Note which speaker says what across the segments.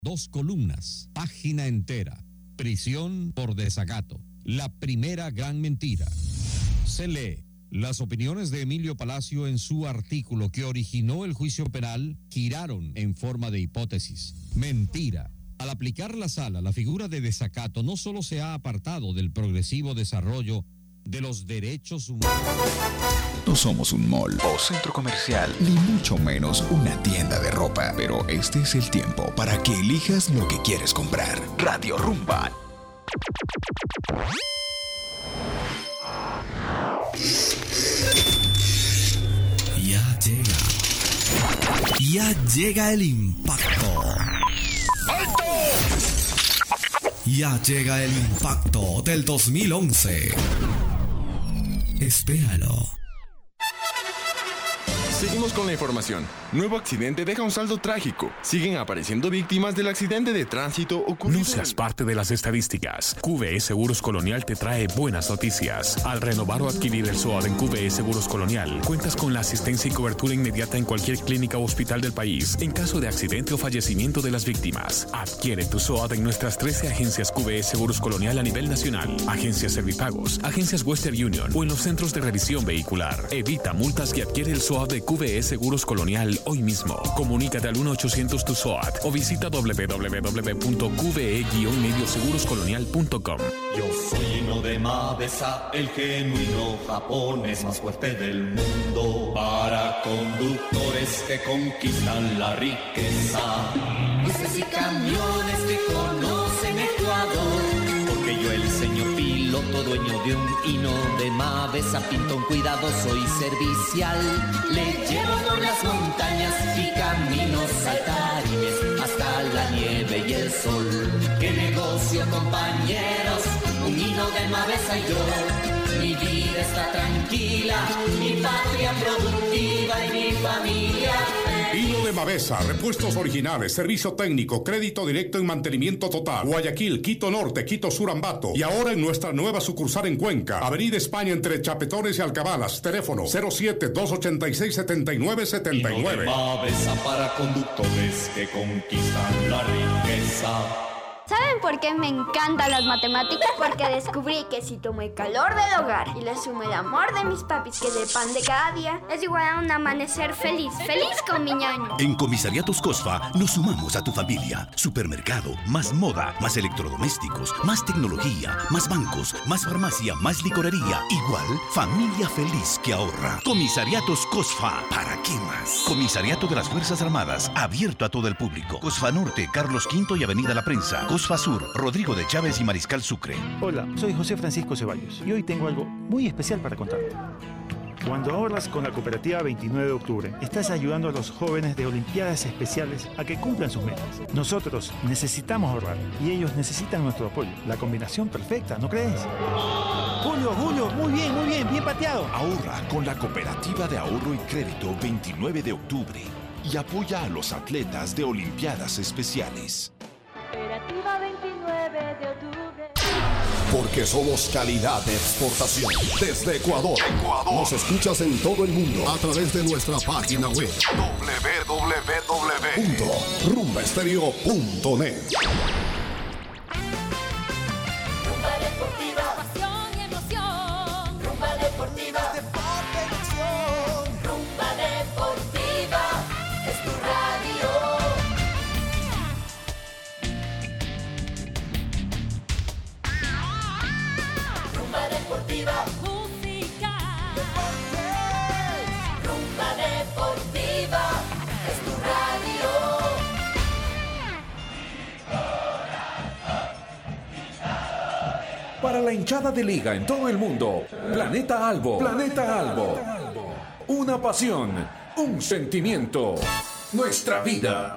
Speaker 1: 2 columnas, página entera. Prisión por desacato. La primera gran mentira. Se lee. Las opiniones de Emilio Palacio en su artículo que originó el juicio penal giraron en forma de hipótesis. Mentira. Al aplicar la sala, la figura de desacato no solo se ha apartado del progresivo desarrollo de los derechos humanos.
Speaker 2: No somos un mall o centro comercial, ni mucho menos una tienda de ropa, pero este es el tiempo para que elijas lo que quieres comprar. Radio Rumba.
Speaker 3: Ya llega el impacto. ¡Alto! Ya llega el impacto del 2011. Espéralo.
Speaker 4: Seguimos con la información. Nuevo accidente deja un saldo trágico. Siguen apareciendo víctimas del accidente de tránsito ocurrido.
Speaker 5: No seas parte de las estadísticas. QVE Seguros Colonial te trae buenas noticias. Al renovar o adquirir el SOAT en QVE Seguros Colonial, cuentas con la asistencia y cobertura inmediata en cualquier clínica o hospital del país en caso de accidente o fallecimiento de las víctimas. Adquiere tu SOAT en nuestras 13 agencias QVE Seguros Colonial a nivel nacional, agencias Servipagos, agencias Western Union o en los centros de revisión vehicular. Evita multas y adquiere el SOAT de QVE Seguros Colonial hoy mismo. Comunícate al 1-800-TU-SOAT o visita www.qve-medioseguroscolonial.com.
Speaker 6: Yo soy Ino de Mabesa, el genuino japonés más fuerte del mundo. Para conductores que conquistan la riqueza. Buses y camiones que conocen Ecuador. Porque yo, el señor piloto, dueño de un Hino de Mabesa, pintón cuidadoso y servicial, le llevo por las montañas y caminos saltarines hasta la nieve y el sol. ¡Qué negocio, compañeros! Un Hino de Mabesa y yo. Mi vida está tranquila, mi patria productiva y mi familia.
Speaker 7: Hino de Mabesa, repuestos originales, servicio técnico, crédito directo en mantenimiento total. Guayaquil, Quito Norte, Quito Sur, Ambato. Y ahora en nuestra nueva sucursal en Cuenca, Avenida España entre Chapetones y Alcabalas. Teléfono 07-286-7979.
Speaker 6: Hino de Mabesa para conductores que conquistan la riqueza.
Speaker 8: ¿Saben por qué me encantan las matemáticas? Porque descubrí que si tomo el calor del hogar y le sumo el amor de mis papis, que es el pan de cada día, es igual a un amanecer feliz, feliz con mi ñaño.
Speaker 9: En Comisariatos Cosfa nos sumamos a tu familia. Supermercado, más moda, más electrodomésticos, más tecnología, más bancos, más farmacia, más licorería. Igual, familia feliz que ahorra. Comisariatos Cosfa, ¿para qué más? Comisariato de las Fuerzas Armadas, abierto a todo el público. Cosfa Norte, Carlos V y Avenida La Prensa. Cosfa Sur, Rodrigo de Chávez y Mariscal Sucre.
Speaker 10: Hola, soy José Francisco Ceballos y hoy tengo algo muy especial para contarte. Cuando ahorras con la cooperativa 29 de octubre, estás ayudando a los jóvenes de Olimpiadas Especiales a que cumplan sus metas. Nosotros necesitamos ahorrar y ellos necesitan nuestro apoyo. La combinación perfecta, ¿no crees? Julio, muy bien pateado.
Speaker 11: Ahorra con la Cooperativa de Ahorro y Crédito 29 de octubre y apoya a los atletas de Olimpiadas Especiales.
Speaker 12: Cooperativa 29 de octubre.
Speaker 13: Porque somos calidad de exportación. Desde Ecuador. Nos escuchas en todo el mundo a través de nuestra página web www.rumbaestereo.net.
Speaker 12: Rumba deportiva, pasión y emoción. Rumba deportiva, deporte y emoción. Rumba deportiva, es tu radio. Deportiva, música, deportes, Rumba deportiva, es tu radio.
Speaker 14: Para la hinchada de liga en todo el mundo, Planeta Albo, Planeta Albo. Una pasión, un sentimiento, nuestra vida.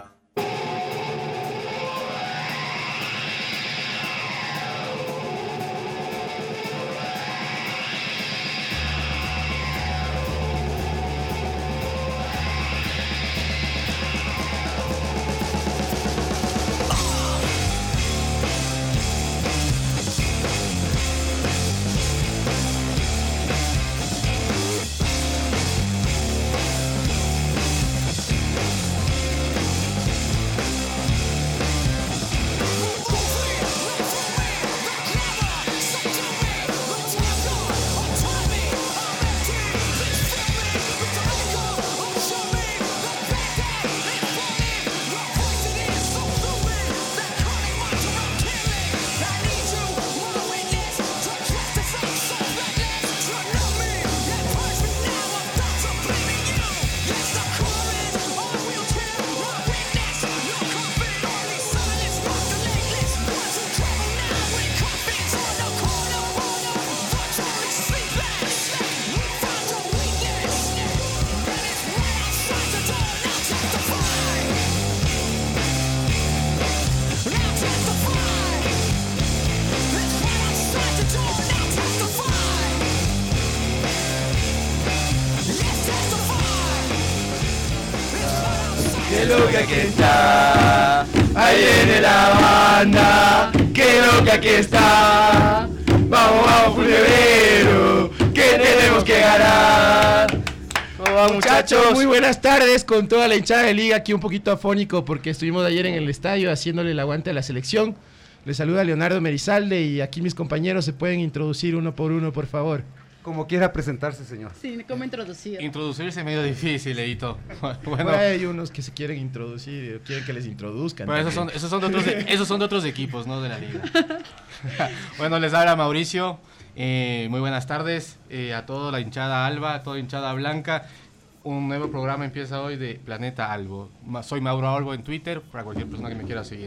Speaker 15: qué loca que está. Ahí viene la banda, qué loca que está. Vamos, vamos, Culebero, que tenemos que ganar. ¿Cómo va, muchachos?
Speaker 16: Muy buenas tardes con toda la hinchada de Liga, aquí un poquito afónico porque estuvimos ayer en el estadio haciéndole el aguante a la selección. Les saluda Leonardo Merizalde y aquí mis compañeros se pueden introducir uno por uno, por favor.
Speaker 17: Como quiera presentarse, señor.
Speaker 18: Sí, ¿cómo introducir?
Speaker 19: Introducirse es medio difícil, Edito.
Speaker 16: Bueno, hay unos que se quieren introducir, quieren que les introduzcan.
Speaker 19: Bueno, esos son de otros equipos, no de la liga. Bueno, les habla Mauricio. Muy buenas tardes a toda la hinchada alba, a toda la hinchada blanca. Un nuevo programa empieza hoy de Planeta Albo. Soy Mauro Albo en Twitter, para cualquier persona que me quiera seguir.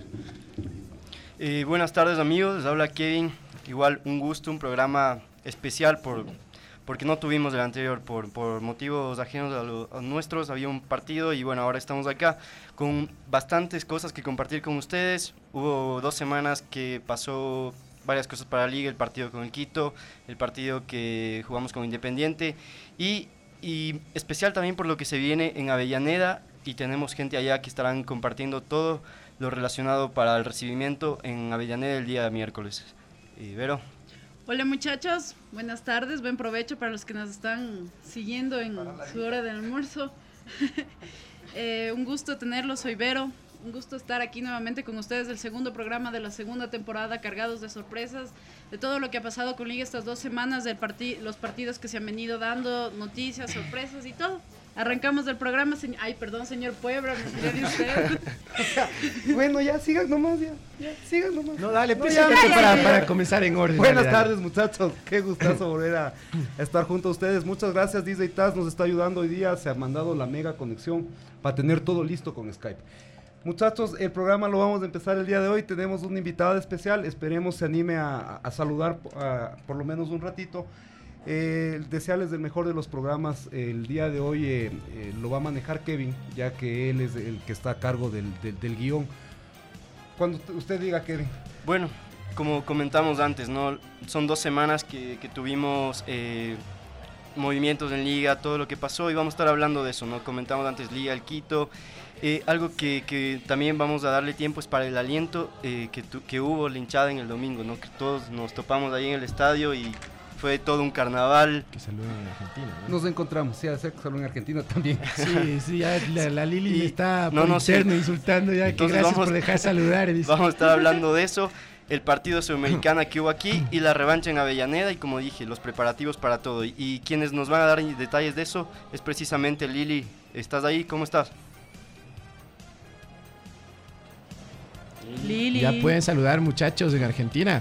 Speaker 15: Buenas tardes, amigos, les habla Kevin. Igual un gusto, un programa especial porque no tuvimos el anterior por motivos ajenos a los nuestros. Había un partido y bueno, ahora estamos acá con bastantes cosas que compartir con ustedes. Hubo 2 semanas que pasó varias cosas para la liga, el partido con el Quito, el partido que jugamos con Independiente y especial también por lo que se viene en Avellaneda, y tenemos gente allá que estarán compartiendo todo lo relacionado para el recibimiento en Avellaneda el día miércoles. Vero.
Speaker 18: Hola muchachos, buenas tardes, buen provecho para los que nos están siguiendo en su hora de almuerzo. Un gusto tenerlos, soy Vero, un gusto estar aquí nuevamente con ustedes, el segundo programa de la segunda temporada, cargados de sorpresas, de todo lo que ha pasado con Liga estas 2 semanas, los partidos que se han venido dando, noticias, sorpresas y todo. Arrancamos el programa, señor Puebla, me quiere usted.
Speaker 17: Bueno, ya, sigan nomás, sigan nomás.
Speaker 16: No, dale, para comenzar en orden.
Speaker 17: Buenas tardes, muchachos, qué gustazo volver a estar junto a ustedes. Muchas gracias, DJ Taz nos está ayudando hoy día, se ha mandado la mega conexión para tener todo listo con Skype. Muchachos, el programa lo vamos a empezar el día de hoy, tenemos una invitada especial, esperemos se anime a saludar por lo menos un ratito. Desearles el mejor de los programas. El día de hoy lo va a manejar Kevin, ya que él es el que está a cargo del guión. Cuando usted diga, Kevin.
Speaker 15: Bueno, como comentamos antes, ¿no? Son 2 semanas que tuvimos movimientos en Liga, todo lo que pasó, y vamos a estar hablando de eso, ¿no? Comentamos antes Liga, el Quito. Algo que también vamos a darle tiempo es para el aliento que hubo la hinchada en el domingo, ¿no? Que todos nos topamos ahí en el estadio y fue todo un carnaval.
Speaker 16: Que saluden en Argentina, ¿no?
Speaker 17: Nos encontramos, sí, hace que saluden en Argentina también.
Speaker 16: Sí, ya la Lili me está por interno insultando ya. Entonces, que gracias por dejar saludar. Dice.
Speaker 15: Vamos a estar hablando de eso, el partido sudamericana que hubo aquí y la revancha en Avellaneda, y como dije, los preparativos para todo. Y quienes nos van a dar detalles de eso es precisamente Lili. ¿Estás ahí? ¿Cómo estás?
Speaker 18: Lili.
Speaker 16: Ya pueden saludar, muchachos, en Argentina.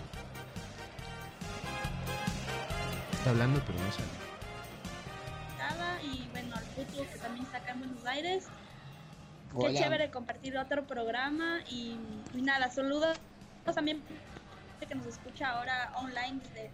Speaker 16: Está hablando, pero no sabe.
Speaker 20: Y bueno, al futuro que también está acá en Buenos Aires.
Speaker 15: Hola.
Speaker 20: Qué chévere compartir otro programa y nada, saludos también que nos escucha ahora online desde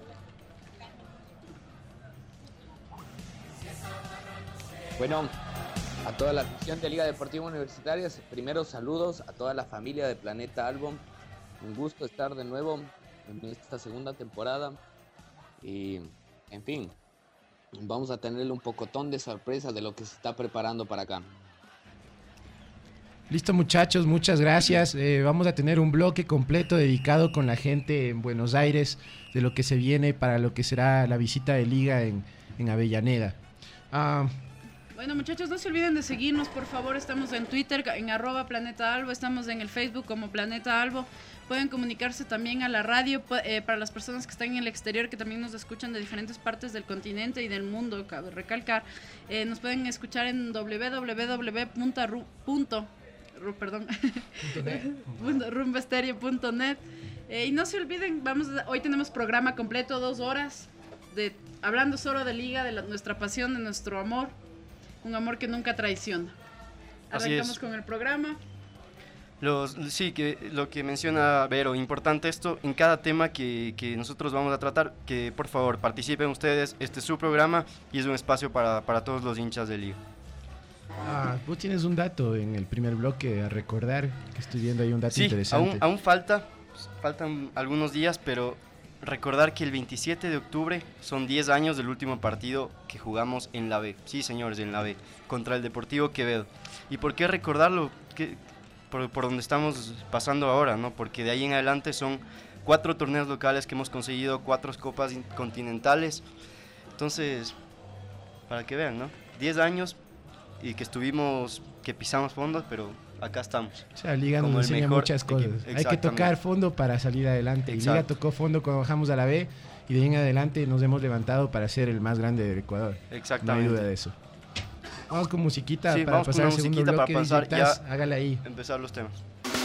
Speaker 21: Bueno, a toda la afición de Liga Deportiva Universitaria, primero saludos a toda la familia de Planeta Albo. Un gusto estar de nuevo en esta segunda temporada. Y, en fin, vamos a tenerle un pocotón de sorpresa de lo que se está preparando para acá.
Speaker 16: Listo, muchachos, muchas gracias. Vamos a tener un bloque completo dedicado con la gente en Buenos Aires de lo que se viene para lo que será la visita de Liga en Avellaneda.
Speaker 18: Bueno, muchachos, no se olviden de seguirnos, por favor. Estamos en Twitter, en @PlanetaAlbo, estamos en el Facebook como Planeta Albo. Pueden comunicarse también a la radio para las personas que están en el exterior, que también nos escuchan de diferentes partes del continente y del mundo, cabe recalcar. Nos pueden escuchar en www.rumbastereo.net. Y no se olviden, hoy tenemos programa completo, 2 horas, hablando solo de Liga, de nuestra pasión, de nuestro amor. Un amor que nunca traiciona. Arrancamos con el programa.
Speaker 15: Sí, que lo que menciona Vero, importante esto, en cada tema que nosotros vamos a tratar, que por favor participen ustedes, este es su programa y es un espacio para todos los hinchas de Liga.
Speaker 16: Vos tienes un dato en el primer bloque a recordar, que estoy viendo ahí un dato interesante.
Speaker 15: Aún faltan algunos días, pero recordar que el 27 de octubre son 10 años del último partido que jugamos en la B. Sí, señores, en la B, contra el Deportivo Quevedo. ¿Y por qué recordarlo? Por donde estamos pasando ahora, ¿no? Porque de ahí en adelante son 4 torneos locales que hemos conseguido, 4 copas continentales. Entonces, para que vean, ¿no? 10 años y que pisamos fondos, pero acá estamos.
Speaker 16: O sea, Liga nos enseña muchas cosas. Hay que tocar fondo para salir adelante. Y Liga tocó fondo cuando bajamos a la B y de ahí en adelante nos hemos levantado para ser el más grande del Ecuador.
Speaker 15: Exactamente.
Speaker 16: No hay duda de eso. Vamos con musiquita
Speaker 15: sí,
Speaker 16: para pasar al segundo bloque.
Speaker 15: Para pasar ya,
Speaker 16: hágale ahí.
Speaker 15: Empezar los temas.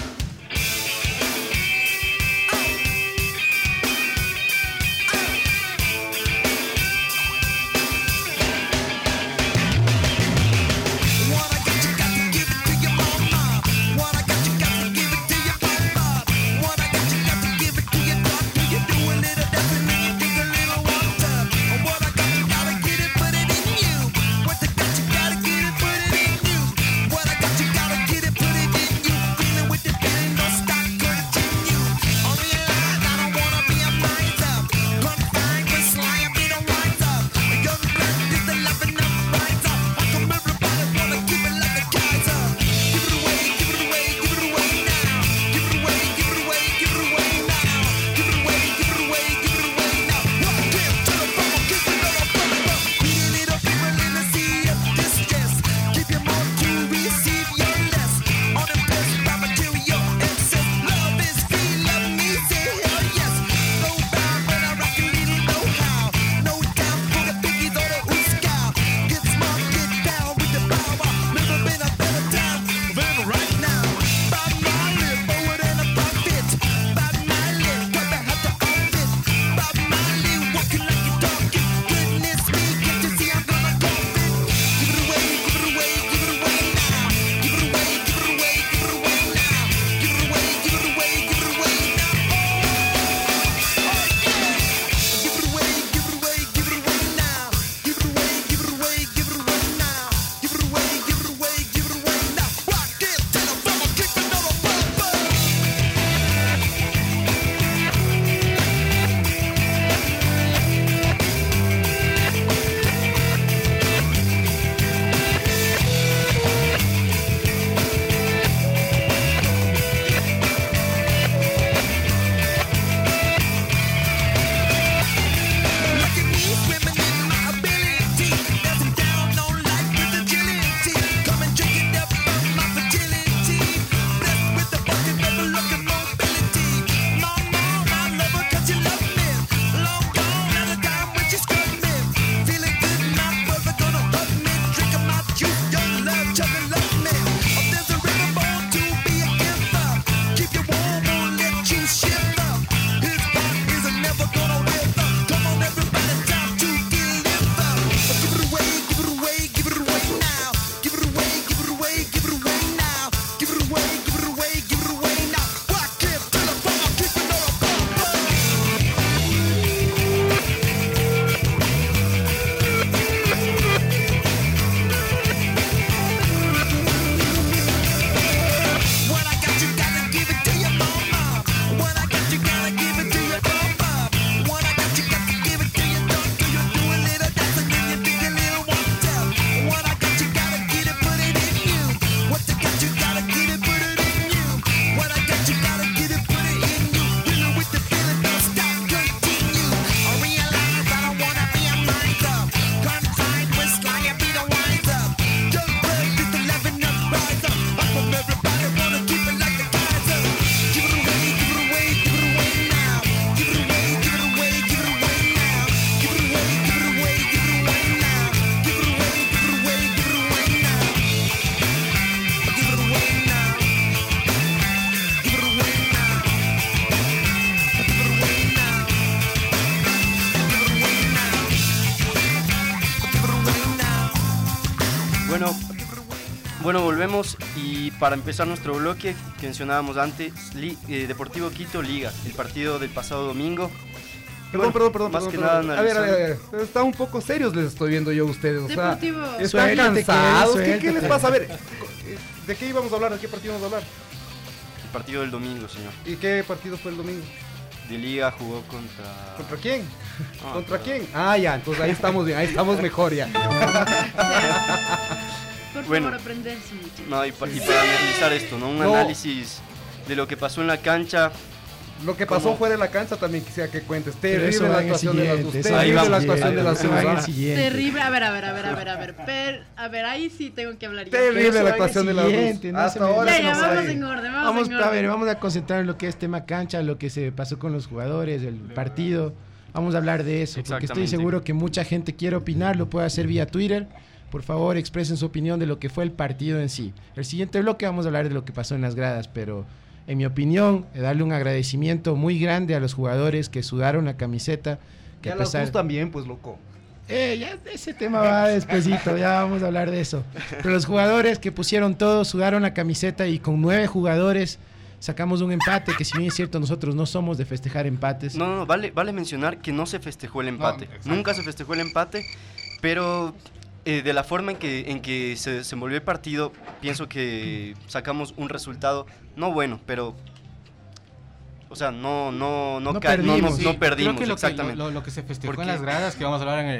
Speaker 15: Bueno, volvemos y para empezar nuestro bloque que mencionábamos antes, Deportivo Quito Liga, el partido del pasado domingo.
Speaker 17: Perdón.
Speaker 15: Más que nada
Speaker 17: a ver. Están un poco serios, les estoy viendo yo a ustedes. O sea, están
Speaker 16: Suéltate,
Speaker 17: cansados.
Speaker 16: Kevin,
Speaker 17: ¿Qué les pasa? A ver, ¿de qué íbamos a hablar? ¿De qué partido íbamos a hablar?
Speaker 15: El partido del domingo, señor.
Speaker 17: ¿Y qué partido fue el domingo?
Speaker 15: de liga jugó contra...
Speaker 17: ¿Contra quién?
Speaker 15: No,
Speaker 17: ¿Contra quién? Ah, ya, entonces ahí estamos bien, ahí estamos mejor ya.
Speaker 18: Por
Speaker 15: Bueno.
Speaker 18: favor, aprenderse mucho.
Speaker 15: No, y para analizar esto, ¿no? Un análisis de lo que pasó en la cancha.
Speaker 17: Lo que pasó fuera de la cancha también quisiera que cuentes.
Speaker 10: Pero eso
Speaker 17: Terrible la
Speaker 10: va en el
Speaker 17: actuación de las dos.
Speaker 10: siguiente,
Speaker 17: Terrible la actuación de las
Speaker 10: eso va en el
Speaker 17: dos.
Speaker 10: siguiente.
Speaker 18: Terrible. A ver. A ver, ahí sí tengo que hablar yo.
Speaker 17: Terrible la actuación de las
Speaker 10: Siguiente,
Speaker 17: dos.
Speaker 10: no
Speaker 17: Hasta
Speaker 10: se me-
Speaker 17: ahora
Speaker 18: Ya,
Speaker 17: se
Speaker 18: ya,
Speaker 17: nos
Speaker 18: vamos
Speaker 17: ha
Speaker 18: en
Speaker 17: ido.
Speaker 18: orden,
Speaker 10: Vamos,
Speaker 18: en
Speaker 10: a ver,
Speaker 18: orden.
Speaker 10: vamos a concentrar en lo que es tema cancha, lo que se pasó con los jugadores, el partido. Vamos a hablar de eso, porque estoy
Speaker 15: Exactamente.
Speaker 10: seguro que mucha gente quiere opinar, lo puede hacer vía Twitter. Por favor, expresen su opinión de lo que fue el partido en sí. El siguiente bloque vamos a hablar de lo que pasó en las gradas, pero en mi opinión, darle un agradecimiento muy grande a los jugadores que sudaron la camiseta. Que
Speaker 17: Y a las dos también, pues, loco.
Speaker 10: Ya ese tema va despuesito, ya vamos a hablar de eso. Pero los jugadores que pusieron todo, sudaron la camiseta y con 9 jugadores sacamos un empate, que si bien es cierto, nosotros no somos de festejar empates.
Speaker 15: No, vale mencionar que no se festejó el empate. Nunca se festejó el empate, pero de la forma en que se desenvolvió el partido, pienso que sacamos un resultado, no bueno, pero... O sea, no perdimos,
Speaker 19: Creo que
Speaker 15: exactamente.
Speaker 19: Lo que se festejó
Speaker 15: Porque-
Speaker 19: en las gradas, que vamos a hablar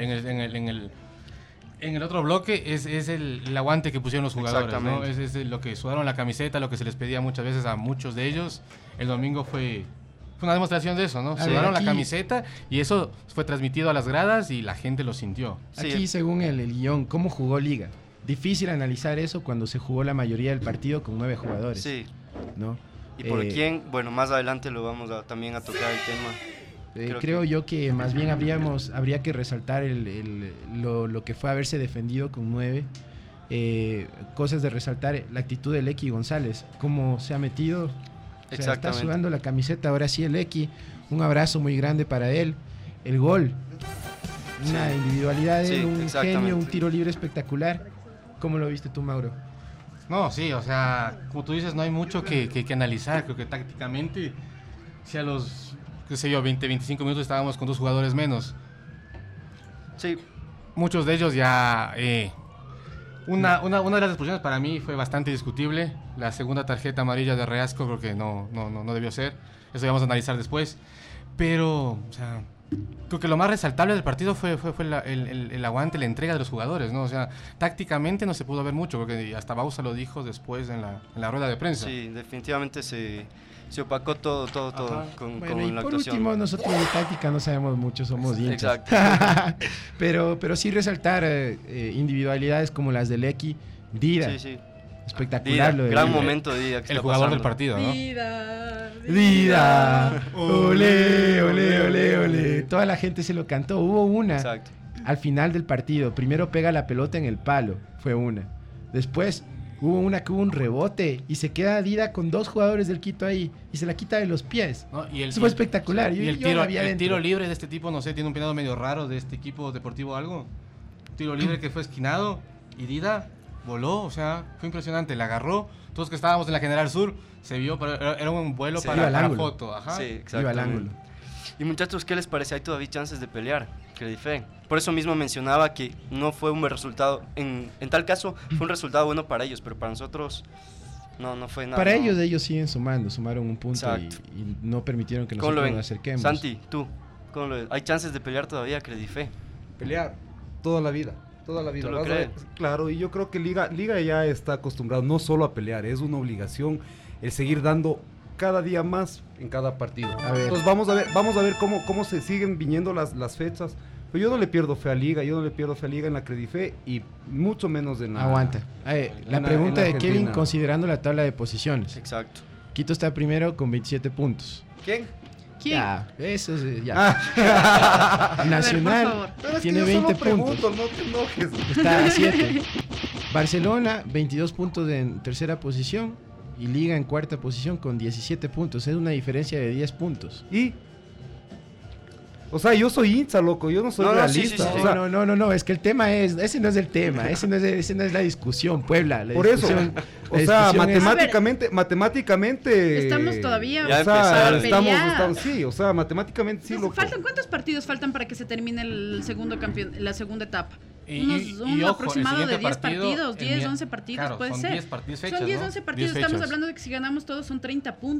Speaker 19: en el otro bloque, es el aguante que pusieron los jugadores, ¿no?
Speaker 15: Exactamente.
Speaker 19: Es lo que sudaron la camiseta, lo que se les pedía muchas veces a muchos de ellos. El domingo fue una demostración de eso, ¿no?
Speaker 10: A ver,
Speaker 19: Sudaron
Speaker 10: aquí-
Speaker 19: la camiseta y eso fue transmitido a las gradas y la gente lo sintió.
Speaker 10: Aquí, según el guión, ¿cómo jugó Liga? Difícil analizar eso cuando se jugó la mayoría del partido con 9 jugadores.
Speaker 15: Sí.
Speaker 10: ¿No?
Speaker 15: ¿Y por quién? Bueno, más adelante lo vamos también a tocar el tema.
Speaker 10: Creo yo que más bien habría que resaltar lo que fue haberse defendido con 9. Cosas de resaltar, la actitud del X González, cómo se ha metido. O sea, está
Speaker 15: Exactamente.
Speaker 10: sudando la camiseta, ahora sí el X. Un abrazo muy grande para él. El gol, una
Speaker 15: Sí.
Speaker 10: individualidad de él,
Speaker 15: Sí,
Speaker 10: un
Speaker 15: exactamente.
Speaker 10: genio, un tiro libre espectacular. ¿Cómo lo viste tú, Mauro?
Speaker 19: No, sí, o sea, como tú dices, no hay mucho que analizar. Creo que tácticamente, si a los, qué sé yo, 20, 25 minutos estábamos con 2 jugadores menos.
Speaker 15: Sí.
Speaker 19: Muchos de ellos ya... una de las expulsiones para mí fue bastante discutible. La segunda tarjeta amarilla de Reasco creo que no debió ser. Eso ya vamos a analizar después. Pero, o sea, creo que lo más resaltable del partido fue el aguante, la entrega de los jugadores, ¿no? O sea, tácticamente no se pudo ver mucho, porque hasta Bausa lo dijo después en la rueda de prensa.
Speaker 15: Sí, definitivamente se opacó todo con
Speaker 10: Bueno, y
Speaker 15: la
Speaker 10: por
Speaker 15: actuación.
Speaker 10: último, nosotros de táctica no sabemos mucho, somos hinchas.
Speaker 15: Exacto.
Speaker 10: pero sí resaltar individualidades como las del X, Dida.
Speaker 15: Sí, sí.
Speaker 10: Espectacular.
Speaker 15: Dida,
Speaker 10: lo de
Speaker 15: gran
Speaker 10: Dida.
Speaker 15: momento de Dida.
Speaker 19: El jugador del partido, ¿no?
Speaker 10: Dida, ole, ole, ole, ole. Toda la gente se lo cantó. Hubo una al final del partido. Primero pega la pelota en el palo, fue una. Después hubo una que hubo un rebote y se queda Dida con 2 jugadores del Quito ahí y se la quita de los pies.
Speaker 19: ¿No? Y
Speaker 10: Eso fue espectacular.
Speaker 19: Y el
Speaker 10: Yo la vi
Speaker 19: el
Speaker 10: adentro.
Speaker 19: tiro libre de este tipo, no sé, tiene un peinado medio raro de este equipo deportivo o algo. Tiro libre que fue esquinado y Dida voló, o sea, fue impresionante. La agarró. Todos que estábamos en la General Sur se vio, pero era un vuelo
Speaker 15: Sí,
Speaker 19: para
Speaker 15: iba al ángulo.
Speaker 19: foto. Ajá.
Speaker 15: Sí, exactamente. Y muchachos, ¿qué les parece? Hay todavía chances de pelear, Credife. Por eso mismo mencionaba que no fue un buen resultado. En tal caso, fue un resultado bueno para ellos, pero para nosotros no fue nada.
Speaker 10: Para
Speaker 15: no.
Speaker 10: ellos siguen sumando, sumaron un punto y no permitieron que
Speaker 15: ¿Cómo lo
Speaker 10: nosotros
Speaker 15: ven?
Speaker 10: nos acerquemos.
Speaker 15: Santi, tú, ¿cómo lo ves? ¿Hay chances de pelear todavía, Credife?
Speaker 17: Pelear toda la vida. Toda la vida.
Speaker 15: ¿Tú lo
Speaker 17: Vas a ver,
Speaker 15: crees?
Speaker 17: claro, y yo creo que Liga ya está acostumbrado no solo a pelear, es una obligación el seguir dando cada día más en cada partido.
Speaker 10: A ver.
Speaker 17: Entonces vamos a ver cómo se siguen viniendo las fechas. Pero yo no le pierdo fe a Liga, en la Credife y mucho menos en la...
Speaker 10: Aguanta. La
Speaker 17: en
Speaker 10: pregunta
Speaker 17: en
Speaker 10: de Kevin
Speaker 17: Argentina.
Speaker 10: considerando la tabla de posiciones.
Speaker 15: Exacto.
Speaker 10: Quito está primero con 27 puntos.
Speaker 17: ¿Quién?
Speaker 10: Ya, eso es ya. Nacional
Speaker 17: A ver, por favor. Pero es que
Speaker 10: tiene
Speaker 17: yo
Speaker 10: 20
Speaker 17: solo
Speaker 10: puntos.
Speaker 17: pregunto, no te enojes.
Speaker 10: Está a 7. Barcelona, 22 puntos en tercera posición. Y Liga en cuarta posición con 17 puntos. Es una diferencia de 10 puntos.
Speaker 17: ¿Y? O sea, yo soy hincha, loco, yo no soy realista. O sea,
Speaker 10: No, es que el tema es... Ese no es el tema, ese no es la discusión, Puebla. La
Speaker 17: por eso,
Speaker 10: discusión-
Speaker 17: o
Speaker 10: la
Speaker 17: sea,
Speaker 10: discusión es-
Speaker 17: matemáticamente...
Speaker 18: Estamos todavía
Speaker 15: Ya
Speaker 18: a
Speaker 15: empezaron.
Speaker 18: pelear.
Speaker 17: sí, o sea, matemáticamente sí, loco.
Speaker 18: ¿Cuántos partidos faltan para que se termine la segunda etapa?
Speaker 19: Y
Speaker 18: Un
Speaker 19: ojo,
Speaker 18: aproximado
Speaker 19: el
Speaker 18: de
Speaker 19: siguiente
Speaker 18: 10
Speaker 19: partido,
Speaker 18: partidos, 10, 11 partidos
Speaker 19: claro,
Speaker 18: puede
Speaker 19: son
Speaker 18: ser.
Speaker 19: 10 fechas,
Speaker 18: Son 10,
Speaker 19: ¿no?
Speaker 18: 11 partidos,
Speaker 19: 10
Speaker 18: estamos
Speaker 19: fechas.
Speaker 18: hablando de que si ganamos todos son 30 puntos.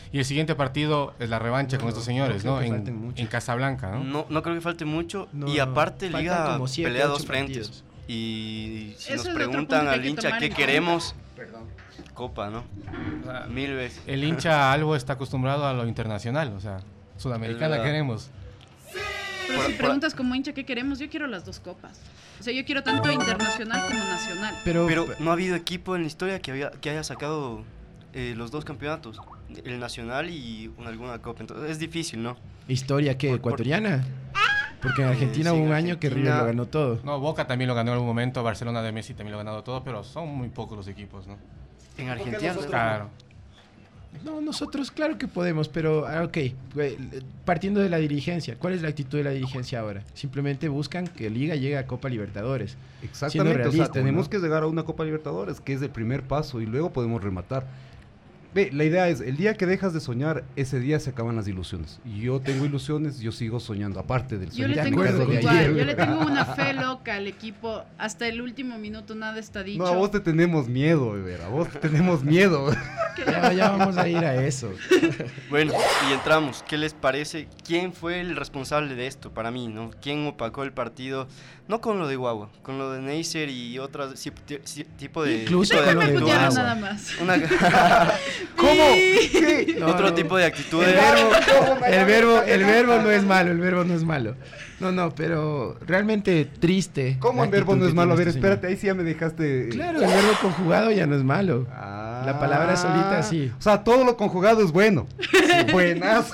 Speaker 19: Y el siguiente partido es la revancha con estos señores, ¿no? En Casablanca, ¿no?
Speaker 15: No creo que falte mucho. Y aparte, Liga pelea 2 frentes. Y si nos preguntan al hincha qué queremos, Copa, ¿no?
Speaker 19: O sea,
Speaker 15: 1000 veces.
Speaker 19: El hincha Albo está acostumbrado a lo internacional, o sea, Sudamericana queremos.
Speaker 18: Pero si preguntas como hincha qué queremos, yo quiero las 2 copas. O sea, yo quiero tanto internacional como nacional.
Speaker 15: Pero no ha habido equipo en la historia que haya sacado los 2 campeonatos, el nacional y alguna copa. Entonces es difícil, ¿no?
Speaker 16: ¿Historia qué? ¿Ecuatoriana? Porque en Argentina hubo un año que River lo ganó todo.
Speaker 19: No, Boca también lo ganó en algún momento, Barcelona de Messi también lo ha ganado todo, pero son muy pocos los equipos, ¿no?
Speaker 15: En Argentina,
Speaker 19: claro.
Speaker 16: No, nosotros claro que podemos, pero ok, partiendo de la dirigencia, ¿cuál es la actitud de la dirigencia ahora? Simplemente buscan que Liga llegue a Copa Libertadores.
Speaker 17: Exactamente, o sea, tenemos que llegar a una Copa Libertadores, que es el primer paso, y luego podemos rematar. Ve, la idea es, el día que dejas de soñar, ese día se acaban las ilusiones. Y yo tengo ilusiones, yo sigo soñando, aparte del sueño.
Speaker 18: Yo le tengo una fe loca al equipo, hasta el último minuto nada está dicho.
Speaker 17: No, a vos te tenemos miedo, Vera, a vos te tenemos miedo.
Speaker 16: Ya vamos a ir a eso.
Speaker 15: Bueno, y entramos. ¿Qué les parece? ¿Quién fue el responsable de esto para mí, no? ¿Quién opacó el partido? No con lo de Guagua, con lo de Neisser y otros tipo de...
Speaker 16: Incluso con lo de Guagua. Nada más.
Speaker 15: ¿Cómo? ¿Qué? No, otro tipo de actitudes.
Speaker 16: El verbo no es malo, el verbo no es malo. No, pero realmente triste.
Speaker 17: ¿Cómo el verbo no es malo? A ver, espérate, ahí sí ya me dejaste...
Speaker 16: Claro, el verbo conjugado ya no es malo. La palabra solita sí.
Speaker 17: O sea, todo lo conjugado es bueno. Sí. Buenas.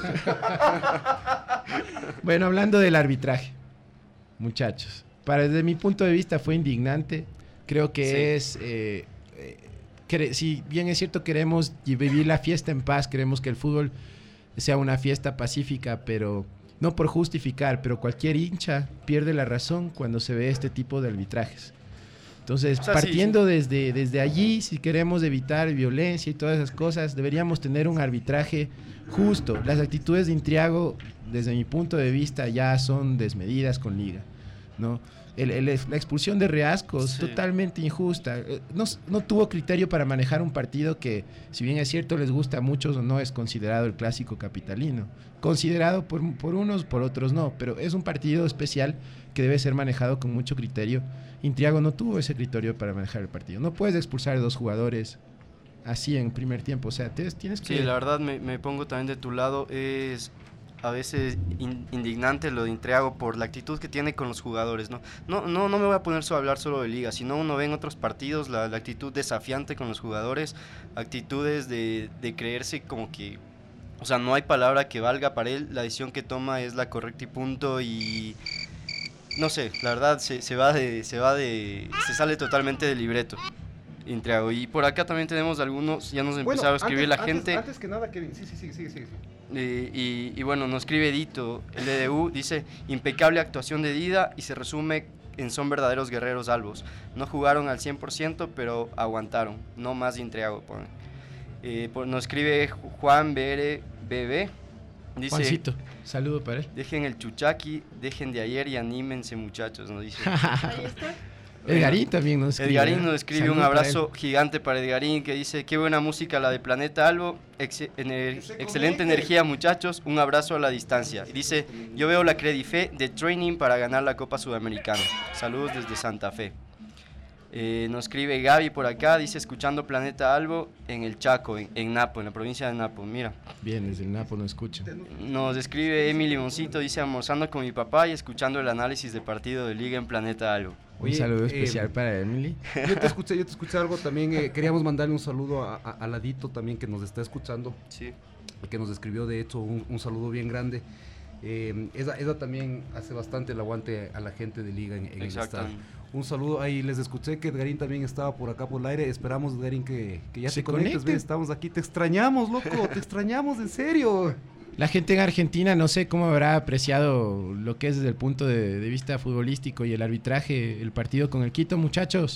Speaker 16: Bueno, hablando del arbitraje, muchachos, desde mi punto de vista fue indignante. Creo que si bien es cierto queremos vivir la fiesta en paz, queremos que el fútbol sea una fiesta pacífica, pero no por justificar, pero cualquier hincha pierde la razón cuando se ve este tipo de arbitrajes. Entonces, partiendo desde allí, si queremos evitar violencia y todas esas cosas, deberíamos tener un arbitraje justo. Las actitudes de Intriago, desde mi punto de vista, ya son desmedidas con Liga, ¿no? La expulsión de Reasco es totalmente injusta. No tuvo criterio para manejar un partido que, si bien es cierto, les gusta a muchos o no, es considerado el clásico capitalino. Considerado por unos, por otros no, pero es un partido especial que debe ser manejado con mucho criterio. Intriago no tuvo ese criterio para manejar el partido. No puedes expulsar a 2 jugadores así en primer tiempo. O sea, tienes que...
Speaker 15: Sí, la verdad me pongo también de tu lado. Es a veces indignante lo de Intriago por la actitud que tiene con los jugadores, ¿no? No me voy a poner a hablar solo de Liga, sino uno ve en otros partidos la actitud desafiante con los jugadores, actitudes de creerse como que, o sea, no hay palabra que valga para él, la decisión que toma es la correcta y punto, y no sé, la verdad se sale totalmente del libreto. Intriago. Y por acá también tenemos algunos, ya nos empezaron a escribir la gente.
Speaker 17: Antes que nada, Kevin, sí.
Speaker 15: Y bueno, nos escribe Edito, el EDU, dice, impecable actuación de Dida y se resume en son verdaderos guerreros albos. No jugaron al 100%, pero aguantaron, no más de Intriago, pone. Nos escribe Juan BB, dice,
Speaker 16: Juancito, saludo para él.
Speaker 15: Dejen el chuchaqui, dejen de ayer y anímense muchachos, nos dice.
Speaker 18: Ahí está.
Speaker 16: Edgarín también nos escribe.
Speaker 15: Edgarín nos escribe un abrazo gigante para Edgarín, que dice, qué buena música la de Planeta Albo, excelente energía muchachos, un abrazo a la distancia. Y dice, yo veo la Credife de training para ganar la Copa Sudamericana. Saludos desde Santa Fe. Nos escribe Gaby por acá, dice, escuchando Planeta Albo en el Chaco, en Napo, en la provincia de Napo, mira.
Speaker 16: Bien, desde el Napo nos escuchan.
Speaker 15: Nos escribe Emily Limoncito, dice, almorzando con mi papá y escuchando el análisis de partido de Liga en Planeta Albo.
Speaker 16: Un saludo especial para Emily.
Speaker 17: Yo te escuché algo también, queríamos mandarle un saludo a Ladito también, que nos está escuchando.
Speaker 15: Sí.
Speaker 17: Que nos escribió, de hecho, un saludo bien grande. Esa también hace bastante el aguante a la gente de Liga en el estadio. Un saludo, ahí les escuché que Edgarín también estaba por acá por el aire. Esperamos, Edgarín, que ya se conectes. Estamos aquí, te extrañamos, loco, te extrañamos, en serio.
Speaker 16: La gente en Argentina no sé cómo habrá apreciado lo que es desde el punto de vista futbolístico y el arbitraje, el partido con el Quito, muchachos.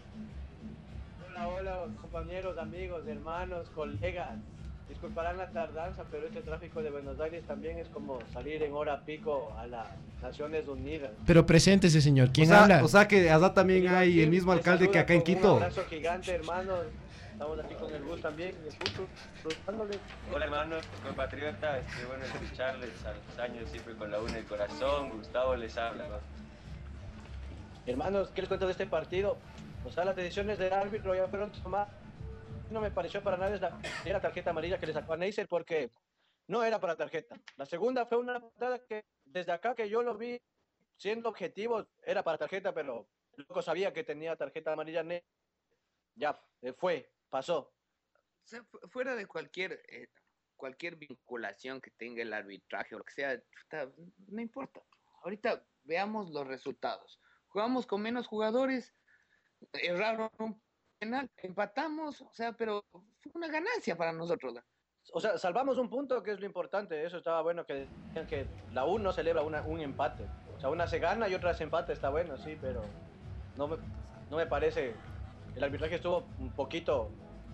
Speaker 1: Hola, compañeros, amigos, hermanos, colegas. Disculparán la tardanza, pero este tráfico de Buenos Aires también es como salir en hora pico a las Naciones Unidas.
Speaker 16: Pero preséntese, señor. ¿Quién habla?
Speaker 17: O sea que allá también hay el mismo alcalde que acá en Quito.
Speaker 1: Un abrazo gigante, hermanos. Estamos aquí con el Gus también, el Puto, disfrutándole.
Speaker 2: Hola hermanos, compatriotas, qué bueno escucharles a los años siempre con la una del corazón. Gustavo les habla, ¿no?
Speaker 1: Hermanos, ¿qué les cuento de este partido? O sea, las decisiones del árbitro ya fueron tomadas. No me pareció para nada la tarjeta amarilla que le sacó a Neisser porque no era para tarjeta. La segunda fue una patada que desde acá que yo lo vi siendo objetivo era para tarjeta, pero el loco sabía que tenía tarjeta amarilla. Ya, pasó.
Speaker 22: O sea, fuera de cualquier vinculación que tenga el arbitraje o lo que sea, no importa. Ahorita veamos los resultados. Jugamos con menos jugadores, erraron un penal, empatamos, o sea, pero fue una ganancia para nosotros.
Speaker 1: O sea, salvamos un punto, que es lo importante. Eso estaba bueno, que decían que la U no celebra un empate. O sea, una se gana y otra se empata, está bueno, sí, pero no me parece. El arbitraje estuvo un poquito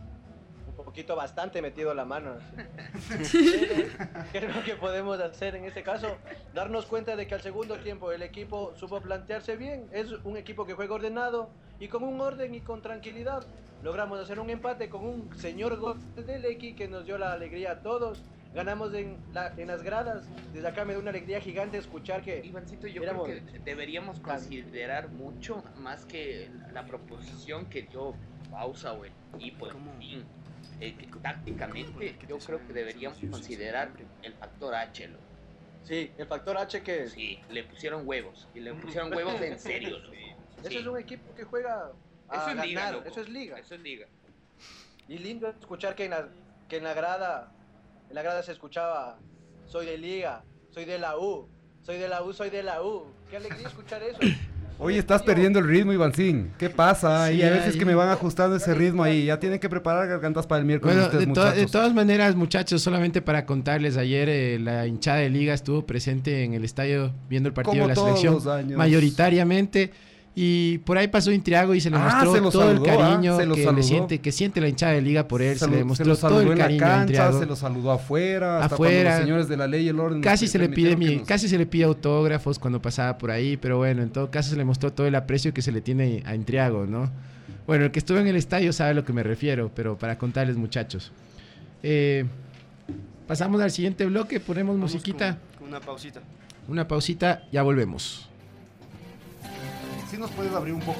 Speaker 1: bastante metido la mano. ¿Qué es lo que podemos hacer en este caso? Darnos cuenta de que al segundo tiempo el equipo supo plantearse bien. Es un equipo que juega ordenado y con un orden y con tranquilidad logramos hacer un empate con un señor gol del X que nos dio la alegría a todos. Ganamos en las gradas. Desde acá me da una alegría gigante escuchar que...
Speaker 22: Ivancito, yo creo que deberíamos considerar mucho más que la proposición que dio Bausa o el equipo de Putin. Tácticamente, yo creo que deberíamos considerar el factor H.
Speaker 1: Sí, el factor H que...
Speaker 22: Sí, le pusieron huevos. Y le pusieron huevos en serio.
Speaker 1: Ese es un equipo que juega a
Speaker 22: eso es
Speaker 1: ganar.
Speaker 22: liga, loco.
Speaker 1: Eso es liga.
Speaker 22: Eso es liga.
Speaker 1: Y lindo escuchar que en la grada se escuchaba: soy de liga, soy de la U, soy de la U, soy de la U. Qué alegría escuchar eso.
Speaker 17: Oye, estás perdiendo el ritmo, Ivancín. ¿Qué pasa?
Speaker 16: Sí,
Speaker 17: y a veces que me van ajustando ese ritmo ahí. Ya tienen que preparar gargantas para el miércoles.
Speaker 16: Bueno,
Speaker 17: ustedes,
Speaker 16: de
Speaker 17: muchachos.
Speaker 16: todas maneras, muchachos, solamente para contarles, ayer la hinchada de Liga estuvo presente en el estadio viendo el partido
Speaker 17: Como
Speaker 16: de la
Speaker 17: todos
Speaker 16: selección
Speaker 17: los años.
Speaker 16: mayoritariamente. Y por ahí pasó Intriago y se le mostró
Speaker 17: se lo
Speaker 16: todo
Speaker 17: saludó,
Speaker 16: el cariño
Speaker 17: se lo
Speaker 16: que
Speaker 17: saludó.
Speaker 16: que siente la hinchada de Liga por él. Se le
Speaker 17: se
Speaker 16: demostró
Speaker 17: lo
Speaker 16: todo
Speaker 17: saludó
Speaker 16: el
Speaker 17: en la
Speaker 16: cariño a
Speaker 17: cancha,
Speaker 16: Intriago.
Speaker 17: se lo saludó afuera, hasta cuando los señores de la ley y el orden
Speaker 16: Casi se le
Speaker 17: permitieron
Speaker 16: pide autógrafos cuando pasaba por ahí, pero bueno, en todo caso se le mostró todo el aprecio que se le tiene a Intriago, ¿no? Bueno, el que estuvo en el estadio sabe a lo que me refiero, pero para contarles, muchachos. Pasamos al siguiente bloque, ponemos musiquita.
Speaker 15: Con una pausita.
Speaker 16: Una pausita, ya volvemos.
Speaker 17: Sí nos puedes abrir un poco.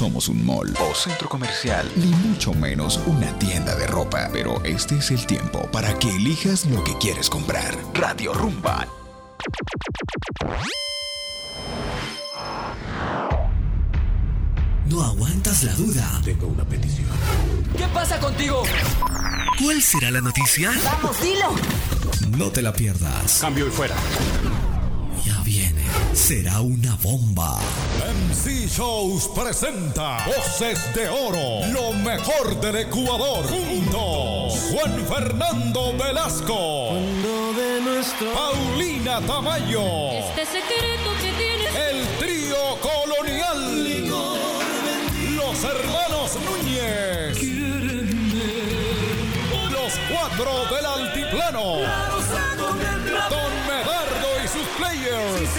Speaker 3: somos un mall o centro comercial, ni mucho menos una tienda de ropa. Pero este es el tiempo para que elijas lo que quieres comprar. Radio Rumba.
Speaker 4: ¿No aguantas la duda?
Speaker 23: Tengo una petición.
Speaker 4: ¿Qué pasa contigo? ¿Cuál será la noticia?
Speaker 12: ¡Vamos, dilo!
Speaker 4: No te la pierdas.
Speaker 23: Cambio y fuera.
Speaker 4: Ya viene. Será una bomba.
Speaker 24: MC Shows presenta Voces de Oro, lo mejor del Ecuador. Juntos, Juan Fernando Velasco, Paulina Tamayo,
Speaker 12: Este secreto que tienes.
Speaker 24: el trío colonial, los hermanos Núñez, los cuatro del altiplano, Don Medardo y sus players.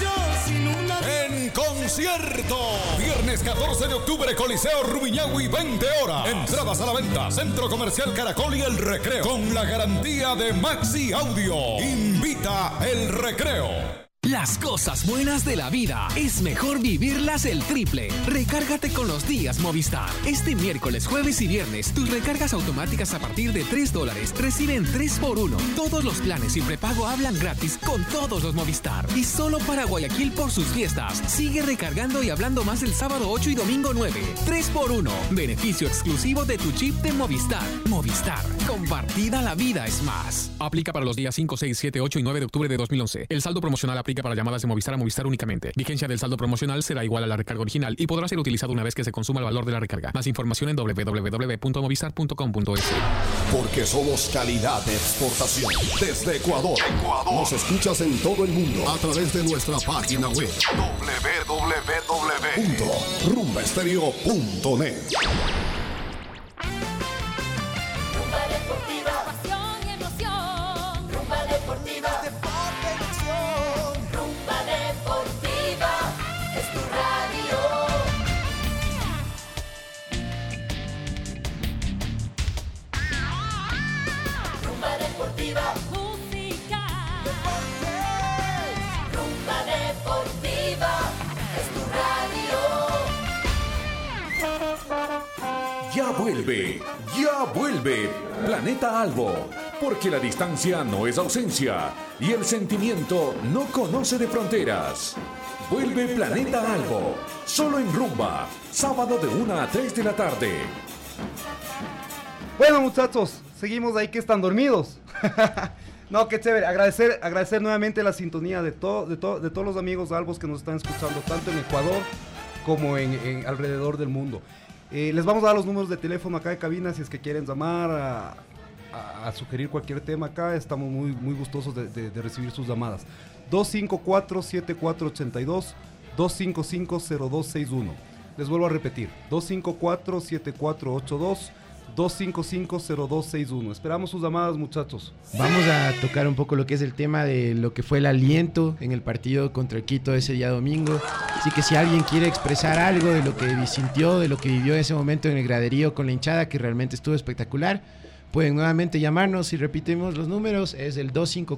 Speaker 24: En concierto, viernes 14 de octubre, Coliseo Rumiñahui, 20 horas. Entradas a la venta, Centro Comercial Caracol y El Recreo, con la garantía de Maxi Audio. Invita El Recreo.
Speaker 25: Las cosas buenas de la vida es mejor vivirlas el triple. Recárgate con los días Movistar. Este miércoles, jueves y viernes, tus recargas automáticas a partir de $3 reciben 3x1. Todos los planes sin prepago hablan gratis con todos los Movistar. Y solo para Guayaquil por sus fiestas. Sigue recargando y hablando más el sábado 8 y domingo 9. 3x1. Beneficio exclusivo de tu chip de Movistar. Movistar. Compartida la vida es más.
Speaker 5: Aplica para los días 5, 6, 7, 8 y 9 de octubre de 2011. El saldo promocional aplica para llamadas de Movistar a Movistar únicamente. Vigencia del saldo promocional será igual a la recarga original y podrá ser utilizado una vez que se consuma el valor de la recarga. Más información en www.movistar.com.es.
Speaker 13: Porque somos calidad de exportación. Desde Ecuador. Nos escuchas en todo el mundo a través de nuestra página web www.rumbaestereo.net.
Speaker 12: Rumba deportiva, pasión y emoción. Rumba deportiva, deporte en acción. Rumba deportiva, es tu radio. Rumba deportiva, música, deportes. Rumba deportiva, es tu radio.
Speaker 14: Ya vuelve Planeta Albo, porque la distancia no es ausencia y el sentimiento no conoce de fronteras. Vuelve Planeta Albo, solo en Rumba, sábado de 1 a 3 de la tarde.
Speaker 17: Bueno, muchachos, seguimos ahí que están dormidos. No, qué chévere. Agradecer nuevamente la sintonía de todos los amigos albos que nos están escuchando, tanto en Ecuador como en alrededor del mundo. Les vamos a dar los números de teléfono acá de cabina si es que quieren llamar a sugerir cualquier tema acá. Estamos muy gustosos de recibir sus llamadas. 254-7482, 255-0261. Les vuelvo a repetir, 254-7482, 255-0261. Esperamos sus llamadas, muchachos.
Speaker 16: Vamos a tocar un poco lo que es el tema de lo que fue el aliento en el partido contra el Quito ese día domingo. Así que si alguien quiere expresar algo de lo que sintió, de lo que vivió ese momento en el graderío con la hinchada, que realmente estuvo espectacular, pueden nuevamente llamarnos y repetimos los números. Es el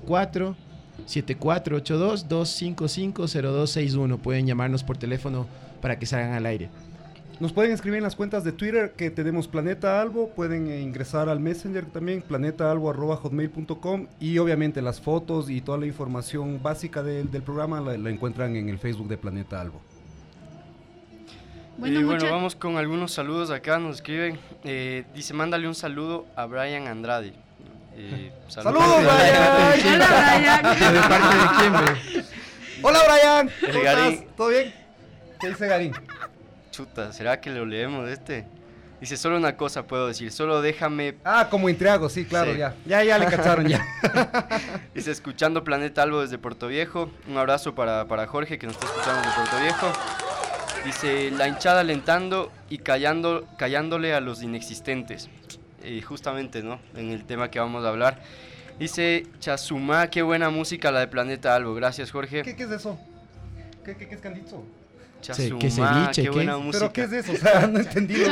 Speaker 16: 254-7482, 255-0261. Pueden llamarnos por teléfono para que salgan al aire.
Speaker 17: Nos pueden escribir en las cuentas de Twitter que tenemos Planeta Albo, pueden ingresar al Messenger también, planetaalbo@hotmail.com, y obviamente las fotos y toda la información básica del programa la encuentran en el Facebook de Planeta Albo.
Speaker 15: Bueno, vamos con algunos saludos acá, nos escriben, dice, mándale un saludo a Brian Andrade.
Speaker 17: ¡Saludos, Brian!
Speaker 18: Hola, Brian.
Speaker 17: ¿De parte de quién, bro? ¡Hola, Brian! ¿Cómo
Speaker 15: Garín.
Speaker 17: estás? ¿Todo bien? ¿Qué dice Garín?
Speaker 15: Chuta, ¿será que lo leemos este? Dice, solo una cosa puedo decir, solo déjame...
Speaker 17: Ah, como Intriago, sí, claro, sí. Ya le cacharon ya.
Speaker 15: Dice, escuchando Planeta Albo desde Puerto Viejo, un abrazo para Jorge que nos está escuchando desde Puerto Viejo. Dice, la hinchada alentando y callándole a los inexistentes. Justamente, ¿no? En el tema que vamos a hablar. Dice, Chasumá, qué buena música la de Planeta Albo. Gracias, Jorge.
Speaker 17: ¿Qué es eso? ¿Qué es que han dicho?
Speaker 15: Chasumá,
Speaker 16: ¿Qué ceviche,
Speaker 15: qué buena música.
Speaker 17: ¿Pero qué es eso? O sea, no entendí.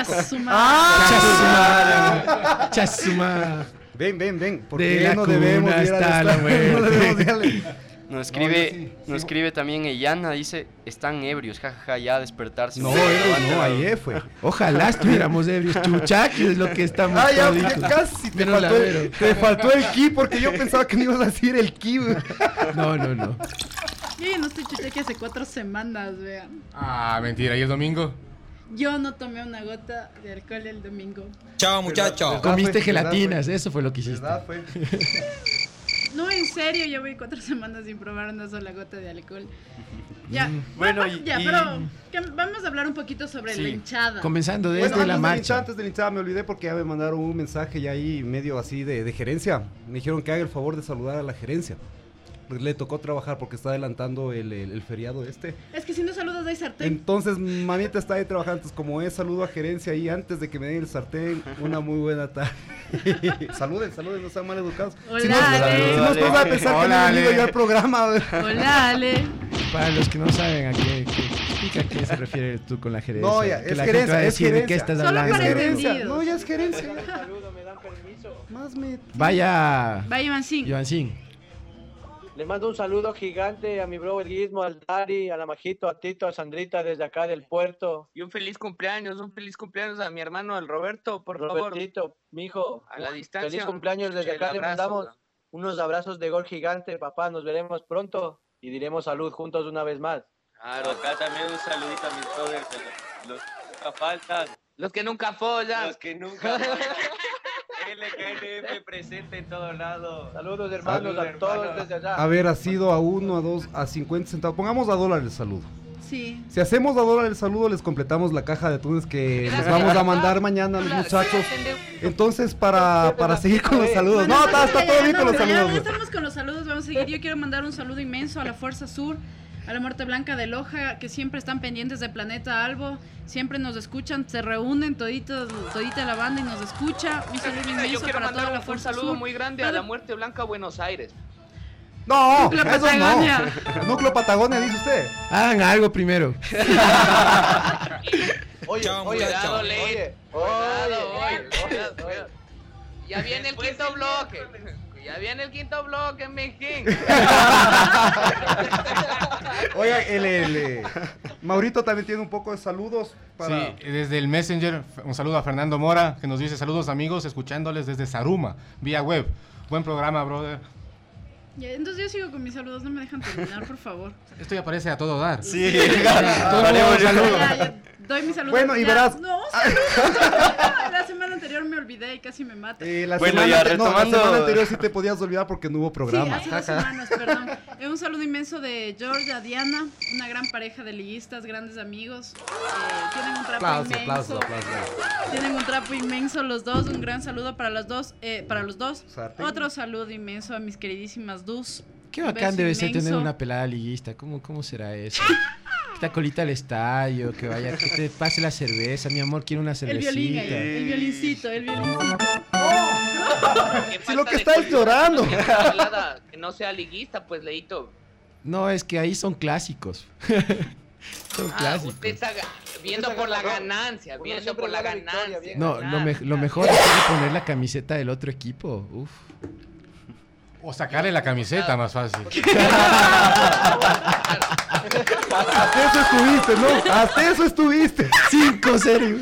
Speaker 16: Chasumá.
Speaker 17: Ven. ¿Por
Speaker 16: de
Speaker 17: qué
Speaker 16: la
Speaker 17: no debemos
Speaker 16: cuna
Speaker 17: ir
Speaker 16: hasta
Speaker 17: a
Speaker 16: la muerte?
Speaker 17: No debemos ir
Speaker 15: Nos escribe también Eyana, dice, están ebrios, jajaja, ya despertarse.
Speaker 17: No, no, ayer fue.
Speaker 16: Ojalá estuviéramos ebrios, chuchaqui es lo que estamos.
Speaker 17: Ah, ya casi te faltó el ki, porque yo pensaba que no ibas a decir el ki.
Speaker 16: No.
Speaker 18: Yo ya no estoy chuchaqui hace 4 semanas, vean.
Speaker 19: Ah, mentira, ¿y el domingo?
Speaker 18: Yo no tomé una gota de alcohol el domingo.
Speaker 4: Chao, muchacho.
Speaker 16: Comiste gelatinas, eso fue lo que hiciste.
Speaker 18: No, en serio, yo voy 4 semanas sin probar una sola gota de alcohol. Ya,
Speaker 15: bueno,
Speaker 18: pero vamos a hablar un poquito sobre la hinchada.
Speaker 16: Comenzando desde la marcha.
Speaker 17: Antes de la hinchada me olvidé porque ya me mandaron un mensaje ya ahí medio así de gerencia. Me dijeron que haga el favor de saludar a la gerencia. Le tocó trabajar porque está adelantando el feriado este.
Speaker 18: Es que si no saludas hay sartén.
Speaker 17: Entonces, mamita está ahí trabajando. Entonces, como es, saludo a gerencia ahí antes de que me den el sartén. Una muy buena tarde. saluden, no sean mal educados.
Speaker 18: Hola,
Speaker 17: si no van a pensar que no he venido yo al programa.
Speaker 18: Hola, Ale.
Speaker 16: Para los que no saben a qué se refiere tú con la gerencia.
Speaker 17: No, ya,
Speaker 16: que
Speaker 17: es
Speaker 16: la
Speaker 17: gerencia.
Speaker 16: Gente va a decir, ¿de qué estás
Speaker 18: Solo
Speaker 16: hablando?
Speaker 18: para entendidos.
Speaker 17: No, ya es gerencia.
Speaker 1: ¿Me dan permiso?
Speaker 16: Vaya
Speaker 18: Ivancín.
Speaker 1: Le mando un saludo gigante a mi bro el Guismo, al Dari, a la Majito, a Tito, a Sandrita desde acá del puerto.
Speaker 22: Y un feliz cumpleaños a mi hermano, al Roberto, por favor.
Speaker 1: Robertito, mijo,
Speaker 22: a la distancia.
Speaker 1: Feliz cumpleaños desde acá, le mandamos unos abrazos de gol gigante, papá, nos veremos pronto y diremos salud juntos una vez más.
Speaker 2: Claro, acá también un saludito a mis brothers, los que nunca faltan.
Speaker 22: Los que nunca follan.
Speaker 2: Los que nunca faltan. LKNF presente en todos lados.
Speaker 1: Saludos, hermanos, a todos desde allá.
Speaker 17: A ver, ha sido a 1, a 2, a 50 centavos. Pongamos a $1 el saludo.
Speaker 18: Sí.
Speaker 17: Si hacemos a $1 el saludo, les completamos la caja de atunes que les vamos a mandar mañana a los muchachos. Entonces, para seguir con los saludos.
Speaker 18: Bueno,
Speaker 17: está todo bien con los saludos.
Speaker 18: Ya estamos con los saludos, vamos a seguir. Yo quiero mandar un saludo inmenso a la Fuerza Sur, a la Muerte Blanca de Loja, que siempre están pendientes de Planeta Albo, siempre nos escuchan, se reúnen todita la banda y nos escucha. Un saludo inmenso para toda la Fuerza
Speaker 22: Sur. Un saludo
Speaker 18: Sur.
Speaker 22: muy grande a la Muerte Blanca Buenos Aires.
Speaker 17: No,
Speaker 18: Núcleo
Speaker 17: eso
Speaker 18: Patagonia.
Speaker 17: no. Núcleo Patagonia, dice usted.
Speaker 16: Hagan algo primero.
Speaker 1: Oye,
Speaker 22: Ya viene el quinto bloque. Ya viene el quinto bloque, mijín.
Speaker 17: Oiga, Maurito también tiene un poco de saludos.
Speaker 19: Sí, desde el Messenger, un saludo a Fernando Mora, que nos dice saludos amigos, escuchándoles desde Saruma, vía web. Buen programa, brother.
Speaker 18: Ya, entonces yo sigo con mis saludos, no me dejan terminar, por favor.
Speaker 19: Esto ya parece a todo dar.
Speaker 15: Sí,
Speaker 18: doy mis saludos.
Speaker 17: Bueno, y verás.
Speaker 18: No, la semana anterior me olvidé y casi me mata.
Speaker 17: La semana anterior sí te podías olvidar porque no hubo programa.
Speaker 18: Sí, hace 2 semanas, perdón. Un saludo inmenso de George a Diana, una gran pareja de liguistas, grandes amigos. Tienen un trapo inmenso. Tienen un trapo inmenso los dos. Un gran saludo para los dos. Otro saludo inmenso a mis queridísimas Dus.
Speaker 16: Qué bacán debe ser tener una pelada liguista. ¿Cómo será eso? Esta colita al estadio, que vaya, que te pase la cerveza, mi amor, quiero una cervecita.
Speaker 18: El violincito.
Speaker 17: Si lo que está es llorando.
Speaker 22: Que no sea liguista, pues, Leito.
Speaker 16: No, es que ahí son clásicos. Son clásicos.
Speaker 22: Usted está viendo por la ganancia,
Speaker 16: No, lo mejor es poner la camiseta del otro equipo. Uf.
Speaker 19: O sacarle la camiseta, más fácil.
Speaker 17: Hasta eso estuviste, ¿no? Hasta eso estuviste.
Speaker 16: 5-0.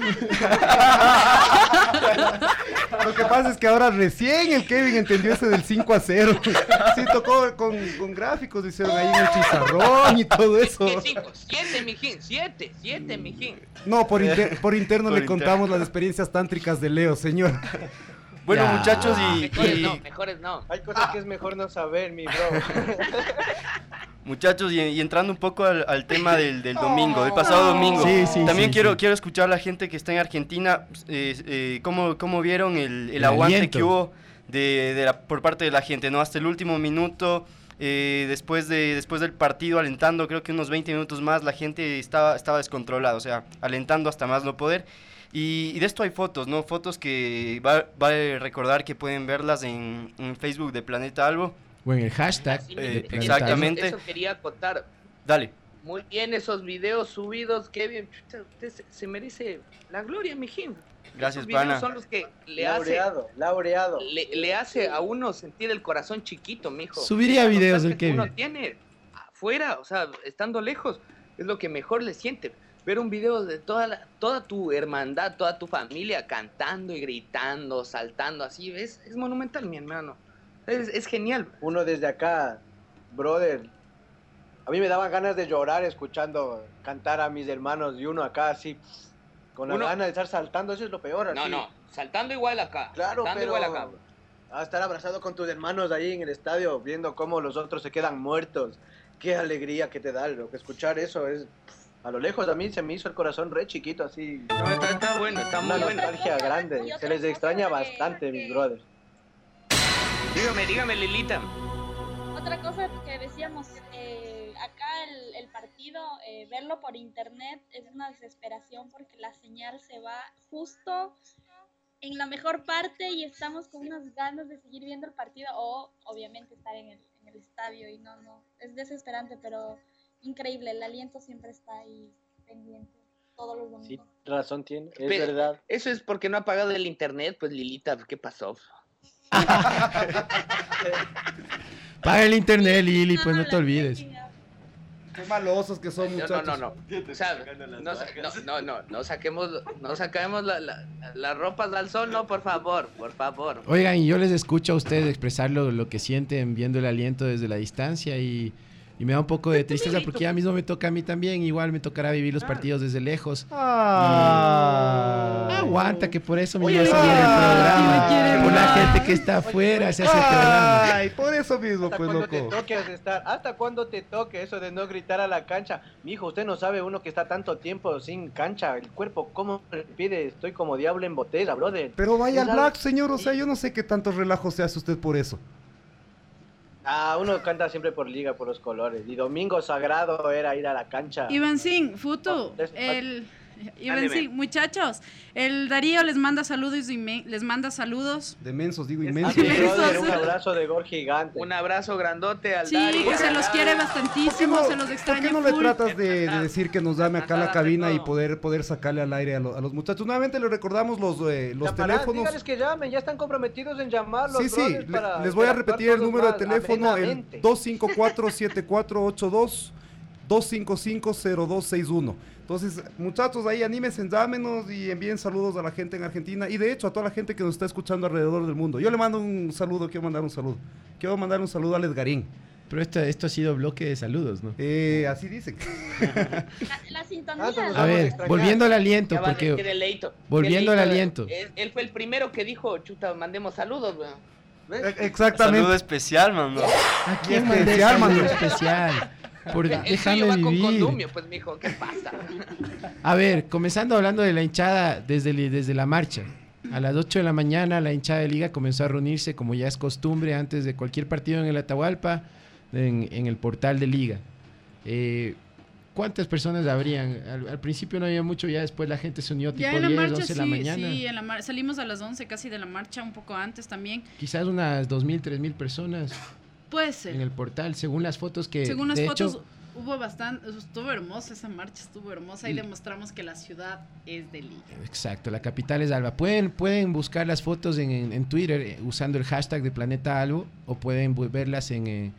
Speaker 17: Lo que pasa es que ahora recién el Kevin entendió ese del 5-0. Sí, tocó con gráficos, hicieron ahí en el chizarrón y todo eso.
Speaker 22: ¿Qué 5? 7, mijín. 7, mijín.
Speaker 17: No, por interno le contamos las experiencias tántricas de Leo, señor.
Speaker 15: Bueno, muchachos,
Speaker 22: mejores no.
Speaker 1: Hay cosas que es mejor no saber, mi bro.
Speaker 15: Muchachos, y entrando un poco al tema del domingo, del pasado domingo. También quiero escuchar a la gente que está en Argentina, cómo vieron el aguante aliento que hubo por parte de la gente, ¿no? Hasta el último minuto, después del partido, alentando, creo que unos 20 minutos más, la gente estaba descontrolada, o sea, alentando hasta más no poder. Y de esto hay fotos, ¿no? Fotos que vale recordar que pueden verlas en Facebook de Planeta Albo.
Speaker 16: O en el hashtag.
Speaker 15: Exactamente.
Speaker 22: Eso quería acotar.
Speaker 15: Dale.
Speaker 22: Muy bien esos videos subidos, Kevin. Usted se merece la gloria, mijín.
Speaker 15: Gracias,
Speaker 22: Esos videos
Speaker 15: pana.
Speaker 22: son los que
Speaker 1: laureado.
Speaker 22: le hace a uno sentir el corazón chiquito, mijo.
Speaker 16: Subiría
Speaker 22: Esa
Speaker 16: videos
Speaker 22: nostalgia
Speaker 16: del
Speaker 22: que
Speaker 16: Kevin.
Speaker 22: uno tiene afuera, o sea, estando lejos, es lo que mejor le siente. Ver un video de toda tu hermandad, toda tu familia cantando y gritando, saltando, así, es monumental, mi hermano. Es genial.
Speaker 1: Uno desde acá, brother, a mí me daban ganas de llorar escuchando cantar a mis hermanos y uno acá así, con la gana de estar saltando, eso es lo peor.
Speaker 22: No,
Speaker 1: así.
Speaker 22: no, saltando igual acá.
Speaker 1: Claro,
Speaker 22: saltando
Speaker 1: pero
Speaker 22: igual acá.
Speaker 1: a estar abrazado con tus hermanos ahí en el estadio, viendo cómo los otros se quedan muertos. Qué alegría que te da, lo que escuchar eso es... A lo lejos a mí se me hizo el corazón re chiquito, así.
Speaker 22: No, está bueno, está muy
Speaker 1: una
Speaker 22: bueno.
Speaker 1: nostalgia grande. Se les extraña bastante, mis brothers.
Speaker 22: Dígame, Lilita.
Speaker 20: Otra cosa que decíamos, acá el partido, verlo por internet es una desesperación porque la señal se va justo en la mejor parte y estamos con unas ganas de seguir viendo el partido o obviamente estar en el estadio y no, es desesperante, pero increíble, el aliento siempre está ahí pendiente todos los domingos.
Speaker 1: Sí, razón tiene, es
Speaker 22: Pero
Speaker 1: verdad.
Speaker 22: eso es porque no ha pagado el internet, pues Lilita, ¿qué pasó?
Speaker 16: Paga el internet, Lili, pues no te olvides.
Speaker 17: Qué malosos que son, muchachos.
Speaker 22: No. O sea, no saquemos las ropas al sol, no, por favor.
Speaker 16: Oigan, y yo les escucho a ustedes expresar lo que sienten viendo el aliento desde la distancia y me da un poco de tristeza porque ya mismo me toca a mí también, igual me tocará vivir los partidos desde lejos. Aguanta, que por eso me llevo a salir del programa. Por la gente que está afuera se hace el programa.
Speaker 17: Ay, por eso mismo, pues, loco.
Speaker 1: ¿Hasta cuándo te toque eso de no gritar a la cancha? Mijo, usted no sabe, uno que está tanto tiempo sin cancha, el cuerpo, ¿cómo le pide? Estoy como diablo en botella, brother.
Speaker 17: Pero vaya al Black, señor, o sea, yo no sé qué tanto relajo se hace usted por eso.
Speaker 1: Uno canta siempre por liga, por los colores. Y domingo sagrado era ir a la cancha.
Speaker 18: Iván Sin, Futu, Iván Sin, muchachos, el Darío les manda saludos
Speaker 17: De mensos, digo inmensos.
Speaker 1: Brother, un abrazo de gol gigante.
Speaker 22: Un abrazo grandote al
Speaker 18: Sí,
Speaker 22: Darío.
Speaker 18: que se los quiere bastantísimo, se los extraña.
Speaker 17: ¿Por qué no le
Speaker 18: full.
Speaker 17: tratas de decir que nos llame acá a la cabina y poder sacarle al aire a los muchachos? Nuevamente les recordamos los teléfonos.
Speaker 1: Dígales que llamen, ya están comprometidos en llamarlos.
Speaker 17: Sí, les voy a repetir el número de teléfono, el 254-7482, 255-0261. Entonces, muchachos, ahí anímense, llámenos y envíen saludos a la gente en Argentina y de hecho a toda la gente que nos está escuchando alrededor del mundo. Yo le mando un saludo, quiero mandar un saludo al Edgarín.
Speaker 16: Pero esto ha sido bloque de saludos, ¿no?
Speaker 17: Así dicen.
Speaker 20: La sintonía.
Speaker 16: A ver, volviendo al aliento,
Speaker 22: Ya va a
Speaker 16: porque...
Speaker 22: decir el Leito.
Speaker 16: Volviendo al
Speaker 22: El Leito,
Speaker 16: aliento.
Speaker 22: Él fue el primero que dijo, chuta, mandemos saludos, weón.
Speaker 17: Exactamente.
Speaker 15: Saludo especial, mano.
Speaker 16: ¿A quién mandé saludo especial? Déjame
Speaker 22: va
Speaker 16: vivir.
Speaker 22: con condumio, pues, mijo, ¿qué pasa?
Speaker 16: A ver, comenzando hablando de la hinchada desde la marcha. A las 8 de la mañana la hinchada de Liga comenzó a reunirse como ya es costumbre antes de cualquier partido en el Atahualpa, en el portal de Liga. ¿Cuántas personas habrían? Al principio no había mucho, ya después la gente se unió tipo
Speaker 18: Ya en la
Speaker 16: 10,
Speaker 18: marcha
Speaker 16: 11 de la mañana.
Speaker 18: sí, salimos a las 11 casi de la marcha, un poco antes también.
Speaker 16: Quizás unas 2.000, 3.000 personas
Speaker 18: Puede ser.
Speaker 16: en el portal, según las fotos que...
Speaker 18: Según las
Speaker 16: de
Speaker 18: fotos,
Speaker 16: hecho,
Speaker 18: hubo bastante, estuvo hermosa esa marcha, estuvo hermosa y demostramos que la ciudad es de Liga.
Speaker 16: exacto, la capital es Alba. Pueden buscar las fotos en Twitter usando el hashtag de Planeta Albo o pueden verlas en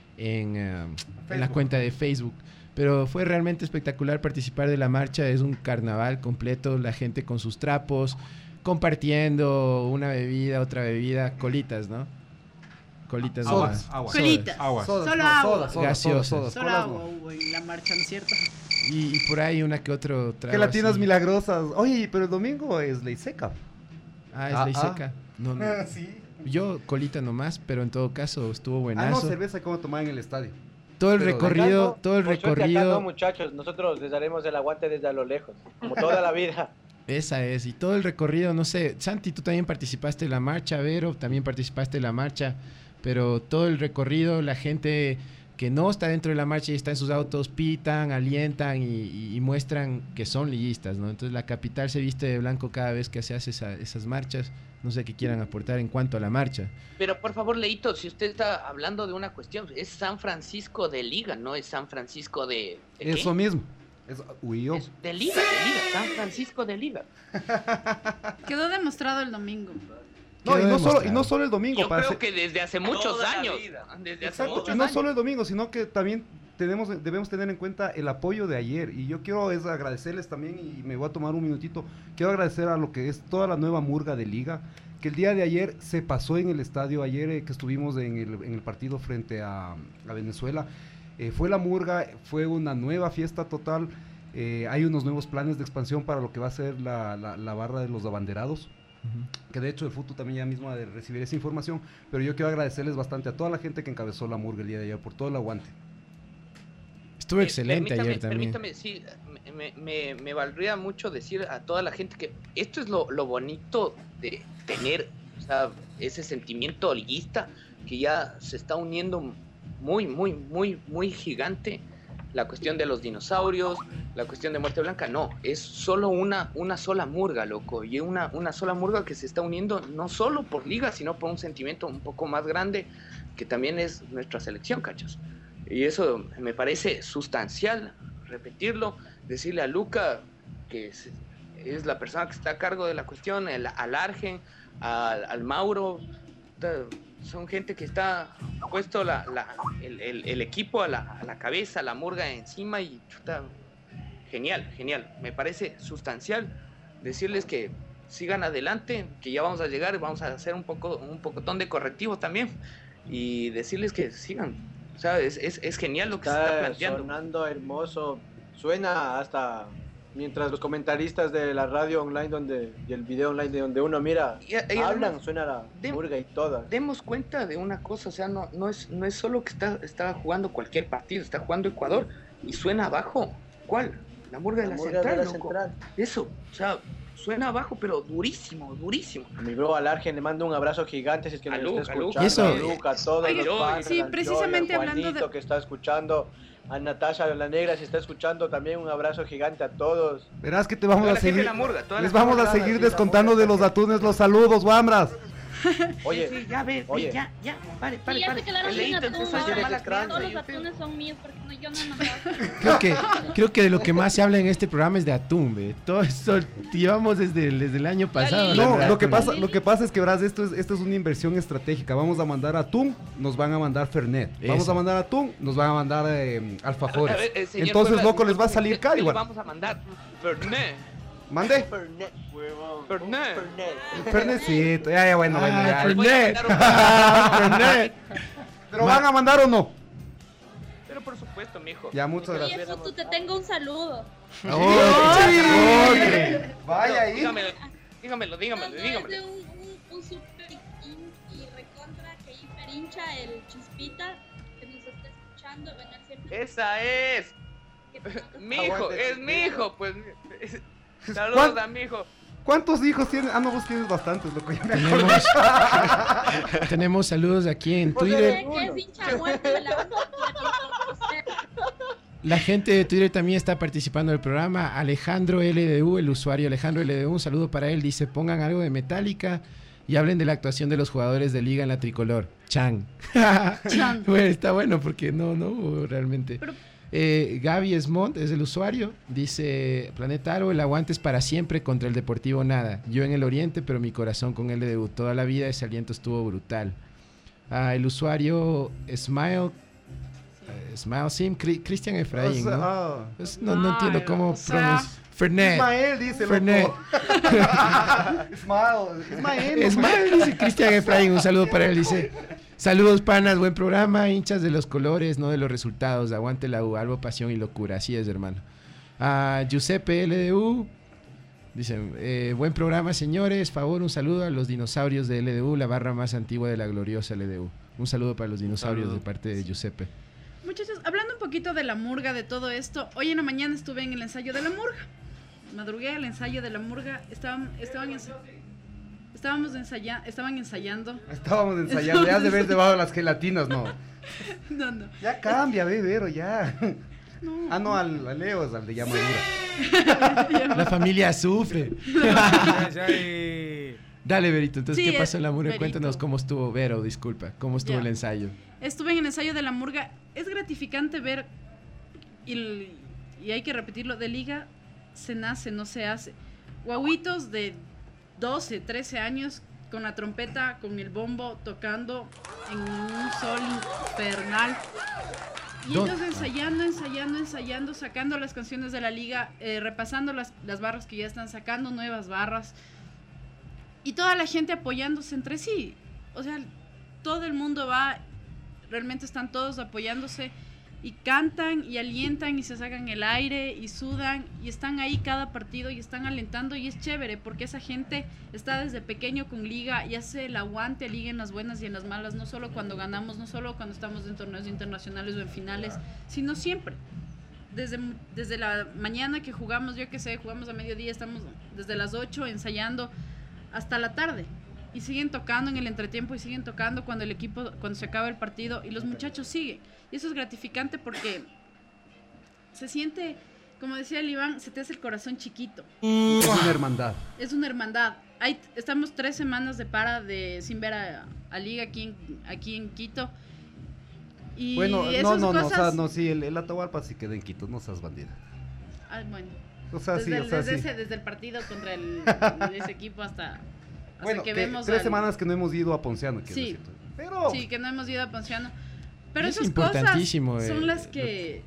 Speaker 16: la cuenta de Facebook. Pero fue realmente espectacular participar de la marcha, es un carnaval completo, la gente con sus trapos, compartiendo una bebida, otra bebida, colitas, ¿no? Colitas,
Speaker 19: Aguas,
Speaker 16: no,
Speaker 19: aguas.
Speaker 18: Colitas,
Speaker 19: Aguas.
Speaker 18: solo agua.
Speaker 16: Gaseosas.
Speaker 18: Solo agua hubo en la marcha, ¿no es cierto?
Speaker 16: Y por ahí una que otro trago.
Speaker 17: Gelatinas
Speaker 16: así.
Speaker 17: milagrosas. Oye, pero el domingo es ley seca.
Speaker 16: Es ley seca. No.
Speaker 17: Sí.
Speaker 16: Yo colita nomás, pero en todo caso estuvo buenazo.
Speaker 17: No, cerveza como tomar en el estadio.
Speaker 16: Todo el
Speaker 17: Pero
Speaker 16: recorrido, todo el
Speaker 1: Por suerte acá
Speaker 16: recorrido.
Speaker 1: no, muchachos, nosotros les daremos el aguante desde a lo lejos, como toda la vida.
Speaker 16: Esa es, y todo el recorrido, no sé, Santi, tú también participaste de la marcha, Vero, también participaste de la marcha, pero todo el recorrido, la gente que no está dentro de la marcha y está en sus autos, pitan, alientan y muestran que son liguistas, ¿no? Entonces la capital se viste de blanco cada vez que se hace esas marchas, no sé qué quieran aportar en cuanto a la marcha.
Speaker 22: Pero por favor, Leito, si usted está hablando de una cuestión, es San Francisco de Liga, no es San Francisco de
Speaker 17: Eso mismo. Es Huillo.
Speaker 22: Es de Liga, San Francisco de Liga.
Speaker 18: Quedó demostrado el domingo.
Speaker 17: No, y no solo el domingo.
Speaker 22: Yo creo que desde hace muchos años.
Speaker 17: Exacto, y no solo el domingo, sino que también debemos tener en cuenta el apoyo de ayer. Y yo quiero agradecerles también, y me voy a tomar un minutito, quiero agradecer a lo que es toda la nueva murga de Liga, que el día de ayer se pasó en el estadio, ayer que estuvimos en el partido frente a Venezuela. Fue la murga, fue una nueva fiesta total. Hay unos nuevos planes de expansión para lo que va a ser la barra de los abanderados. Que de hecho el fútbol también ya mismo ha de recibir esa información, pero yo quiero agradecerles bastante a toda la gente que encabezó la murga el día de ayer por todo el aguante.
Speaker 16: Estuvo excelente ayer también.
Speaker 22: Permítame, sí, me valdría mucho decir a toda la gente que esto es lo bonito de tener, o sea, ese sentimiento liguista que ya se está uniendo muy gigante. La cuestión de los dinosaurios, la cuestión de Muerte Blanca, no, es solo una sola murga, loco, y una sola murga que se está uniendo no solo por Liga, sino por un sentimiento un poco más grande, que también es nuestra selección, ¿cachas? Y eso me parece sustancial, repetirlo, decirle a Luca, que es la persona que está a cargo de la cuestión, al Argen, al Mauro, son gente que está puesto el equipo a la cabeza, la murga encima y chuta, genial, me parece sustancial decirles que sigan adelante, que ya vamos a llegar y vamos a hacer un pocotón de correctivos también y decirles que sigan, o sea, es genial lo que se está planteando.
Speaker 1: Sonando hermoso, suena hasta mientras los comentaristas de la radio online y el video online donde uno mira hablan, suena la murga y todas.
Speaker 22: Demos cuenta de una cosa, o sea, no es solo que está jugando cualquier partido, está jugando Ecuador y suena abajo. ¿Cuál? La murga de la central. Eso, o sea, suena abajo, pero durísimo.
Speaker 1: A mi bro Alargen le mando un abrazo gigante si es que nos está escuchando.
Speaker 16: Eso.
Speaker 1: A Luca, a todos los fans,
Speaker 18: sí, precisamente
Speaker 1: hablando de que está escuchando. A Natasha la Negra, si está escuchando, también un abrazo gigante a todos.
Speaker 17: Verás que te vamos a seguir. Les vamos a seguir descontando de los atunes los saludos, Wambras.
Speaker 22: Oye, sí, ya ves,
Speaker 1: oye.
Speaker 22: ya, pare.
Speaker 20: Y ya se quedaron sin atún. Todos los atunes son míos porque yo no he mandado.
Speaker 16: Creo que de lo que más se habla en este programa es de atún, ve. Todo esto llevamos desde el año pasado.
Speaker 17: No, lo que pasa es que, verás, esto es una inversión estratégica. Vamos a mandar atún, nos van a mandar Fernet. Vamos a mandar atún, nos van a mandar alfajores. Entonces, Cuevas, loco, les va a salir caro igual.
Speaker 22: Vamos a mandar Fernet.
Speaker 17: ¿Mande? Fernetcito, ya, bueno, ya.
Speaker 16: Fernet.
Speaker 17: ¿Pero van a mandar o no?
Speaker 22: Pero por supuesto, mijo.
Speaker 17: Ya, muchas gracias.
Speaker 20: Oye, Futu, te tengo un saludo.
Speaker 17: Vaya ahí.
Speaker 22: Dígamelo.
Speaker 20: Es de un super y recontra que hincha, el Chispita, que nos está escuchando. Bueno,
Speaker 22: esa es. Mijo, es mi hijo, pues. Saludos a mi hijo.
Speaker 17: ¿Cuántos hijos tienes? No, vos tienes bastantes, loco.
Speaker 16: Tenemos saludos aquí en Twitter. La gente de Twitter también está participando del programa. Alejandro LDU, el usuario Alejandro LDU, un saludo para él. Dice, pongan algo de Metallica y hablen de la actuación de los jugadores de Liga en la Tricolor. Chan. Bueno, está bueno porque no realmente. Gaby Esmont es el usuario. Dice, Planeta Albo, el aguante es para siempre contra el Deportivo Nada. Yo en el Oriente, pero mi corazón con LDU. Toda la vida ese aliento estuvo brutal. El usuario Smile Sim, Cristian Efraín, ¿no? No entiendo cómo pronunciar. Fernet.
Speaker 17: Ismael dice,
Speaker 16: Fernet. Ismael dice Cristian Efraín, un saludo para él, dice, saludos panas, buen programa, hinchas de los colores, no de los resultados, aguante la U, algo pasión y locura, así es, hermano. Giuseppe LDU dice, buen programa, señores, favor, un saludo a los dinosaurios de LDU, la barra más antigua de la gloriosa LDU. Un saludo para los dinosaurios de parte de Giuseppe.
Speaker 18: Muchachos, hablando un poquito de la murga, de todo esto, hoy en la mañana estuve en el ensayo de la murga. Madrugué al ensayo de la murga, estaban ensayando.
Speaker 17: Estábamos ensayando, ya has de ver debajo de las gelatinas, ¿no?
Speaker 18: No.
Speaker 17: Ya cambia, Vero, ya. No. No, al Leo es al de llamadura.
Speaker 16: La familia sufre. Dale, Verito, entonces, ¿qué pasó en la murga? Cuéntanos cómo estuvo, Vero, disculpa, cómo estuvo el ensayo.
Speaker 18: Estuve en el ensayo de la murga, es gratificante ver y y hay que repetirlo, de liga se nace, no se hace. Guaguitos de 12, 13 años con la trompeta, con el bombo, tocando en un sol infernal. Y ellos ensayando, sacando las canciones de la liga, repasando las barras que ya están, sacando nuevas barras. Y toda la gente apoyándose entre sí. O sea, todo el mundo va, realmente están todos apoyándose y cantan y alientan y se sacan el aire y sudan y están ahí cada partido y están alentando, y es chévere porque esa gente está desde pequeño con liga y hace el aguante a liga en las buenas y en las malas, no solo cuando ganamos, no solo cuando estamos en torneos internacionales o en finales, sino siempre. Desde la mañana que jugamos, yo que sé, jugamos a mediodía, estamos desde las 8 ensayando hasta la tarde. Y siguen tocando en el entretiempo y siguen tocando cuando se acaba el partido y los muchachos siguen. Y eso es gratificante porque se siente, como decía el Iván, se te hace el corazón chiquito.
Speaker 17: Es una hermandad.
Speaker 18: Es una hermandad. Estamos 3 semanas de sin ver a Liga aquí en Quito. Y
Speaker 17: bueno,
Speaker 18: cosas...
Speaker 17: sí, el Atahualpa sí queda en Quito, no seas bandida.
Speaker 18: Bueno.
Speaker 17: O sea,
Speaker 18: desde el partido contra ese equipo hasta
Speaker 17: bueno,
Speaker 18: que vemos
Speaker 17: 3 semanas que no hemos ido a Ponciano.
Speaker 18: Sí, sí, que no hemos ido a Ponciano. Pero
Speaker 16: es
Speaker 18: esas
Speaker 16: importantísimo,
Speaker 18: cosas son las que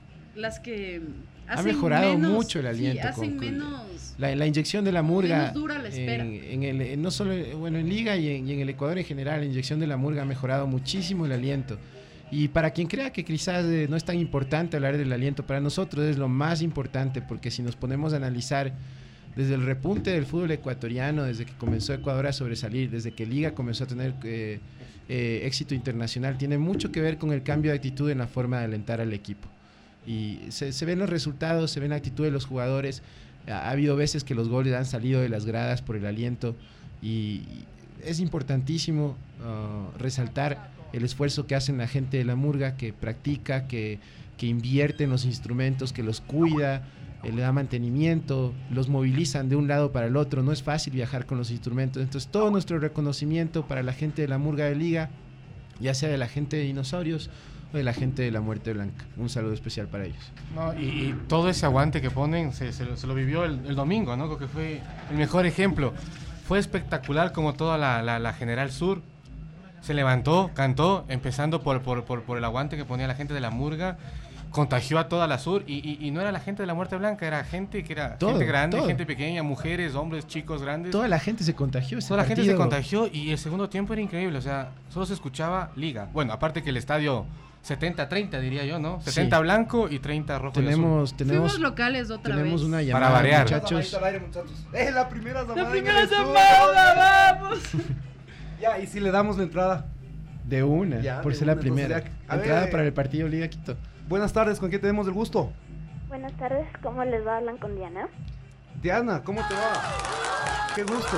Speaker 16: ha mejorado mucho el aliento.
Speaker 18: Sí, hacen menos...
Speaker 16: La inyección de la murga.
Speaker 18: Menos dura la espera.
Speaker 16: No solo en Liga y en el Ecuador en general, la inyección de la murga ha mejorado muchísimo el aliento. Y para quien crea que quizás no es tan importante hablar del aliento, para nosotros es lo más importante, porque si nos ponemos a analizar desde el repunte del fútbol ecuatoriano, desde que comenzó Ecuador a sobresalir, desde que Liga comenzó a tener éxito internacional, tiene mucho que ver con el cambio de actitud en la forma de alentar al equipo. Y se ven los resultados, se ven la actitud de los jugadores. Ha habido veces que los goles han salido de las gradas por el aliento, y es importantísimo resaltar el esfuerzo que hacen la gente de la murga, que practica, que invierte en los instrumentos, que los cuida, le da mantenimiento, los movilizan de un lado para el otro. No es fácil viajar con los instrumentos. Entonces, todo nuestro reconocimiento para la gente de la murga de Liga, ya sea de la gente de Dinosaurios o de la gente de la Muerte Blanca. Un saludo especial para ellos.
Speaker 19: No, y todo ese aguante que ponen se lo vivió el domingo, ¿no? Creo que fue el mejor ejemplo. Fue espectacular como toda la General Sur se levantó, cantó, empezando por el aguante que ponía la gente de la murga. Contagió a toda la Sur, y no era la gente de la Muerte Blanca, era gente que era gente grande, gente pequeña, mujeres, hombres, chicos, grandes.
Speaker 16: Toda la gente se contagió.
Speaker 19: Toda la gente se contagió, y el segundo tiempo era increíble. O sea, solo se escuchaba Liga. Bueno, aparte que el estadio 70-30 diría yo, ¿no? 70 blanco y 30 rojo.
Speaker 18: Fuimos locales otra vez.
Speaker 16: Tenemos una llamada,
Speaker 19: para variar.
Speaker 16: Muchachos.
Speaker 17: Es la primera llamada.
Speaker 18: La primera llamada, vamos.
Speaker 17: Ya, y si le damos la entrada.
Speaker 16: De una, ya, por ser la primera. Entrada para el partido Liga Quito.
Speaker 17: Buenas tardes, ¿con quién tenemos el gusto?
Speaker 6: Buenas tardes, ¿cómo les va? Hablan con Diana.
Speaker 17: Diana, ¿cómo te va? Qué gusto.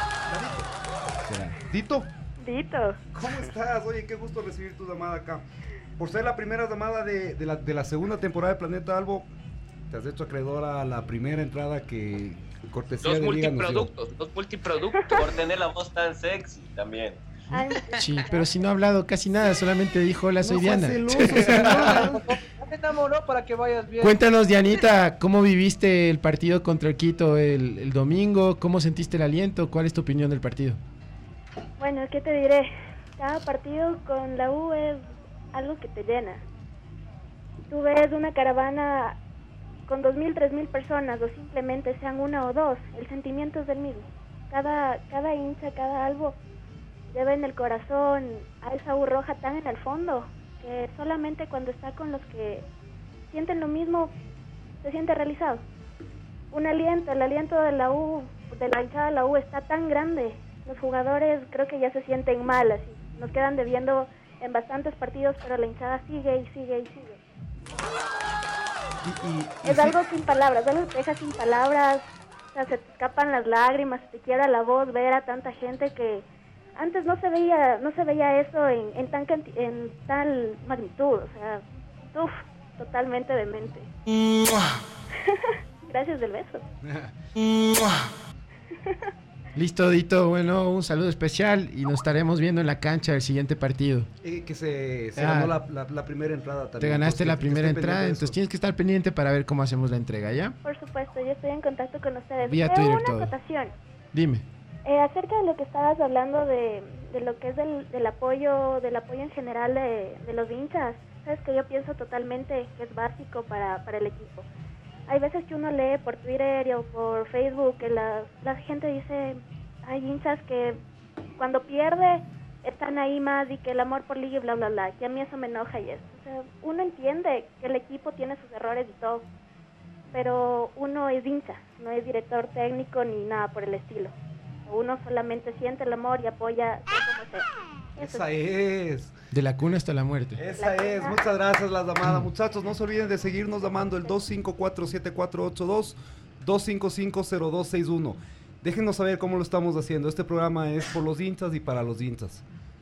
Speaker 17: ¿Dito?
Speaker 6: Dito.
Speaker 17: ¿Cómo estás? Oye, qué gusto recibir tu llamada acá. Por ser la primera llamada de la segunda temporada de Planeta Albo, te has hecho acreedora a la primera entrada que cortesía de Liga nos dio.
Speaker 2: Dos multiproductos. Por tener la voz tan sexy también.
Speaker 16: Sí, pero si no ha hablado casi nada, solamente dijo hola, soy Diana.
Speaker 1: Para que vayas bien.
Speaker 16: Cuéntanos, Dianita, ¿cómo viviste el partido contra el Quito el domingo? ¿Cómo sentiste el aliento? ¿Cuál es tu opinión del partido?
Speaker 6: Bueno, ¿qué te diré? Cada partido con la U es algo que te llena. Tú ves una caravana con 2.000, 3.000 personas, o simplemente sean una o dos, el sentimiento es el mismo. Cada hincha, cada albo lleva en el corazón a esa U roja tan en el fondo, que solamente cuando está con los que sienten lo mismo, se siente realizado. El aliento de la U, de la hinchada de la U está tan grande, los jugadores creo que ya se sienten mal, así, nos quedan debiendo en bastantes partidos, pero la hinchada sigue y sigue y sigue. Es algo sin palabras, algo que te deja sin palabras, o sea, se te escapan las lágrimas, se te quiebra la voz ver a tanta gente que antes no se veía eso en tal magnitud, o sea, totalmente demente. Gracias del beso.
Speaker 16: Listo, Dito. Bueno, un saludo especial y nos estaremos viendo en la cancha del siguiente partido.
Speaker 17: Que se ganó la primera entrada también.
Speaker 16: Te ganaste la primera entrada, entonces
Speaker 17: eso.
Speaker 16: tienes que estar pendiente para ver cómo hacemos la entrega, ¿ya?
Speaker 6: Por supuesto, yo estoy en contacto con ustedes.
Speaker 16: Vía
Speaker 6: Tengo
Speaker 16: Twitter todo.
Speaker 6: una acotación.
Speaker 16: Dime.
Speaker 6: Acerca de lo que estabas hablando de lo que es del apoyo en general de los hinchas, sabes que yo pienso totalmente que es básico para el equipo. Hay veces que uno lee por Twitter o por Facebook que la gente dice, hay hinchas que cuando pierde están ahí más y que el amor por liga y bla bla bla, que a mí eso me enoja y eso. O sea, uno entiende que el equipo tiene sus errores y todo, pero uno es hincha, no es director técnico ni nada por el estilo. Uno solamente siente el amor y apoya como sea.
Speaker 17: Esa es.
Speaker 16: De la cuna hasta la muerte.
Speaker 17: Esa es. Muchas gracias, las damadas. Muchachos, no se olviden de seguirnos llamando el 254-7482, 255-0261. Déjenos saber cómo lo estamos haciendo. Este programa es por los hinchas y para los hinchas.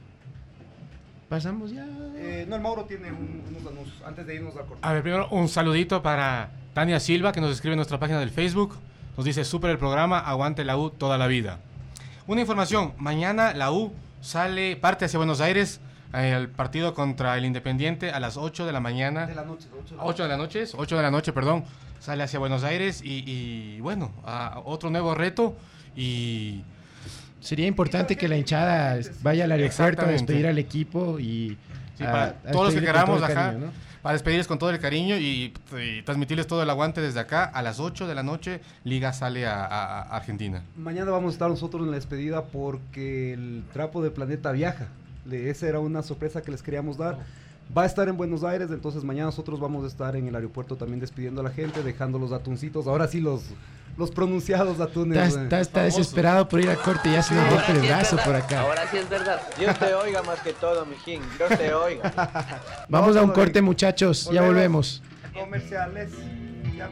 Speaker 16: Pasamos ya.
Speaker 17: No, el Mauro tiene unos anuncios antes de irnos a cortar.
Speaker 19: A ver, primero un saludito para Tania Silva, que nos escribe en nuestra página del Facebook. Nos dice, súper el programa, aguante la U toda la vida. Una información, mañana la U parte hacia Buenos Aires al partido contra el Independiente a las 8 de la mañana.
Speaker 17: De la noche.
Speaker 19: 8 de la noche, perdón. Sale hacia Buenos Aires y bueno, a otro nuevo reto y...
Speaker 16: Sería importante que la hinchada vaya al aeropuerto a despedir al equipo y...
Speaker 19: Sí, para todos los que queramos, para despedirles con todo el cariño y transmitirles todo el aguante desde acá. A las 8 de la noche, Liga sale a Argentina.
Speaker 17: Mañana vamos a estar nosotros en la despedida porque el Trapo de Planeta viaja. Esa era una sorpresa que les queríamos dar. Va a estar en Buenos Aires, entonces mañana nosotros vamos a estar en el aeropuerto también despidiendo a la gente, dejando los atuncitos. Ahora sí, los pronunciados atunes.
Speaker 16: Está desesperado por ir a corte y ya se nos rompe el brazo por acá.
Speaker 22: Ahora sí es verdad.
Speaker 1: Dios te oiga más que todo, mijín. Dios te oiga.
Speaker 16: Vamos a un corte, muchachos. Ya volvemos.
Speaker 17: Comerciales. Ya.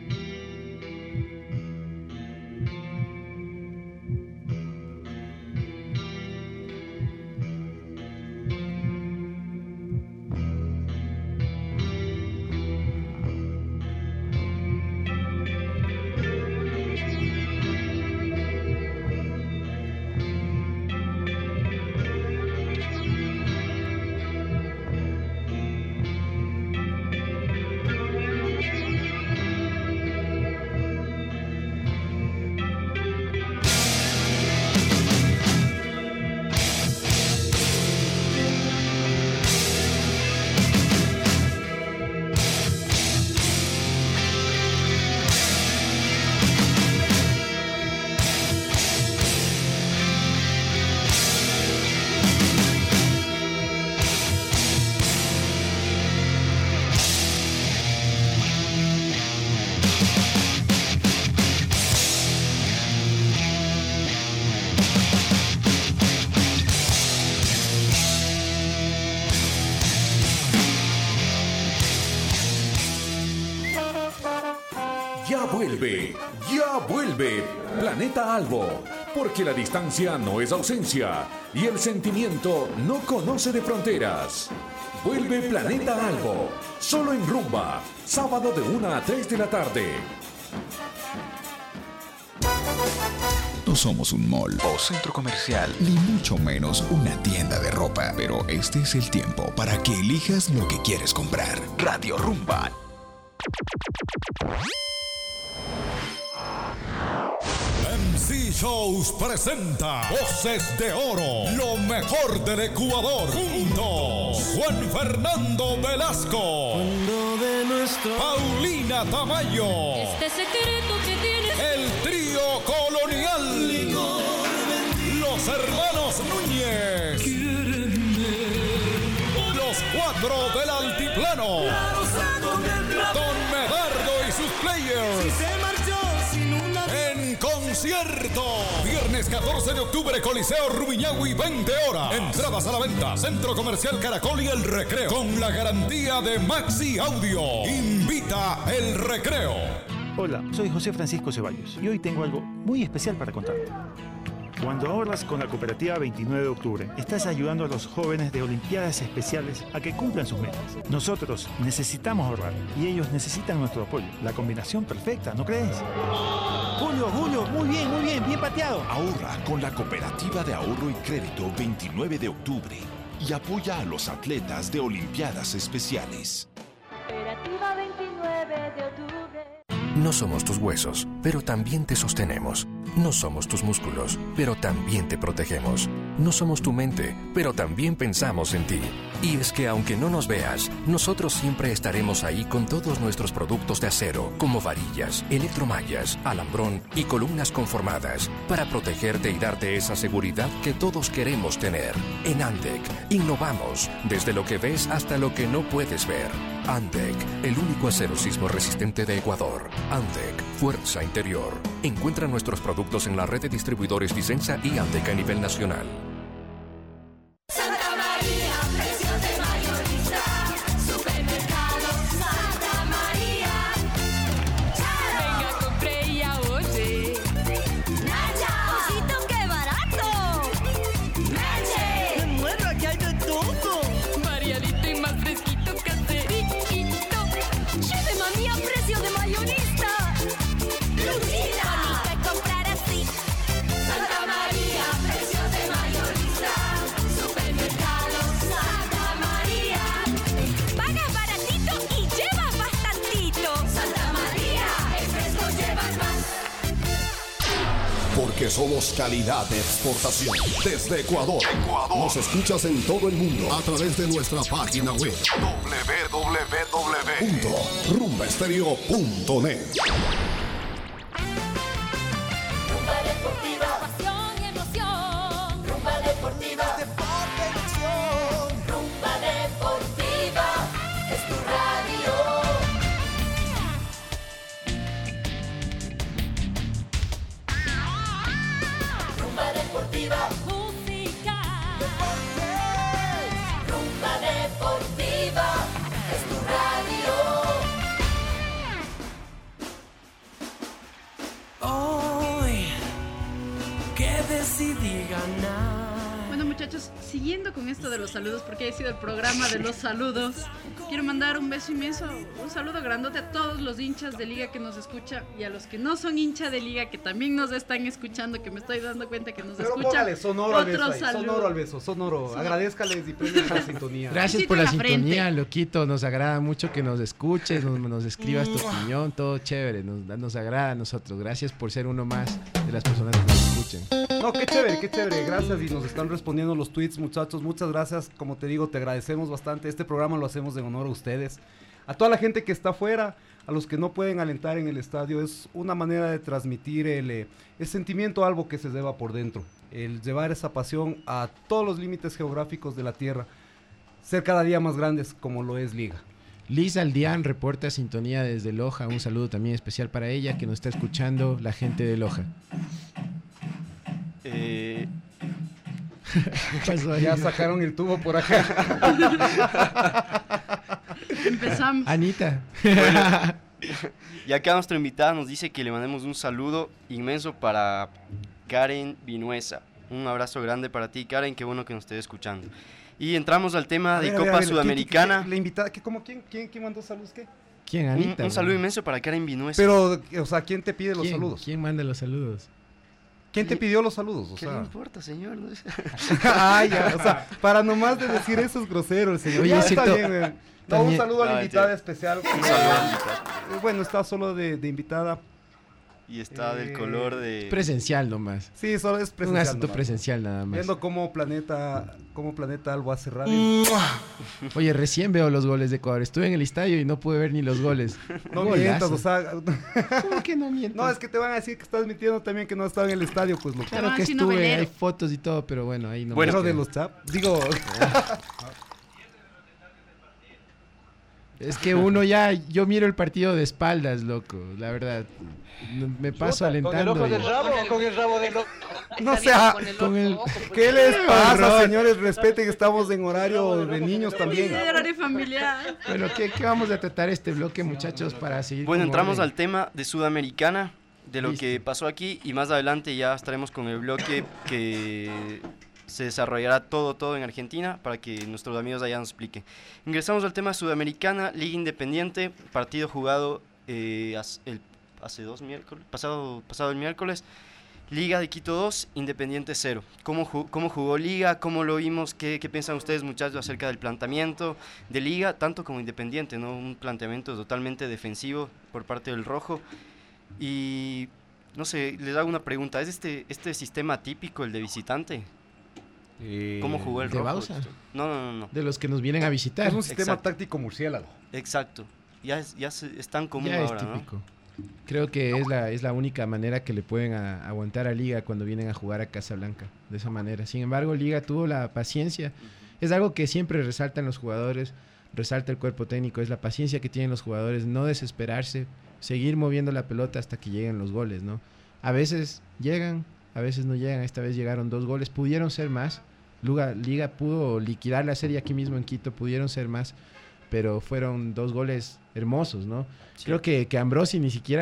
Speaker 14: Ya vuelve Planeta Albo, porque la distancia no es ausencia y el sentimiento no conoce de fronteras. Vuelve Planeta Albo, solo en Rumba, sábado de 1 a 3 de la tarde.
Speaker 3: No somos un mall o centro comercial, ni mucho menos una tienda de ropa, pero este es el tiempo para que elijas lo que quieres comprar. Radio Rumba.
Speaker 24: MC Shows presenta Voces de Oro, lo mejor del Ecuador, juntos Juan Fernando Velasco, Paulina Tamayo,
Speaker 12: Este secreto que tienes,
Speaker 24: el trío colonial, los hermanos Núñez, los cuatro del altiplano, Don Medardo y sus players. En concierto, viernes 14 de octubre, Coliseo Rumiñahui, 20 horas. Entradas a la venta, Centro Comercial Caracol y El Recreo, con la garantía de Maxi Audio. Invita El Recreo.
Speaker 10: Hola, soy José Francisco Ceballos y hoy tengo algo muy especial para contar. Cuando ahorras con la cooperativa 29 de octubre, estás ayudando a los jóvenes de Olimpiadas Especiales a que cumplan sus metas. Nosotros necesitamos ahorrar y ellos necesitan nuestro apoyo. La combinación perfecta, ¿no crees?
Speaker 7: Julio, muy bien pateado.
Speaker 24: Ahorra con la Cooperativa de Ahorro y Crédito 29 de octubre y apoya a los atletas de Olimpiadas Especiales.
Speaker 12: Cooperativa 29 de octubre.
Speaker 8: No somos tus huesos, pero también te sostenemos. No somos tus músculos, pero también te protegemos. No somos tu mente, pero también pensamos en ti. Y es que aunque no nos veas, nosotros siempre estaremos ahí con todos nuestros productos de acero, como varillas, electromallas, alambrón y columnas conformadas, para protegerte y darte esa seguridad que todos queremos tener. En Andec, innovamos, desde lo que ves hasta lo que no puedes ver. Andec, el único acero sismo resistente de Ecuador. Andec, fuerza interior. Encuentra nuestros productos en la red de distribuidores Disensa y Andec a nivel nacional.
Speaker 12: Santa María, precios de mayorista. Supermercado Santa María. Venga, compré y ahorré. Nacha, cosito, qué barato. Leche,
Speaker 7: Bueno, aquí hay de todo.
Speaker 12: variadito y más fresquito, caserito. Lleve mami a precio de mayorista. Lucila, bonita comprar así. Santa María, precios de mayorista. Supermercado Santa María. Pagas baratito y llevas bastantito. Santa María, el fresco llevas más.
Speaker 13: Porque somos calidad de exportación. Desde Ecuador. Nos escuchas en todo el mundo a través de nuestra página web www.rumbaestereo.net.
Speaker 12: Rumba deportiva, pasión y emoción. Rumba deportiva, deporte y acción. Rumba deportiva, es tu radio. Rumba deportiva, música. Deportes. Rumba deportiva, es tu radio.
Speaker 7: Hoy que decidí ganar.
Speaker 18: Bueno, muchachos, siguiendo con esto de los saludos, porque ha sido el programa de los saludos, quiero mandar un beso inmenso, un saludo grandote a todos los hinchas de Liga que nos escuchan y a los que no son hincha de Liga que también nos están escuchando, que me estoy dando cuenta que nos
Speaker 17: Pero
Speaker 18: escuchan.
Speaker 17: póngale sonoro al beso ahí,
Speaker 18: saludo.
Speaker 17: sonoro al beso, sonoro. Agradezcales y premien la sintonía.
Speaker 16: Gracias por la sintonía, loquito. Nos agrada mucho que nos escuches, nos escribas tu opinión, todo chévere. Nos agrada a nosotros. Gracias por ser uno más de las personas que nos escuchen.
Speaker 17: No, qué chévere, gracias y nos están respondiendo los tweets, muchachos, muchas gracias, como te digo, te agradecemos bastante, este programa lo hacemos en honor a ustedes, a toda la gente que está afuera, a los que no pueden alentar en el estadio, es una manera de transmitir el sentimiento algo que se lleva por dentro, el llevar esa pasión a todos los límites geográficos de la tierra, ser cada día más grandes como lo es Liga.
Speaker 16: Liz Aldián reporta sintonía desde Loja, un saludo también especial para ella que nos está escuchando la gente de Loja.
Speaker 17: Ya sacaron el tubo por acá.
Speaker 18: Empezamos.
Speaker 16: Anita.
Speaker 15: Bueno, y acá nuestra invitada nos dice que le mandemos un saludo inmenso para Karen Vinuesa. Un abrazo grande para ti, Karen, qué bueno que nos esté escuchando. Y entramos al tema de Copa Sudamericana.
Speaker 17: La invitada, ¿quién mandó saludos? ¿Qué?
Speaker 16: ¿Quién, Anita?
Speaker 15: Un saludo inmenso para Karen Vinuesa.
Speaker 17: Pero, o sea, ¿quién te pide los saludos?
Speaker 16: ¿Quién manda los saludos?
Speaker 17: ¿Quién te pidió los saludos? O
Speaker 15: ¿Qué
Speaker 17: sea...
Speaker 15: le importa, señor?
Speaker 17: Ya, o sea, para nomás de decir eso es grosero el señor.
Speaker 16: Oye,
Speaker 17: Ya,
Speaker 16: cierto,
Speaker 17: está bien, güey. No, un saludo a la invitada especial.
Speaker 15: Un saludo a la invitada.
Speaker 17: Bueno, está solo de invitada.
Speaker 15: Y está del color de...
Speaker 16: Presencial nomás.
Speaker 17: Sí, solo es presencial.
Speaker 16: Un asunto
Speaker 17: nomás.
Speaker 16: presencial nada más.
Speaker 17: Viendo cómo Planeta Albo hace radio.
Speaker 16: Oye, recién veo los goles de Ecuador. Estuve en el estadio y no pude ver ni los goles.
Speaker 17: No
Speaker 16: Golazo.
Speaker 17: mientas, o sea...
Speaker 16: ¿Cómo que no mientas?
Speaker 17: No, es que te van a decir que estás mintiendo también que no has estado en el estadio, pues lo
Speaker 16: Claro que estuve, hay fotos y todo, pero bueno, ahí no.
Speaker 17: Bueno, de los chaps. Digo...
Speaker 16: Es que uno yo miro el partido de espaldas, loco, la verdad. Me paso alentando.
Speaker 1: ¿Con el ojo del rabo o con el rabo del ojo?
Speaker 17: No sea, ¿qué les pasa,
Speaker 16: horror.
Speaker 17: señores? Respeten que estamos en horario de niños también.
Speaker 18: Horario familiar.
Speaker 16: Bueno, ¿qué vamos a tratar este bloque, muchachos, para seguir?
Speaker 15: Bueno,
Speaker 16: con
Speaker 15: entramos
Speaker 16: orden?
Speaker 15: al tema de Sudamericana. de lo que pasó aquí y más adelante ya estaremos con el bloque que se desarrollará todo en Argentina para que nuestros amigos allá nos expliquen. Ingresamos al tema Sudamericana, Liga Independiente, partido jugado hace 2 miércoles, pasado el miércoles. Liga de Quito 2, Independiente 0. ¿Cómo jugó Liga? ¿Cómo lo vimos? ¿Qué piensan ustedes, muchachos, acerca del planteamiento de Liga, tanto como Independiente, ¿no? Un planteamiento totalmente defensivo por parte del Rojo. Y, no sé, les hago una pregunta. ¿Es este sistema típico, el de visitante? ¿Cómo jugó el
Speaker 16: ¿De
Speaker 15: Rojo?
Speaker 16: Bausa?
Speaker 15: No.
Speaker 16: De los que nos vienen a visitar.
Speaker 17: Es un sistema táctico murciélago.
Speaker 15: Exacto. Ya es tan común
Speaker 16: Ya
Speaker 15: ahora,
Speaker 16: es típico. Creo que es la única manera que le pueden aguantar a Liga cuando vienen a jugar a Casablanca, de esa manera. Sin embargo, Liga tuvo la paciencia. Es algo que siempre resaltan los jugadores, resalta el cuerpo técnico, es la paciencia que tienen los jugadores, no desesperarse, seguir moviendo la pelota hasta que lleguen los goles, ¿no? A veces llegan, a veces no llegan. Esta vez llegaron 2 goles, pudieron ser más. Liga pudo liquidar la serie aquí mismo en Quito, pudieron ser más, pero fueron 2 goles hermosos, ¿no? Sí. Creo que Ambrosi ni siquiera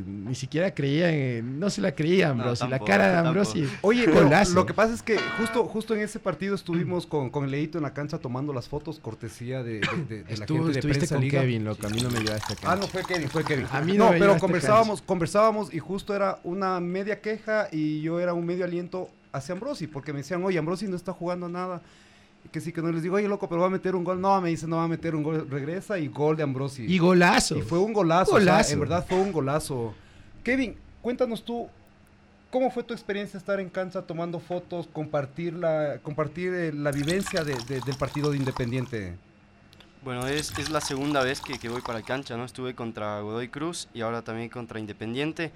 Speaker 16: creía, no se la creía Ambrosi, la cara de Ambrosi.
Speaker 17: Oye, pero lo que pasa es que justo en ese partido estuvimos con el Leito en la cancha tomando las fotos, cortesía de la gente de
Speaker 16: Estuviste
Speaker 17: Prensa
Speaker 16: con
Speaker 17: Liga.
Speaker 16: Kevin, loco, a mí no me llevaste acá.
Speaker 17: No, fue Kevin.
Speaker 16: A mí
Speaker 17: no,
Speaker 16: me
Speaker 17: pero
Speaker 16: llevaste
Speaker 17: conversábamos y justo era una media queja y yo era un medio aliento hacia Ambrosi, porque me decían, oye, Ambrosi no está jugando nada. Que sí, que no les digo, oye, loco, pero va a meter un gol. No, me dice, no va a meter un gol. Regresa y gol de Ambrosi.
Speaker 16: Y golazo.
Speaker 17: Y fue un golazo. O sea, en verdad fue un golazo. Kevin, cuéntanos tú, ¿cómo fue tu experiencia estar en cancha tomando fotos, compartir la vivencia del partido de Independiente?
Speaker 15: Bueno, es la segunda vez que voy para cancha, ¿no? Estuve contra Godoy Cruz y ahora también contra Independiente.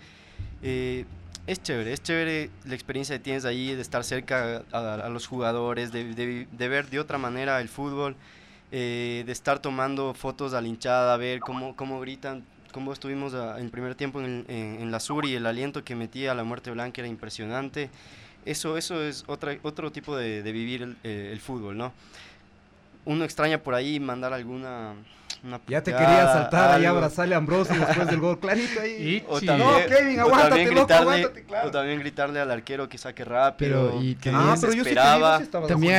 Speaker 15: Es chévere la experiencia que tienes ahí de estar cerca a los jugadores, de ver de otra manera el fútbol, de estar tomando fotos a la hinchada, ver cómo gritan, cómo estuvimos en primer tiempo en la Sur y el aliento que metía a la Muerte Blanca era impresionante. Eso es otro tipo de vivir el fútbol, ¿no? Uno extraña por ahí mandar alguna...
Speaker 17: Ya te quería saltar ahí a abrazarle a Ambrosi después del gol, clarito ahí.
Speaker 15: O también,
Speaker 17: no, Kevin, aguántate, loco, aguántate, claro.
Speaker 15: O también gritarle al arquero que saque rápido.
Speaker 16: Pero yo sí también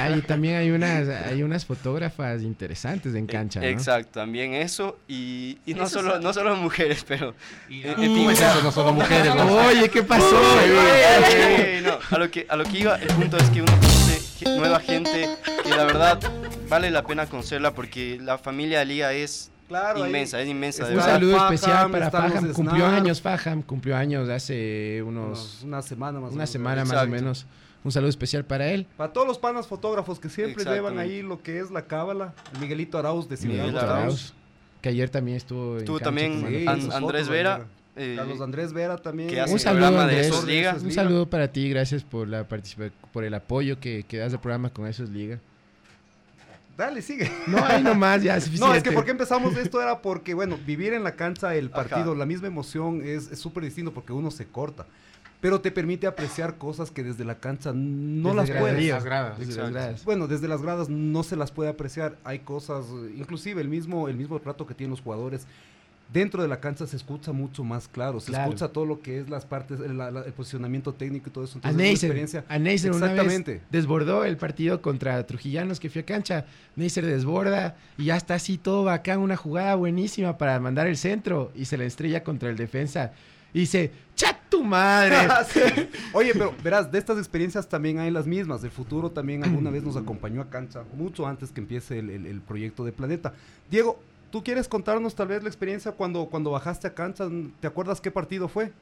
Speaker 16: hay unas fotógrafas interesantes en cancha, ¿no?
Speaker 15: Exacto, también eso y no solo mujeres, pero
Speaker 19: no solo mujeres.
Speaker 16: Oye, ¿qué pasó?
Speaker 15: No, a lo que iba, el punto es que uno conoce nueva gente que la verdad vale la pena conocerla porque la familia de Liga es inmensa.
Speaker 16: Un saludo especial para Faham. Cumplió años hace una semana más o menos. Un saludo especial para él.
Speaker 17: Para todos los panas fotógrafos que siempre llevan ahí lo que es la cábala. Miguelito Arauz de Ciudad
Speaker 16: Arauz, que ayer también estuvo en cancha
Speaker 15: también Andrés Vera.
Speaker 17: Carlos Andrés Vera también.
Speaker 15: Que hace
Speaker 16: un saludo,
Speaker 15: Andrés,
Speaker 16: de Liga. Un saludo para ti, gracias por la por el apoyo que das al programa con Esos Liga.
Speaker 17: Dale, sigue.
Speaker 16: No, ahí nomás, ya es suficiente.
Speaker 17: No, es que porque empezamos esto era porque, bueno, vivir en la cancha el partido, la misma emoción es súper distinto porque uno se corta. Pero te permite apreciar cosas que desde la cancha no las puedes.
Speaker 19: Desde las gradas.
Speaker 17: Bueno, desde las gradas no se las puede apreciar. Hay cosas, inclusive el mismo trato que tienen los jugadores. Dentro de la cancha se escucha mucho más claro, escucha todo lo que es las partes, el posicionamiento técnico y todo eso.
Speaker 16: Entonces, a Neisser una vez desbordó el partido contra Trujillanos que fui a cancha. Neisser desborda y ya está así todo bacán, una jugada buenísima para mandar el centro y se la estrella contra el defensa. Y dice, ¡cha tu madre!
Speaker 17: Oye, pero verás, de estas experiencias también hay las mismas. El futuro también alguna vez nos acompañó a cancha, mucho antes que empiece el proyecto de Planeta. Diego, ¿tú quieres contarnos tal vez la experiencia cuando bajaste a cancha? ¿Te acuerdas qué partido fue?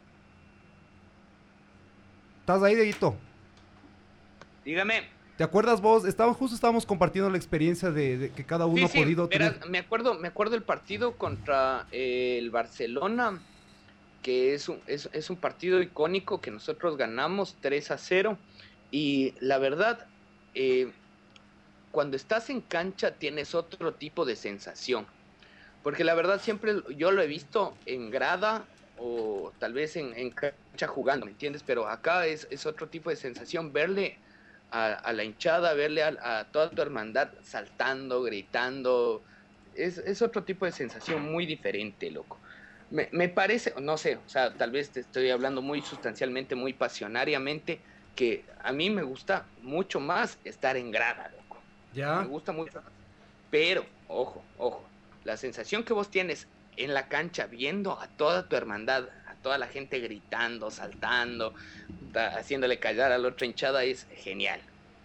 Speaker 17: ¿Estás ahí, Dieguito?
Speaker 22: Dígame.
Speaker 17: ¿Te acuerdas vos? Estábamos compartiendo la experiencia de que cada uno ha podido tener.
Speaker 22: Me acuerdo el partido contra el Barcelona, que es un partido icónico que nosotros ganamos 3-0. Y la verdad, cuando estás en cancha tienes otro tipo de sensación, porque la verdad siempre yo lo he visto en grada o tal vez en cancha jugando, ¿me entiendes? Pero acá es otro tipo de sensación, verle a la hinchada, verle a toda tu hermandad saltando, gritando, es otro tipo de sensación muy diferente, loco. me parece, no sé, o sea, tal vez te estoy hablando muy sustancialmente, muy pasionariamente, que a mí me gusta mucho más estar en grada, loco.
Speaker 17: Ya.
Speaker 22: Me gusta mucho más. Pero, ojo, la sensación que vos tienes en la cancha viendo a toda tu hermandad, a toda la gente gritando, saltando, haciéndole callar a la otra hinchada es genial.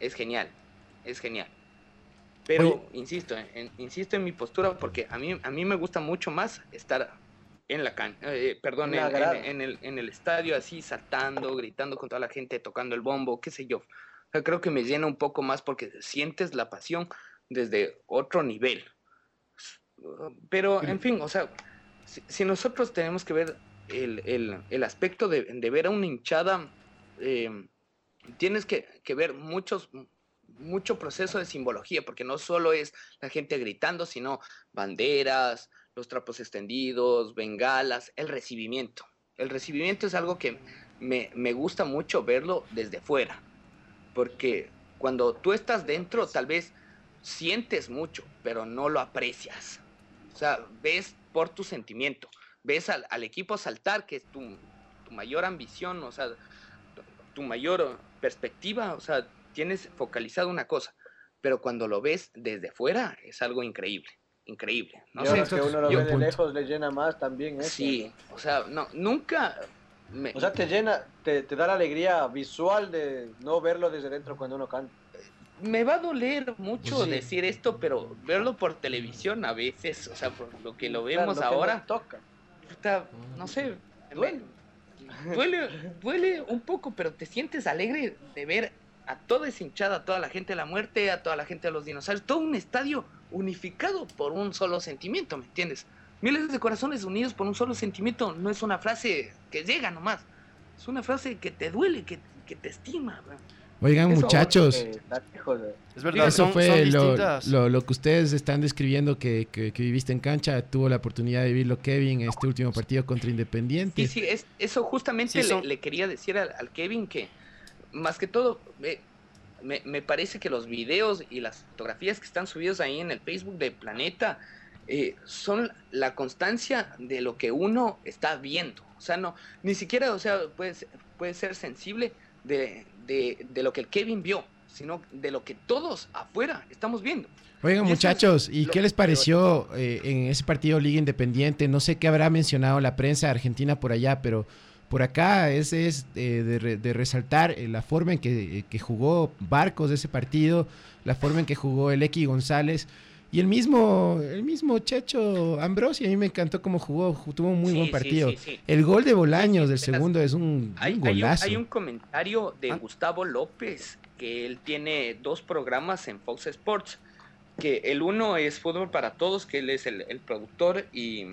Speaker 22: Pero insisto en mi postura porque a mí me gusta mucho más estar en la cancha, en el estadio así saltando, gritando con toda la gente, tocando el bombo, qué sé yo. O sea, creo que me llena un poco más porque sientes la pasión desde otro nivel. Pero, en fin, o sea, si nosotros tenemos que ver el aspecto de ver a una hinchada, tienes que ver mucho proceso de simbología, porque no solo es la gente gritando, sino banderas, los trapos extendidos, bengalas, el recibimiento. El recibimiento es algo que me gusta mucho verlo desde fuera, porque cuando tú estás dentro tal vez sientes mucho, pero no lo aprecias. O sea, ves por tu sentimiento, ves al equipo saltar, que es tu mayor ambición, o sea, tu mayor perspectiva, o sea, tienes focalizado una cosa, pero cuando lo ves desde fuera es algo increíble. No sé,
Speaker 1: que uno lo ve de lejos le llena más también eso.
Speaker 22: Sí, o sea, nunca...
Speaker 1: O sea, te llena, te da la alegría visual de no verlo desde dentro cuando uno canta.
Speaker 22: Me va a doler mucho decir esto, pero verlo por televisión a veces, o sea, por lo que lo vemos ahora,
Speaker 1: toca.
Speaker 22: No sé, duele un poco, pero te sientes alegre de ver a toda esa hinchada, a toda la gente de la muerte, a toda la gente de los dinosaurios, todo un estadio unificado por un solo sentimiento, ¿me entiendes? Miles de corazones unidos por un solo sentimiento no es una frase que llega nomás, es una frase que te duele, que te estima, ¿verdad?
Speaker 16: Oigan,
Speaker 22: Eso,
Speaker 16: muchachos,
Speaker 22: es verdad,
Speaker 16: eso
Speaker 22: son
Speaker 16: fue
Speaker 22: distintas.
Speaker 16: lo que ustedes están describiendo que viviste en cancha. Tuvo la oportunidad de vivirlo Kevin este último partido contra Independiente.
Speaker 22: Sí, eso justamente le quería decir al Kevin, que más que todo me parece que los videos y las fotografías que están subidos ahí en el Facebook de Planeta son la constancia de lo que uno está viendo. O sea, ni siquiera, o sea, puede ser sensible de lo que el Kevin vio, sino de lo que todos afuera estamos viendo.
Speaker 16: Oigan, muchachos, ¿y qué les pareció en ese partido Liga Independiente? No sé qué habrá mencionado la prensa argentina por allá, pero por acá es de resaltar la forma en que jugó Barcos de ese partido, la forma en que jugó el X González y el mismo Checho Ambrosio. A mí me encantó cómo jugó, tuvo un muy buen partido.
Speaker 22: Sí.
Speaker 16: El gol de Bolaños del segundo es un golazo.
Speaker 22: Hay un comentario de Gustavo López, que él tiene 2 programas en Fox Sports, que el uno es Fútbol para Todos, que él es el productor y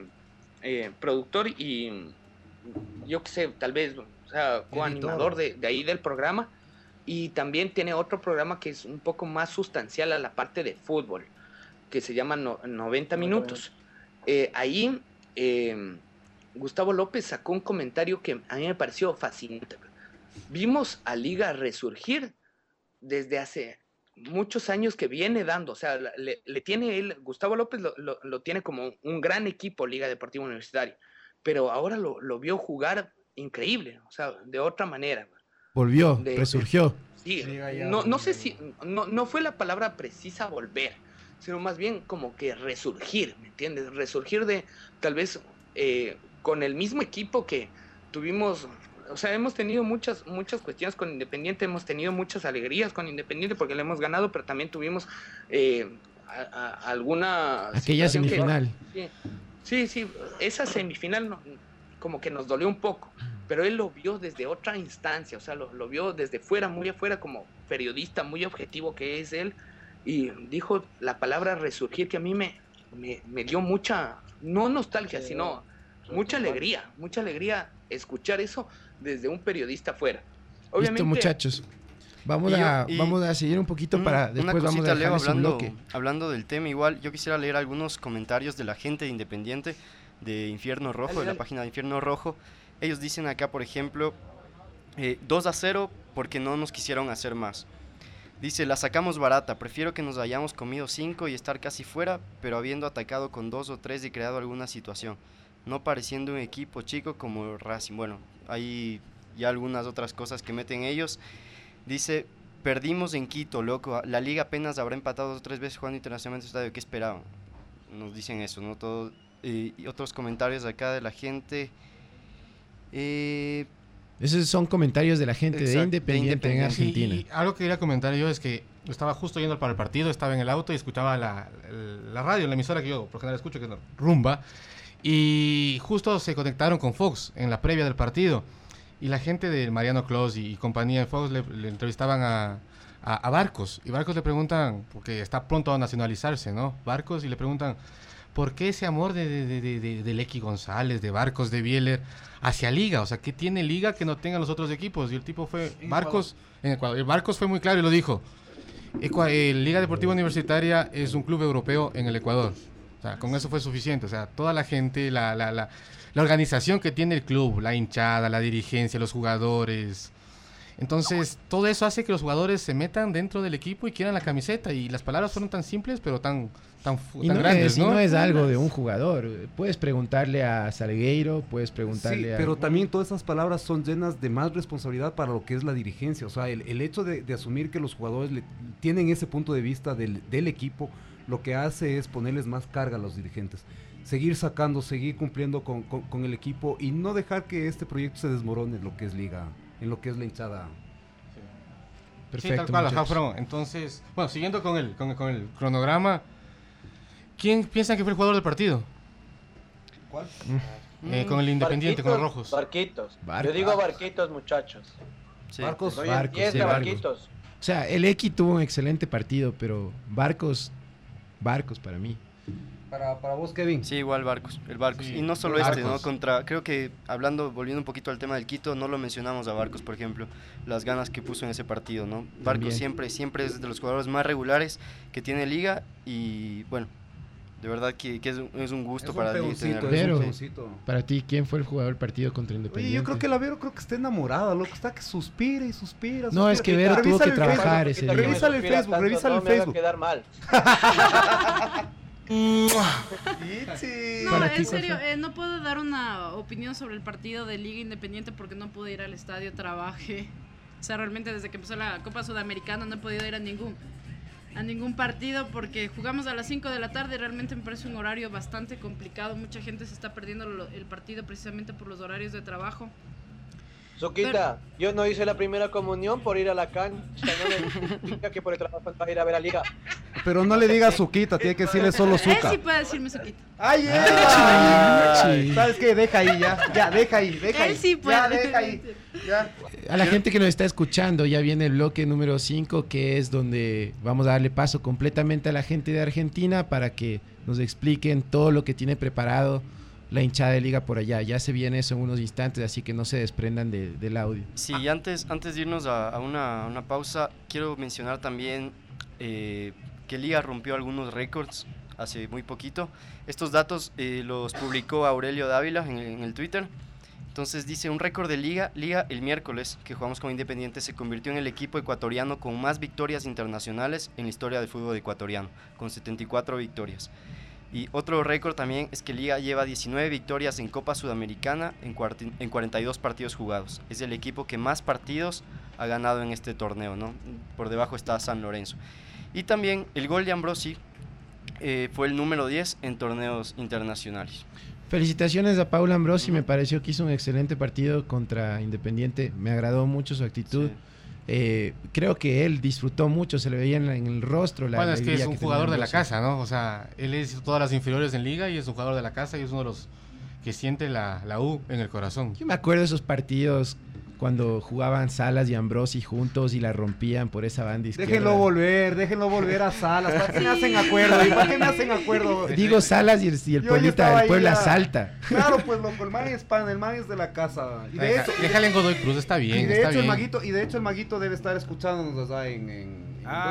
Speaker 22: yo qué sé, tal vez, o sea, coanimador de ahí del programa, y también tiene otro programa que es un poco más sustancial a la parte de fútbol, que se llama 90 minutos. Ahí Gustavo López sacó un comentario que a mí me pareció fascinante. Vimos a Liga resurgir desde hace muchos años que viene dando, o sea, le tiene él, Gustavo López lo tiene como un gran equipo Liga Deportiva Universitaria, pero ahora lo vio jugar increíble, o sea, de otra manera.
Speaker 16: Volvió, resurgió.
Speaker 22: Sí, no sé si, no fue la palabra precisa volver, sino más bien como que resurgir, ¿me entiendes? Resurgir de, tal vez, con el mismo equipo que tuvimos. O sea, hemos tenido muchas cuestiones con Independiente, hemos tenido muchas alegrías con Independiente porque le hemos ganado, pero también tuvimos alguna...
Speaker 16: Aquella semifinal.
Speaker 22: Sí, esa semifinal como que nos dolió un poco, pero él lo vio desde otra instancia, o sea, lo vio desde fuera, muy afuera, como periodista muy objetivo que es él, y dijo la palabra resurgir, que a mí me dio mucha, no nostalgia, sino mucha alegría escuchar eso desde un periodista afuera. Obviamente,
Speaker 16: listo, muchachos. Vamos a seguir un poquito para después vamos a dejar ese bloque.
Speaker 15: Hablando del tema, igual yo quisiera leer algunos comentarios de la gente de Independiente, de Infierno Rojo, de la página de Infierno Rojo. Ellos dicen acá, por ejemplo, 2-0 porque no nos quisieron hacer más. Dice, la sacamos barata, prefiero que nos hayamos comido 5 y estar casi fuera, pero habiendo atacado con 2 o 3 y creado alguna situación. no pareciendo un equipo chico como Racing. Bueno, hay ya algunas otras cosas que meten ellos. Dice, perdimos en Quito, loco, la liga apenas habrá empatado 2 o 3 veces jugando internacionalmente en el estadio, ¿qué esperaban? Nos dicen eso, ¿no? Todo, y otros comentarios acá de la gente.
Speaker 16: Esos son comentarios de la gente de Independiente en Argentina.
Speaker 19: Y algo que quería comentar yo es que estaba justo yendo para el partido, estaba en el auto y escuchaba la radio, la emisora que yo por general escucho, que es Rumba, y justo se conectaron con Fox en la previa del partido. Y la gente de Mariano Clos y compañía de Fox le entrevistaban a Barcos. Y Barcos le preguntan, porque está pronto a nacionalizarse, ¿no? Barcos, y le preguntan, ¿por qué ese amor de Lecky González, de Barcos, de Bieler, hacia Liga? O sea, ¿qué tiene Liga que no tengan los otros equipos? Y el tipo fue, Barcos, en Ecuador. El Barcos fue muy claro y lo dijo. Liga Deportiva Universitaria es un club europeo en el Ecuador. O sea, con eso fue suficiente. O sea, toda la gente, la organización que tiene el club, la hinchada, la dirigencia, los jugadores. Entonces, todo eso hace que los jugadores se metan dentro del equipo y quieran la camiseta. Y las palabras fueron tan simples, pero tan grandes, ¿no?
Speaker 16: Y no es algo de un jugador. Puedes preguntarle a Salgueiro, puedes preguntarle
Speaker 17: pero también todas esas palabras son llenas de más responsabilidad para lo que es la dirigencia. O sea, el hecho de asumir que los jugadores tienen ese punto de vista del equipo, lo que hace es ponerles más carga a los dirigentes. Seguir sacando, seguir cumpliendo con el equipo y no dejar que este proyecto se desmorone en lo que es Liga, en lo que es la hinchada.
Speaker 19: Perfecto. Sí, tal cual, entonces, bueno, siguiendo con el cronograma, ¿quién piensa que fue el jugador del partido?
Speaker 17: ¿Cuál?
Speaker 19: Con el Independiente, con los rojos.
Speaker 1: Barquitos. Yo digo Barquitos, muchachos.
Speaker 16: Sí.
Speaker 1: Barcos.
Speaker 16: Barquitos. O sea, el X tuvo un excelente partido, pero Barcos para mí.
Speaker 17: Para vos, Kevin.
Speaker 15: Sí, igual Barcos, el Barcos. Sí, y no solo ¿no? Creo que volviendo un poquito al tema del Quito, no lo mencionamos a Barcos, por ejemplo, las ganas que puso en ese partido, ¿no? Barcos siempre es de los jugadores más regulares que tiene Liga y, bueno, de verdad que es un gusto para tenerlo.
Speaker 16: Pero, para ti, ¿quién fue el jugador del partido contra Independiente?
Speaker 17: Oye, yo creo que la Vero está enamorada, loco, está que suspira y suspira.
Speaker 16: No, es que Vero tuvo que trabajar ese día.
Speaker 17: Revísale el Facebook, revísale el Facebook.
Speaker 1: No me quedar mal.
Speaker 18: No, en serio, no puedo dar una opinión sobre el partido de Liga Independiente porque no pude ir al estadio, trabajé. O sea, realmente desde que empezó la Copa Sudamericana no he podido ir a ningún partido porque jugamos a las 5 de la tarde. Realmente me parece un horario bastante complicado. Mucha gente se está perdiendo el partido precisamente por los horarios de trabajo.
Speaker 1: Suquita, yo no hice la primera comunión por ir a la cancha, no me significa que por el trabajo para ir a ver a Liga.
Speaker 17: Pero no le digas Suquita, tiene que decirle solo Suca.
Speaker 18: Él sí puede decirme Suquita.
Speaker 17: ¡Ay, ¿sabes qué? Deja ahí, ya, deja ahí.
Speaker 18: Él sí puede.
Speaker 17: Ya, deja ahí. Ya.
Speaker 16: A la gente que nos está escuchando, ya viene el bloque número 5, que es donde vamos a darle paso completamente a la gente de Argentina para que nos expliquen todo lo que tiene preparado la hinchada de Liga por allá. Ya se viene eso en unos instantes, así que no se desprendan del audio.
Speaker 15: Sí, y antes de irnos a una pausa, quiero mencionar también que Liga rompió algunos récords hace muy poquito. Estos datos los publicó Aurelio Dávila en el Twitter. Entonces dice, un récord de Liga el miércoles que jugamos con Independiente se convirtió en el equipo ecuatoriano con más victorias internacionales en la historia del fútbol ecuatoriano, con 74 victorias. Y otro récord también es que Liga lleva 19 victorias en Copa Sudamericana en 42 partidos jugados. Es el equipo que más partidos ha ganado en este torneo, ¿no? Por debajo está San Lorenzo. Y también el gol de Ambrosi fue el número 10 en torneos internacionales.
Speaker 16: Felicitaciones a Paul Ambrosi, me pareció que hizo un excelente partido contra Independiente, me agradó mucho su actitud. Sí. Creo que él disfrutó mucho, se le veía en el rostro la
Speaker 19: bueno, es que es un jugador de la casa, ¿no? O sea, él hizo todas las inferiores en Liga y es un jugador de la casa y es uno de los que siente la U en el corazón.
Speaker 16: Yo me acuerdo de esos partidos cuando jugaban Salas y Ambrosi juntos y la rompían por esa banda izquierda.
Speaker 17: Déjenlo volver a Salas. ¿Para qué me hacen acuerdo?
Speaker 16: Digo Salas y el Puebla Salta.
Speaker 17: Claro, pues loco, el man es de la casa. Y de hecho,
Speaker 19: déjale en Godoy Cruz, está bien.
Speaker 17: Y de hecho el Maguito debe estar escuchándonos allá en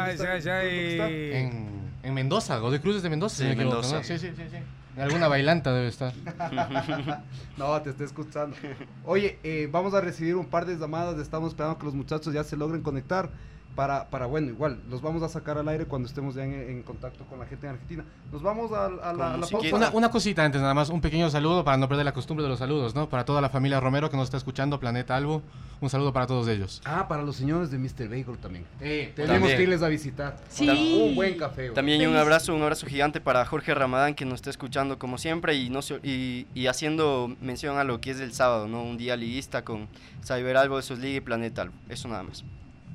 Speaker 19: Mendoza. Godoy Cruz es de Mendoza.
Speaker 15: Sí, Mendoza.
Speaker 19: ¿No? Sí. En alguna bailanta debe estar.
Speaker 17: No, te estoy escuchando. Oye, vamos a recibir un par de llamadas. Estamos esperando que los muchachos ya se logren conectar. bueno, igual, los vamos a sacar al aire cuando estemos ya en contacto con la gente en Argentina. Nos vamos a la pausa.
Speaker 19: Una cosita antes, nada más, un pequeño saludo para no perder la costumbre de los saludos, ¿no? Para toda la familia Romero que nos está escuchando, Planeta Albo, un saludo para todos ellos.
Speaker 17: Para los señores de Mr. Bagel también. Tenemos
Speaker 15: también
Speaker 17: que irles a visitar.
Speaker 15: Sí.
Speaker 17: Un buen café.
Speaker 15: También un abrazo gigante para Jorge Ramadán, que nos está escuchando como siempre y haciendo mención a lo que es el sábado, ¿no? Un día liguista con Cyber Albo, Esos Liga y Planeta Albo. Eso nada más.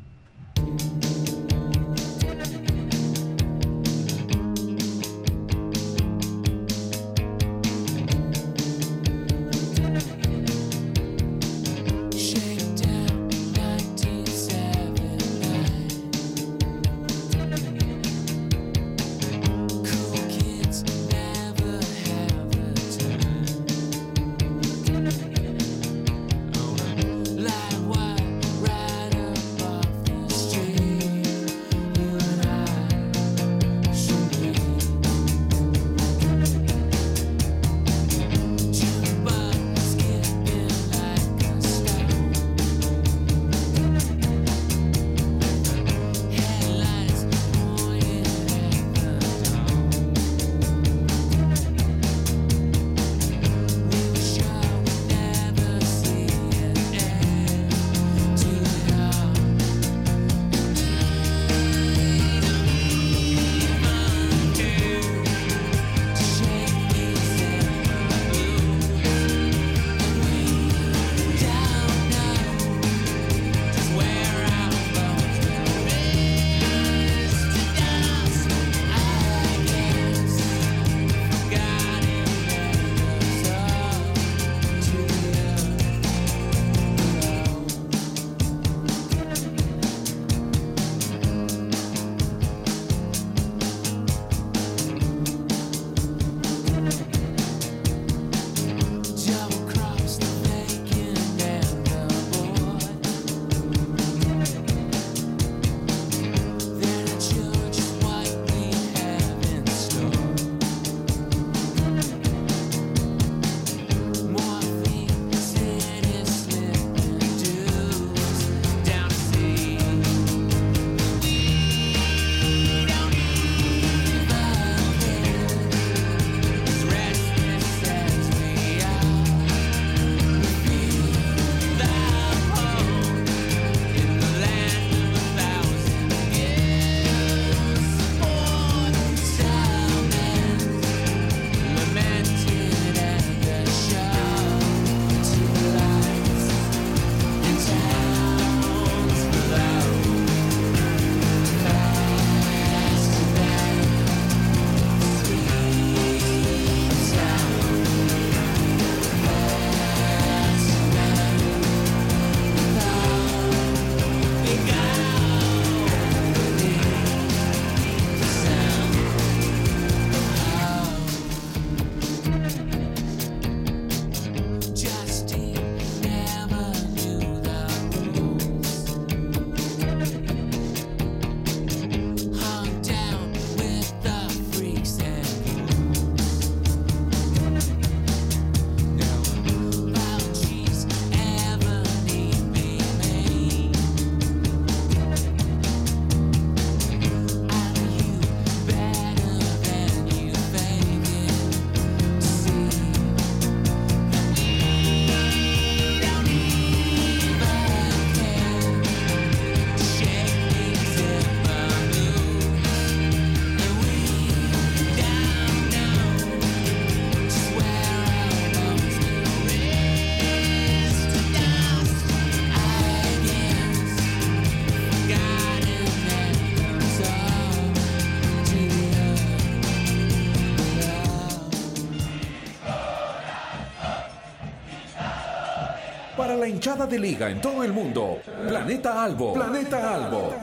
Speaker 14: Para la hinchada de liga en todo el mundo, Planeta Albo. Planeta Albo.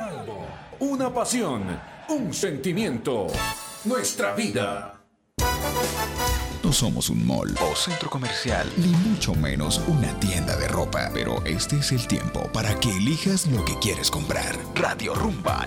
Speaker 14: Una pasión, un sentimiento, nuestra vida.
Speaker 3: No somos un mall o centro comercial, ni mucho menos una tienda de ropa. Pero este es el tiempo para que elijas lo que quieres comprar. Radio Rumba.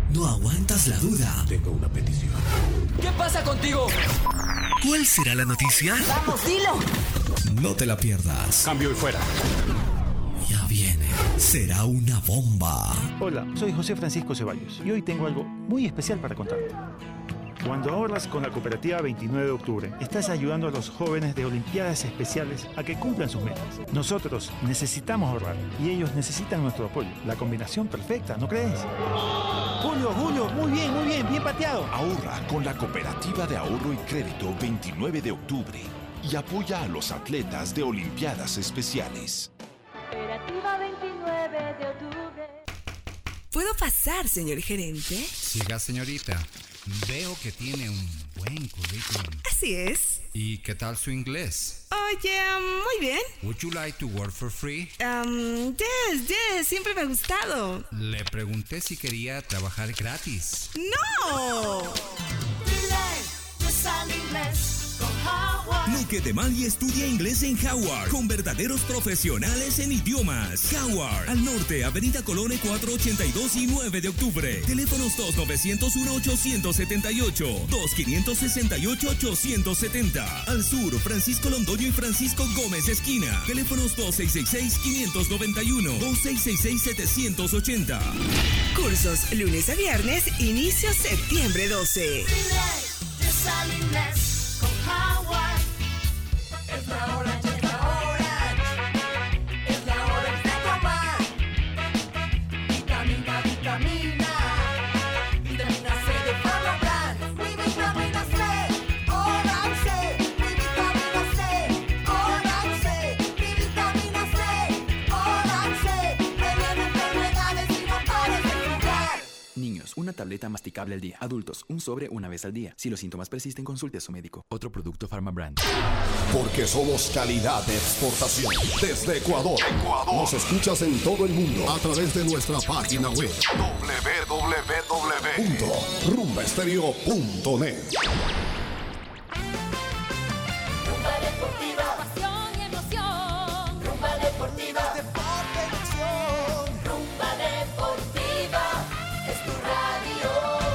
Speaker 4: No aguantas la duda.
Speaker 24: Tengo una petición.
Speaker 4: ¿Qué pasa contigo? ¿Cuál será la noticia?
Speaker 12: Vamos, dilo.
Speaker 4: No te la pierdas.
Speaker 24: Cambio y fuera.
Speaker 4: Ya viene. Será una bomba.
Speaker 10: Hola, soy José Francisco Ceballos y hoy tengo algo muy especial para contar. Cuando ahorras con la cooperativa 29 de octubre, estás ayudando a los jóvenes de Olimpiadas Especiales a que cumplan sus metas. Nosotros necesitamos ahorrar y ellos necesitan nuestro apoyo. La combinación perfecta, ¿no crees?
Speaker 7: Julio, muy bien, bien pateado.
Speaker 24: Ahorra con la Cooperativa de Ahorro y Crédito 29 de octubre y apoya a los atletas de Olimpiadas Especiales.
Speaker 12: Cooperativa 29 de octubre.
Speaker 9: ¿Puedo pasar, señor gerente?
Speaker 11: Siga, señorita. Veo que tiene un buen currículum.
Speaker 9: Así es.
Speaker 11: ¿Y qué tal su inglés?
Speaker 9: Oye, muy bien.
Speaker 11: Would you like to work for free?
Speaker 9: Yes, siempre me ha gustado.
Speaker 11: Le pregunté si quería trabajar gratis.
Speaker 9: ¡No!
Speaker 4: No quede mal y estudia inglés en Howard, con verdaderos profesionales en idiomas. Howard, al norte, Avenida Colón 482 y 9 de octubre. Teléfonos 2-901-878, 2-568-870. Al sur, Francisco Londoño y Francisco Gómez Esquina. Teléfonos 2666-591, 2666-780.
Speaker 9: Cursos lunes a viernes, inicio septiembre 12.
Speaker 12: Con Howard. Es la hora, es la hora. Es la hora de tomar. Vitamina. Vitamina C de Pharma. Mi vitamina C. Orange. Mi vitamina C. Orange. Mi vitamina C. Orange. Previene enfermedades y no pares de jugar.
Speaker 21: Niños, una tableta masticable al día. Adultos, un sobre una vez al día. Si los síntomas persisten, consulte a su médico. Otro producto Pharma Brand.
Speaker 13: Porque somos calidad de exportación. Desde Ecuador. Nos escuchas en todo el mundo a través de nuestra página web www.rumbaestereo.net.
Speaker 12: Rumba deportiva, pasión y emoción. Rumba deportiva, deporte y acción. Rumba deportiva, es tu radio.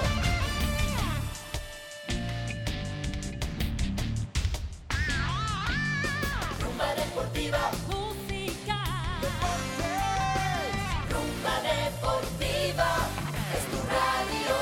Speaker 12: Rumba deportiva, música. Deportes. Rumba deportiva, es tu radio.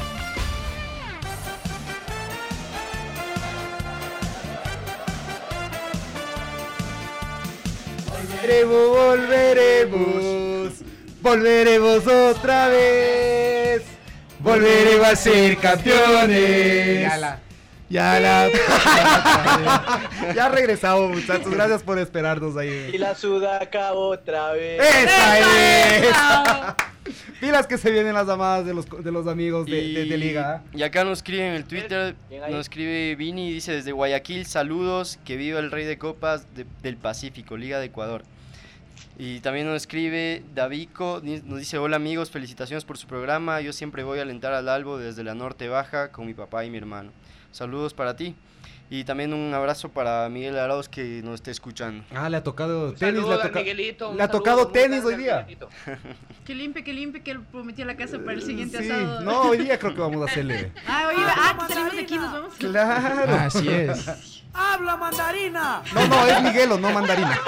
Speaker 17: Volveremos otra vez. Volveremos a ser campeones. Ya regresamos, muchachos. Gracias por esperarnos ahí.
Speaker 1: Y la sudaca otra vez.
Speaker 17: ¡Esa es! Pilas que se vienen las llamadas de los amigos de Liga.
Speaker 15: Y acá nos escribe en el Twitter, nos escribe Vini, dice desde Guayaquil, saludos, que viva el Rey de Copas del Pacífico, Liga de Ecuador. Y también nos escribe Davico, nos dice, hola amigos, felicitaciones por su programa, yo siempre voy a alentar al Albo desde la Norte Baja con mi papá y mi hermano. Saludos para ti. Y también un abrazo para Miguel Arauz que nos esté escuchando.
Speaker 17: Le ha tocado
Speaker 22: tenis.
Speaker 17: Le ha tocado tenis hoy día.
Speaker 18: Que limpie, que él prometió la casa para el siguiente asado.
Speaker 17: No, hoy día creo que vamos a hacerle.
Speaker 18: Salimos de aquí, nos vamos.
Speaker 17: Claro.
Speaker 16: Así es.
Speaker 7: ¡Habla mandarina!
Speaker 17: No, es Miguelo, no mandarina.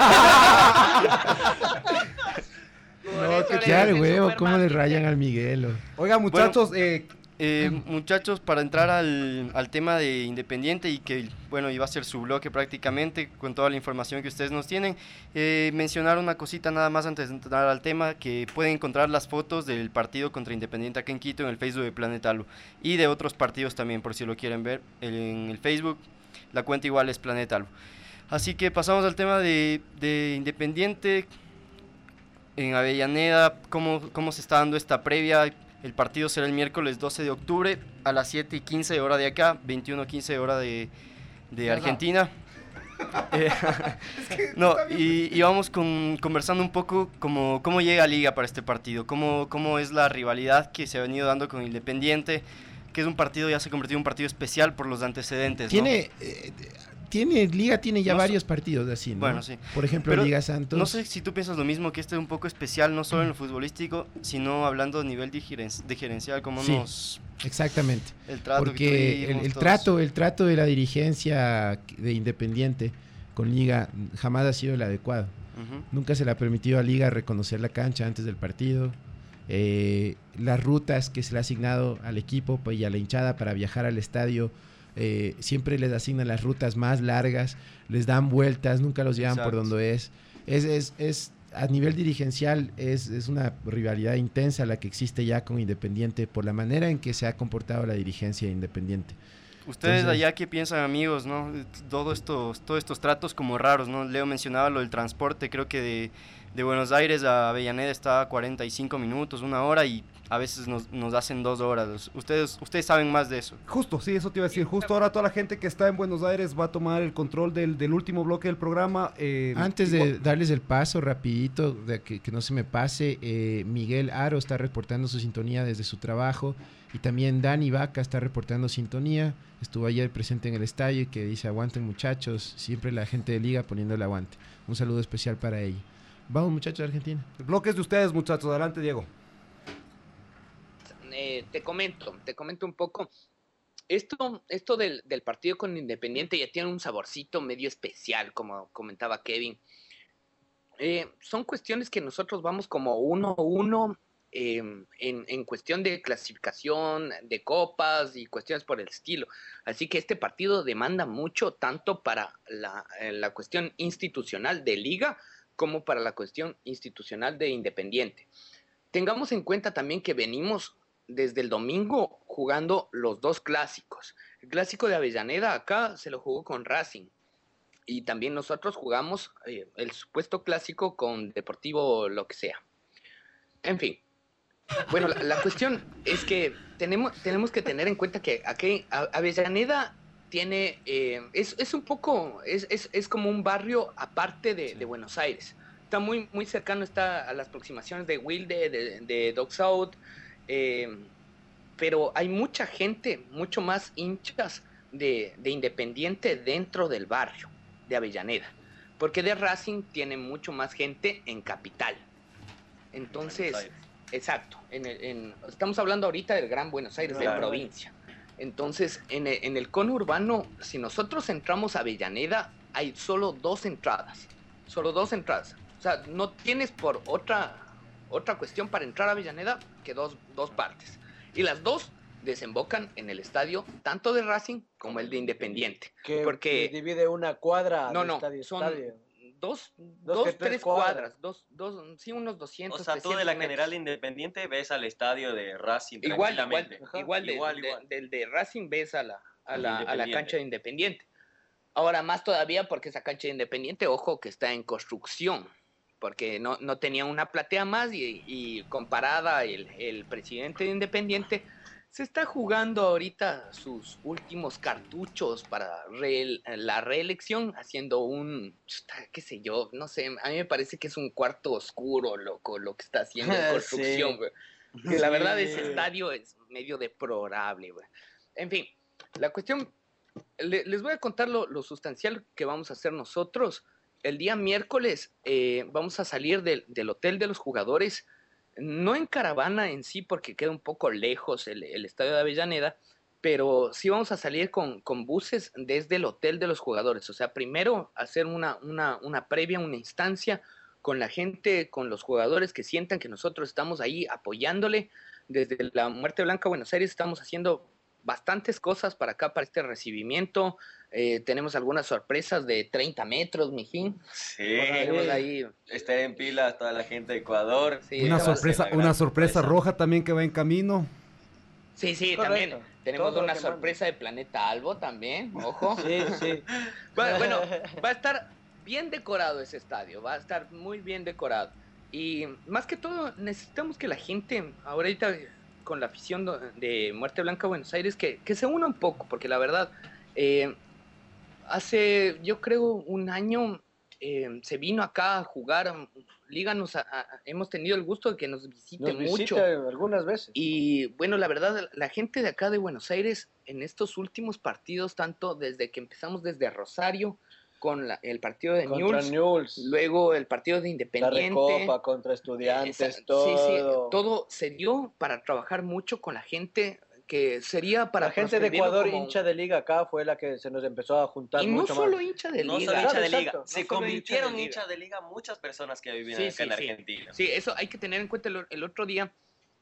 Speaker 16: Claro, huevo, ¿cómo le rayan al Miguelo?
Speaker 17: Oiga, muchachos,
Speaker 15: muchachos, para entrar al tema de Independiente y que, bueno, iba a ser su bloque prácticamente con toda la información que ustedes nos tienen, mencionar una cosita nada más antes de entrar al tema, que pueden encontrar las fotos del partido contra Independiente acá en Quito en el Facebook de Planeta Albo y de otros partidos también, por si lo quieren ver en el Facebook, la cuenta igual es Planeta Albo. Así que pasamos al tema de Independiente en Avellaneda, cómo se está dando esta previa. El partido será el miércoles 12 de octubre a las 7:15 hora de acá, 21:15 hora de Argentina. Y vamos conversando un poco cómo llega Liga para este partido, cómo es la rivalidad que se ha venido dando con Independiente, que es un partido, ya se ha convertido en un partido especial por los antecedentes.
Speaker 16: Tiene, Liga tiene ya
Speaker 15: No
Speaker 16: varios partidos así, ¿no?
Speaker 15: Bueno, sí.
Speaker 16: Por ejemplo,
Speaker 15: Pero
Speaker 16: Liga Santos.
Speaker 15: No sé si tú piensas lo mismo, que este es un poco especial, no solo en lo futbolístico, sino hablando a nivel de gerencial, como
Speaker 16: Sí,
Speaker 15: nos...
Speaker 16: exactamente.
Speaker 15: El trato que
Speaker 16: porque
Speaker 15: tuvimos
Speaker 16: el trato de la dirigencia de Independiente con Liga jamás ha sido el adecuado.
Speaker 15: Ujú.
Speaker 16: Nunca se le ha permitido a Liga reconocer la cancha antes del partido. Las rutas que se le ha asignado al equipo y a la hinchada para viajar al estadio, siempre les asignan las rutas más largas, les dan vueltas, nunca los llevan por
Speaker 15: Exacto.
Speaker 16: donde es a nivel dirigencial es una rivalidad intensa la que existe ya con Independiente por la manera en que se ha comportado la dirigencia de Independiente.
Speaker 15: Ustedes
Speaker 16: Entonces,
Speaker 15: allá, ¿qué piensan, amigos, no? Todos estos tratos como raros, ¿no? Leo mencionaba lo del transporte, creo que de Buenos Aires a Avellaneda está a 45 minutos, 1 hora, y a veces nos hacen 2 horas. Ustedes saben más de eso.
Speaker 17: Justo, sí, eso te iba a decir. Justo ahora toda la gente que está en Buenos Aires va a tomar el control del último bloque del programa.
Speaker 16: Antes de darles el paso rapidito, de que no se me pase, Miguel Aro está reportando su sintonía desde su trabajo, y también Dani Vaca está reportando sintonía. Estuvo ayer presente en el estadio y que dice: aguanten, muchachos, siempre la gente de Liga poniendo el aguante. Un saludo especial para ella. Vamos, muchachos de Argentina.
Speaker 17: El bloque es de ustedes, muchachos. Adelante, Diego.
Speaker 22: Te comento un poco. Esto del partido con Independiente ya tiene un saborcito medio especial, como comentaba Kevin. Son cuestiones que nosotros vamos como 1-1 en cuestión de clasificación, de copas y cuestiones por el estilo. Así que este partido demanda mucho, tanto para la cuestión institucional de Liga como para la cuestión institucional de Independiente. Tengamos en cuenta también que venimos desde el domingo jugando los 2 clásicos. El clásico de Avellaneda acá se lo jugó con Racing, y también nosotros jugamos el supuesto clásico con Deportivo lo que sea. En fin, bueno, la cuestión es que tenemos que tener en cuenta que aquí Avellaneda tiene, es un poco, es como un barrio aparte de Buenos Aires. Está muy, muy cercano, está a las aproximaciones de Wilde, de Dock South, pero hay mucha gente, mucho más hinchas de Independiente dentro del barrio de Avellaneda, porque de Racing tiene mucho más gente en Capital. Entonces, exacto, estamos hablando ahorita del Gran Buenos Aires, de provincia. Entonces, en el cono urbano, si nosotros entramos a Avellaneda, hay solo 2 entradas. O sea, no tienes por otra cuestión para entrar a Avellaneda que dos partes. Y las 2 desembocan en el estadio, tanto de Racing como el de Independiente.
Speaker 1: Porque divide una cuadra.
Speaker 22: No,
Speaker 1: estadio,
Speaker 22: son
Speaker 1: estadio.
Speaker 22: 3 cuadras. Sí, unos 200.
Speaker 2: O sea, tú de la General Independiente ves al estadio de Racing tranquilamente.
Speaker 22: Igual. Del de Racing ves a la cancha de Independiente. Ahora más todavía porque esa cancha de Independiente, ojo, que está en construcción, porque no tenía una platea más, y comparada el presidente de Independiente se está jugando ahorita sus últimos cartuchos para la reelección, haciendo qué sé yo, no sé, a mí me parece que es un cuarto oscuro, loco, lo que está haciendo en construcción, güey. Que la verdad ese estadio es medio deplorable, güey. En fin, la cuestión, les voy a contar lo sustancial que vamos a hacer nosotros. El día miércoles vamos a salir del hotel de los jugadores, no en caravana en sí, porque queda un poco lejos el estadio de Avellaneda, pero sí vamos a salir con buses desde el hotel de los jugadores. O sea, primero hacer una previa, una instancia con la gente, con los jugadores, que sientan que nosotros estamos ahí apoyándole. Desde la Muerte Blanca Buenos Aires estamos haciendo bastantes cosas para acá, para este recibimiento. Tenemos algunas sorpresas de 30 metros, mijín.
Speaker 2: Sí,
Speaker 22: tenemos ahí.
Speaker 2: Estar en pila toda la gente de Ecuador.
Speaker 22: Sí,
Speaker 17: una sorpresa roja también que va en camino.
Speaker 22: Sí,
Speaker 1: Correcto.
Speaker 22: también. Tenemos
Speaker 1: Todo
Speaker 22: una
Speaker 1: lo que
Speaker 22: sorpresa de Planeta Albo también, ojo.
Speaker 1: Sí.
Speaker 22: Bueno, va a estar bien decorado ese estadio, va a estar muy bien decorado. Y más que todo, necesitamos que la gente, ahorita con la afición de Muerte Blanca Buenos Aires, que se una un poco, porque la verdad, hace yo creo un año se vino acá a jugar Liga, hemos tenido el gusto de que nos visite mucho.
Speaker 1: Algunas veces.
Speaker 22: Y bueno, la verdad, la gente de acá de Buenos Aires, en estos últimos partidos, tanto desde que empezamos desde Rosario, con el partido de Newell's, luego el partido de Independiente.
Speaker 1: La Recopa contra Estudiantes, todo.
Speaker 22: Todo se dio para trabajar mucho con la gente que sería para...
Speaker 1: La gente de Ecuador, hincha de Liga acá, fue la que se nos empezó a juntar mucho más.
Speaker 22: Y no solo hincha de Liga.
Speaker 2: No solo hincha de Liga. Se convirtieron hinchas de Liga muchas personas que viven acá en Argentina.
Speaker 22: Sí, eso hay que tener en cuenta. El otro día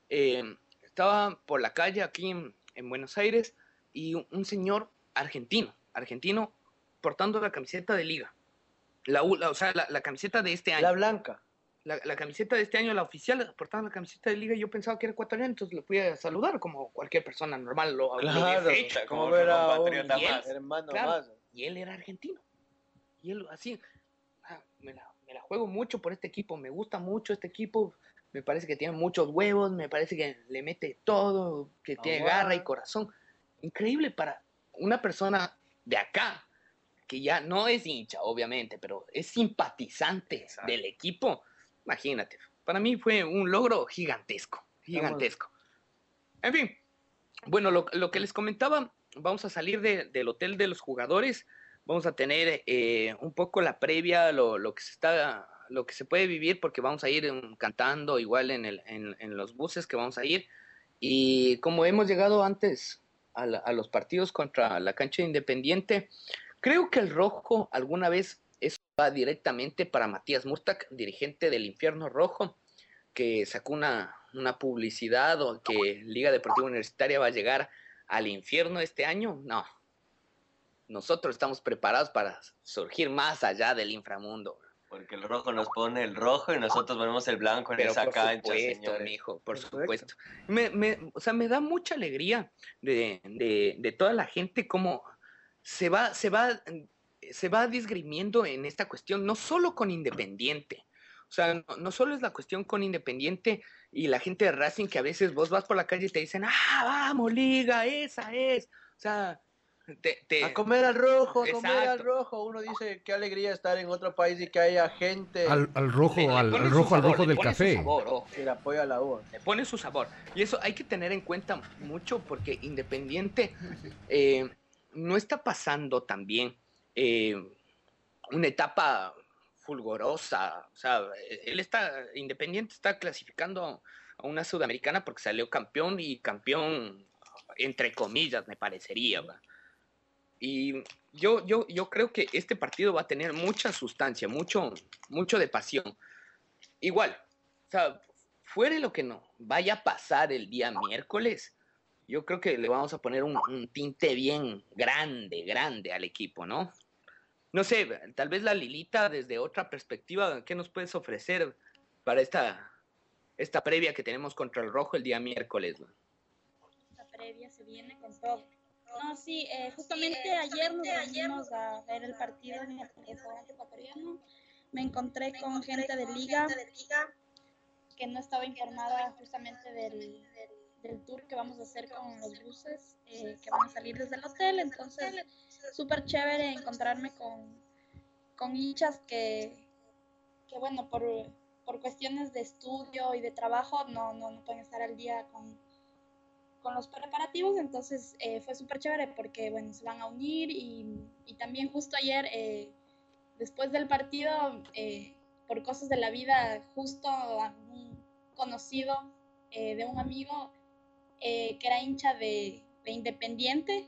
Speaker 22: estaba por la calle aquí en Buenos Aires y un señor argentino, portando la camiseta de Liga. La camiseta de este año.
Speaker 1: La blanca.
Speaker 22: La camiseta de este año, la oficial, portando la camiseta de Liga. Yo pensaba que era ecuatoriano, entonces le fui a saludar como cualquier persona normal.
Speaker 1: Claro, como ver a un hermano más.
Speaker 22: Y él era argentino. Y él así, me la juego mucho por este equipo. Me gusta mucho este equipo. Me parece que tiene muchos huevos. Me parece que le mete todo, que tiene garra y corazón. Increíble para una persona de acá, que ya no es hincha, obviamente, pero es simpatizante del equipo. Imagínate, para mí fue un logro gigantesco. En fin, bueno, lo que les comentaba, vamos a salir del hotel de los jugadores, vamos a tener un poco la previa, lo que se puede vivir, porque vamos a ir cantando igual en los buses que vamos a ir. Y como hemos llegado antes a los partidos contra la cancha de Independiente, creo que el rojo alguna vez va directamente para Matías Murtak, dirigente del Infierno Rojo, que sacó una publicidad o que Liga Deportiva Universitaria va a llegar al infierno este año. No, nosotros estamos preparados para surgir más allá del inframundo.
Speaker 2: Porque el rojo nos pone el rojo y nosotros ponemos el blanco en esa cancha, señores.
Speaker 22: Mijo, por supuesto. Me da mucha alegría de toda la gente, cómo se va disgrimiendo en esta cuestión, no solo con Independiente. O sea, no solo es la cuestión con Independiente y la gente de Racing, que a veces vos vas por la calle y te dicen, vamos, Liga, esa es. O sea,
Speaker 1: a comer al rojo, Uno dice, qué alegría estar en otro país y que haya gente...
Speaker 5: Al rojo del café.
Speaker 22: Sabor,
Speaker 1: que le apoya a la uva.
Speaker 22: Le pone su sabor. Y eso hay que tener en cuenta mucho, porque Independiente no está pasando también una etapa fulgurosa. O sea, Independiente está clasificando a una sudamericana porque salió campeón, y campeón entre comillas, me parecería, ¿verdad? Y yo creo que este partido va a tener mucha sustancia, mucho de pasión. Igual, o sea, fuera lo que no vaya a pasar el día miércoles, yo creo que le vamos a poner un tinte bien grande al equipo, ¿no? No sé, tal vez la Lilita, desde otra perspectiva, ¿qué nos puedes ofrecer para esta previa que tenemos contra el Rojo el día miércoles, ¿no?
Speaker 6: Esta previa se viene con todo. No, sí, justamente ayer nos vinimos a ver el partido en el restaurante ecuatoriano. Me encontré con gente de Liga que no estaba informada justamente del tour que vamos a hacer con los buses que van a salir desde el hotel. Entonces, súper chévere encontrarme con hinchas que bueno, por cuestiones de estudio y de trabajo no pueden estar al día con los preparativos. Entonces fue súper chévere porque bueno, se van a unir y también justo ayer después del partido, por cosas de la vida, justo a un conocido de un amigo que era hincha de Independiente,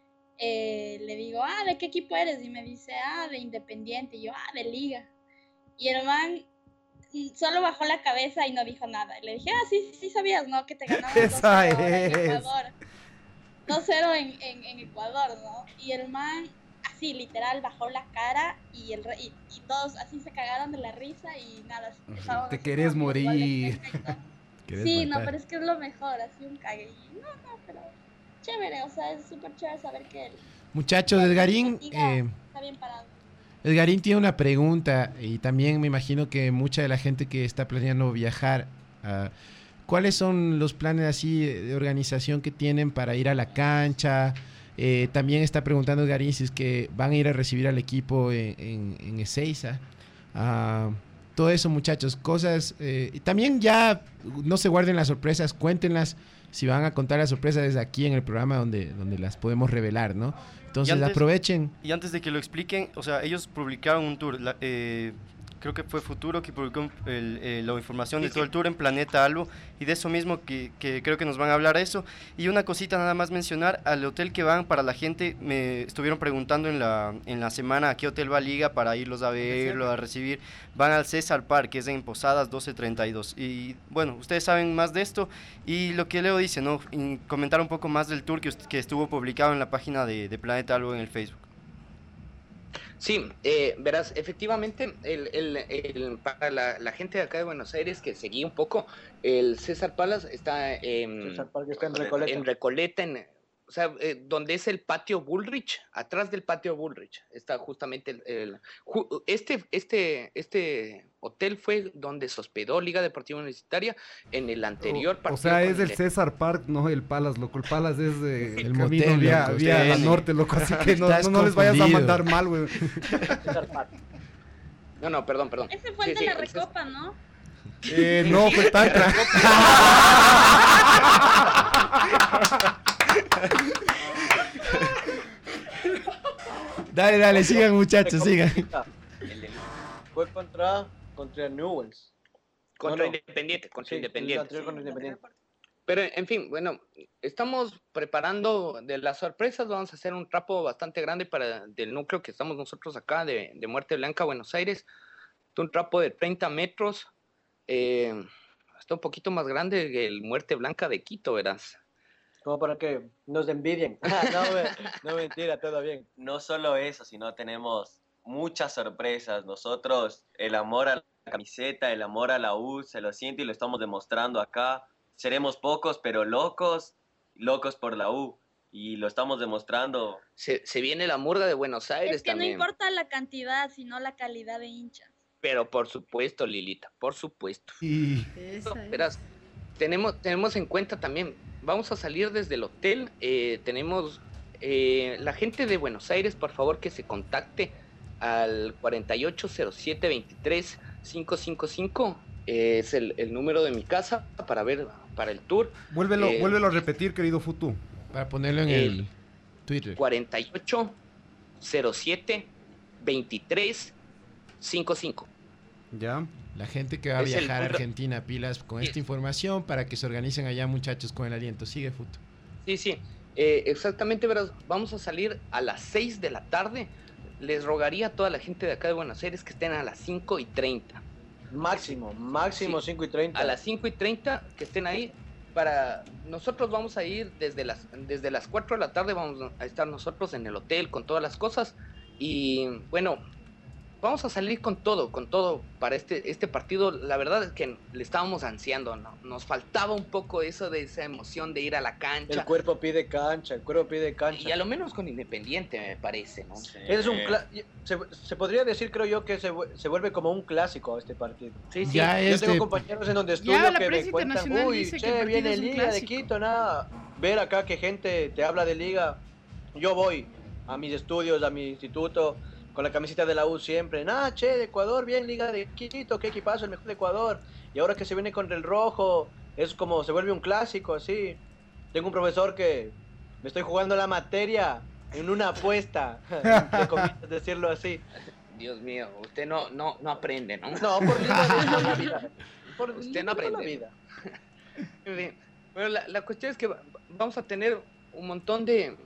Speaker 6: le digo, ¿de qué equipo eres? Y me dice, de Independiente. Y yo, de Liga. Y el man solo bajó la cabeza y no dijo nada. Y le dije, sí sabías, ¿no? Que te ganaron 2-0 en Ecuador. 2-0 en Ecuador, ¿no? Y el man, así, literal, bajó la cara y todos así se cagaron de la risa y nada.
Speaker 5: Te querés morir.
Speaker 6: Sí, no, pero es que es lo mejor, así un cague. Y no, pero chévere, o sea, es súper chévere saber que
Speaker 16: Muchachos, Edgarín...
Speaker 6: está bien parado.
Speaker 16: Edgarín tiene una pregunta, y también me imagino que mucha de la gente que está planeando viajar, ¿cuáles son los planes así de organización que tienen para ir a la cancha? También está preguntando Edgarín si es que van a ir a recibir al equipo en Ezeiza. Todo eso, muchachos, cosas. Y también ya no se guarden las sorpresas, cuéntenlas. Si van a contar las sorpresas desde aquí en el programa donde las podemos revelar, ¿no? Entonces aprovechen.
Speaker 15: Y antes de que lo expliquen, o sea, ellos publicaron un tour. Creo que fue Futuro que publicó la información de todo el tour en Planeta Albo, y de eso mismo que creo que nos van a hablar eso. Y una cosita nada más mencionar, al hotel que van, para la gente, me estuvieron preguntando en la semana a qué hotel va Liga para irlos a verlo, a recibir. Van al César Park, que es en Posadas 1232. Y bueno, ustedes saben más de esto, y lo que Leo dice, ¿no? Y comentar un poco más del tour que estuvo publicado en la página de Planeta Albo en el Facebook.
Speaker 22: Sí, verás, efectivamente, para la gente de acá de Buenos Aires que seguía un poco, el César Palace está en Recoleta, o sea, donde es el patio Bullrich, atrás del patio Bullrich, está justamente este hotel fue donde se hospedó Liga Deportiva Universitaria en el anterior partido.
Speaker 17: O sea, es el César Park, no el Palace, loco. El Palace es de
Speaker 16: el motel,
Speaker 17: vía al norte, loco, así que no les vayas a mandar mal, güey.
Speaker 22: No, perdón.
Speaker 6: Ese fue el de la Recopa, ¿no?
Speaker 17: No, fue Tantra.
Speaker 16: Dale, sigan, muchachos, sigan.
Speaker 1: Fue contra Newells.
Speaker 22: Contra Independiente. Pero, en fin, bueno, estamos preparando de las sorpresas. Vamos a hacer un trapo bastante grande del núcleo que estamos nosotros acá de Muerte Blanca, Buenos Aires. Un trapo de 30 metros. Está un poquito más grande que el Muerte Blanca de Quito, verás.
Speaker 1: Como para que nos envidien. No, mentira, todo bien.
Speaker 2: No solo eso, sino tenemos muchas sorpresas. Nosotros, el amor a la camiseta, el amor a la U, se lo siente y lo estamos demostrando acá. Seremos pocos, pero locos por la U. Y lo estamos demostrando.
Speaker 22: Se viene la murga de Buenos Aires también.
Speaker 6: Es que no importa la cantidad, sino la calidad de hinchas.
Speaker 22: Pero por supuesto, Lilita, por supuesto. Verás, tenemos en cuenta también, vamos a salir desde el hotel, tenemos la gente de Buenos Aires, por favor, que se contacte al 480723-555, es el número de mi casa para el tour.
Speaker 17: Vuélvelo a repetir, querido Futu.
Speaker 16: Para ponerlo en el Twitter.
Speaker 22: 48072355.
Speaker 17: Ya.
Speaker 16: La gente que va a viajar a Argentina, pilas con esta información para que se organicen allá, muchachos, con el aliento. Sigue, Futu.
Speaker 22: Sí. Exactamente, verás, vamos a salir a las 6 de la tarde. Les rogaría a toda la gente de acá de Buenos Aires que estén a las 5:30.
Speaker 1: Máximo 5:30.
Speaker 22: A las 5:30 que estén ahí. Nosotros vamos a ir desde las 4 de la tarde, vamos a estar nosotros en el hotel con todas las cosas. Y bueno, vamos a salir con todo para este partido. La verdad es que le estábamos ansiando, ¿no? Nos faltaba un poco eso de esa emoción de ir a la cancha.
Speaker 1: El cuerpo pide cancha.
Speaker 22: Y a lo menos con Independiente, me parece, ¿no?
Speaker 1: Sí. Es se podría decir, creo yo, que se vuelve como un clásico este partido.
Speaker 22: Sí.
Speaker 1: Yo tengo compañeros en donde estudio que me cuentan, viene Liga de Quito, nada. Ver acá que gente te habla de Liga. Yo voy a mis estudios, a mi instituto, con la camiseta de la U siempre. De Ecuador, bien, Liga de Quito, qué equipazo, el mejor de Ecuador. Y ahora que se viene contra el rojo, es como se vuelve un clásico, así. Tengo un profesor que me estoy jugando la materia en una apuesta, entre comillas, decirlo así.
Speaker 22: Dios mío, usted no aprende, ¿no?
Speaker 1: No, por la vida.
Speaker 22: Usted no aprende. La vida. Bueno, la cuestión es que vamos a tener un montón de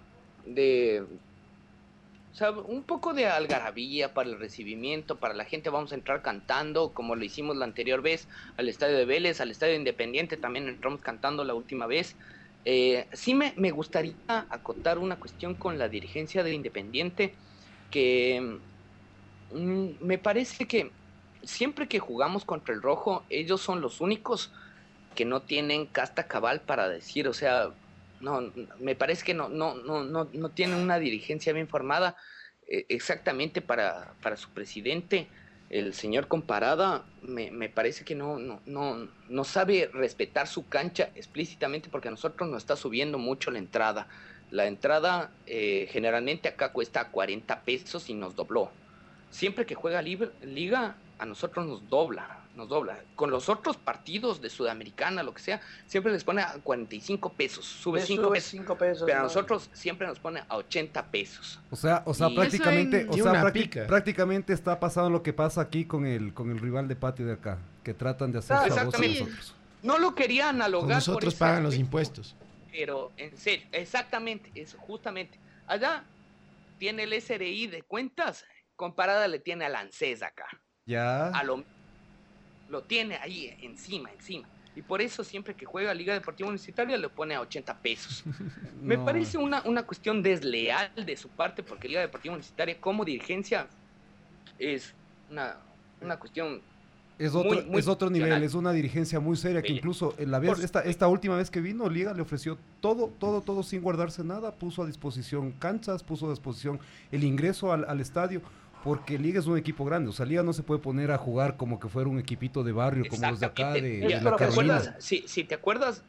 Speaker 22: o sea, un poco de algarabía para el recibimiento, para la gente. Vamos a entrar cantando, como lo hicimos la anterior vez, al estadio de Vélez, al estadio Independiente, también entramos cantando la última vez. Sí me gustaría acotar una cuestión con la dirigencia de Independiente, que me parece que siempre que jugamos contra el rojo, ellos son los únicos que no tienen casta cabal para decir, o sea, no, me parece que no tienen una dirigencia bien formada, exactamente para su presidente, el señor Comparada. Me parece que no sabe respetar su cancha explícitamente, porque a nosotros nos está subiendo mucho la entrada. La entrada generalmente acá cuesta 40 pesos y nos dobló. Siempre que juega Liga, a nosotros nos dobla. Con los otros partidos de Sudamericana, lo que sea, siempre les pone a 45 pesos, sube 5 pesos, pero a nosotros siempre nos pone a 80 pesos.
Speaker 17: O sea, prácticamente está pasando lo que pasa aquí con el rival de patio de acá, que tratan de hacer
Speaker 22: exactamente. Nosotros. No lo quería analogar.
Speaker 16: Nosotros pagan los impuestos.
Speaker 22: Pero en serio, exactamente, eso, justamente. Allá tiene el SRI de cuentas, comparada le tiene al ANSES acá.
Speaker 17: Ya.
Speaker 22: Lo tiene ahí encima. Y por eso siempre que juega Liga Deportiva Universitaria le pone a 80 pesos. Me parece una cuestión desleal de su parte, porque Liga Deportiva Universitaria como dirigencia es una cuestión...
Speaker 17: Es otro nivel, es una dirigencia muy seria que incluso esta última vez que vino, Liga le ofreció todo sin guardarse nada, puso a disposición canchas, puso a disposición el ingreso al estadio, porque Liga es un equipo grande, o sea, Liga no se puede poner a jugar como que fuera un equipito de barrio, como los de acá de la Carolina.
Speaker 22: Si te acuerdas,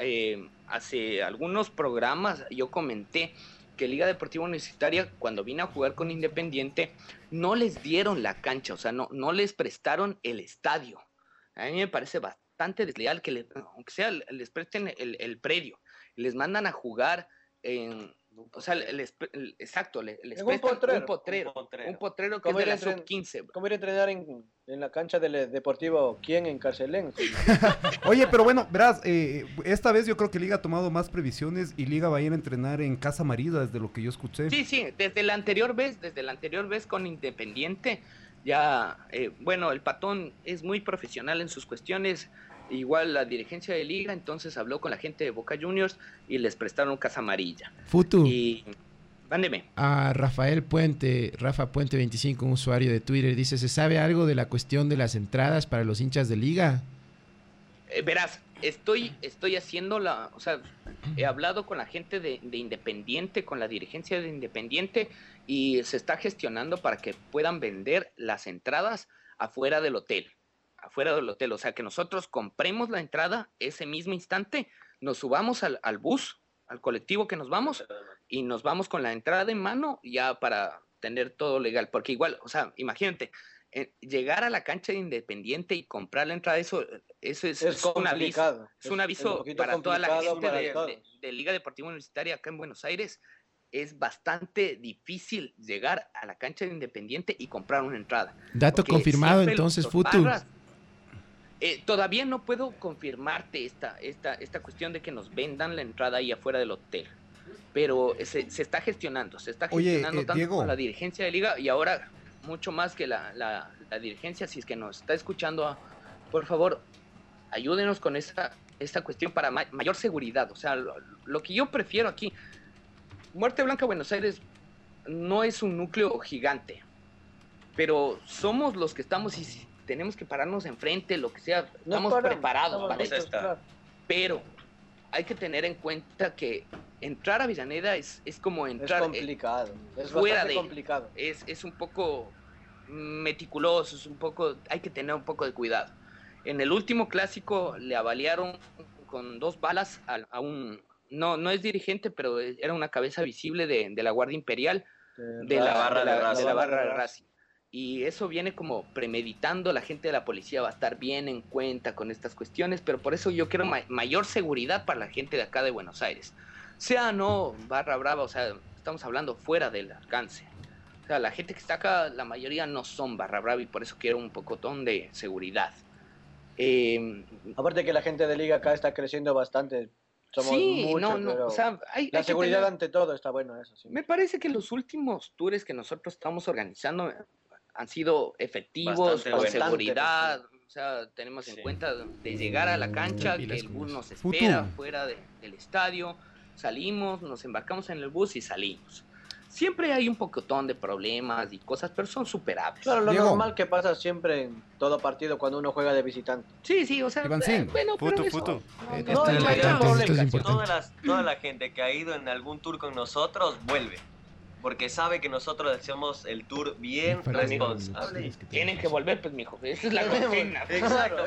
Speaker 22: hace algunos programas yo comenté que Liga Deportiva Universitaria, cuando vino a jugar con Independiente, no les dieron la cancha, o sea, no les prestaron el estadio. A mí me parece bastante desleal que, aunque sea, les presten el predio, les mandan a jugar en... O sea, les prestan un potrero que es de la sub-15.
Speaker 1: ¿Cómo ir a entrenar en la cancha del Deportivo quién en Carcelén?
Speaker 17: Oye, pero bueno, verás, esta vez yo creo que Liga ha tomado más previsiones y Liga va a ir a entrenar en Casa Marida, desde lo que yo escuché.
Speaker 22: Sí, desde la anterior vez con Independiente, ya, bueno, el Patón es muy profesional en sus cuestiones. Igual la dirigencia de Liga entonces habló con la gente de Boca Juniors y les prestaron Casa Amarilla.
Speaker 16: Futu.
Speaker 22: Y mándeme.
Speaker 16: A Rafa Puente 25, un usuario de Twitter, dice, ¿se sabe algo de la cuestión de las entradas para los hinchas de Liga?
Speaker 22: Verás, estoy haciendo o sea, he hablado con la gente de Independiente, con la dirigencia de Independiente, y se está gestionando para que puedan vender las entradas afuera del hotel, o sea, que nosotros compremos la entrada ese mismo instante, nos subamos al bus, al colectivo que nos vamos, y nos vamos con la entrada en mano ya para tener todo legal, porque igual, o sea, imagínate, llegar a la cancha de Independiente y comprar la entrada, eso es un aviso, para toda la gente de Liga Deportiva Universitaria acá en Buenos Aires. Es bastante difícil llegar a la cancha de Independiente y comprar una entrada.
Speaker 16: Dato confirmado entonces, Futu.
Speaker 22: Todavía no puedo confirmarte esta cuestión de que nos vendan la entrada ahí afuera del hotel, pero se está gestionando, tanto
Speaker 17: Diego,
Speaker 22: con la dirigencia de Liga y ahora mucho más que la dirigencia. Si es que nos está escuchando, por favor, ayúdenos con esta cuestión para mayor seguridad. O sea, lo que yo prefiero aquí, Muerte Blanca Buenos Aires no es un núcleo gigante, pero somos los que estamos y tenemos que pararnos enfrente, lo que sea, estamos preparados para eso. Pero hay que tener en cuenta que entrar a Avellaneda es como entrar...
Speaker 1: Es complicado, es
Speaker 22: bastante
Speaker 1: complicado.
Speaker 22: Es un poco meticuloso, hay que tener un poco de cuidado. En el último clásico le avaliaron con 2 balas a un... No es dirigente, pero era una cabeza visible de la Guardia Imperial, de la barra de Racing. Y eso viene como premeditando, la gente de la policía va a estar bien en cuenta con estas cuestiones, pero por eso yo quiero mayor seguridad para la gente de acá de Buenos Aires. Sea no barra brava, o sea, estamos hablando fuera del alcance. O sea, la gente que está acá, la mayoría no son barra brava y por eso quiero un pocotón de seguridad.
Speaker 1: Aparte que la gente de Liga acá está creciendo bastante. Somos muchos, pero
Speaker 22: o sea,
Speaker 1: la seguridad ante todo está bueno, eso sí.
Speaker 22: Me parece que los últimos tours que nosotros estamos organizando han sido efectivos, con seguridad, o sea, tenemos en cuenta de llegar a la cancha, que el bus nos espera fuera del estadio, salimos, nos embarcamos en el bus y salimos. Siempre hay un pocotón de problemas y cosas, pero son superables.
Speaker 1: Claro, lo normal que pasa siempre en todo partido cuando uno juega de visitante.
Speaker 22: Sí, o sea, bueno, pero
Speaker 16: Futu.
Speaker 2: Toda la gente que ha ido en algún tour con nosotros vuelve, porque sabe que nosotros hacemos el tour bien responsable.
Speaker 22: Tienen que volver, pues, mijo. Esa es la consigna.
Speaker 2: Exacto.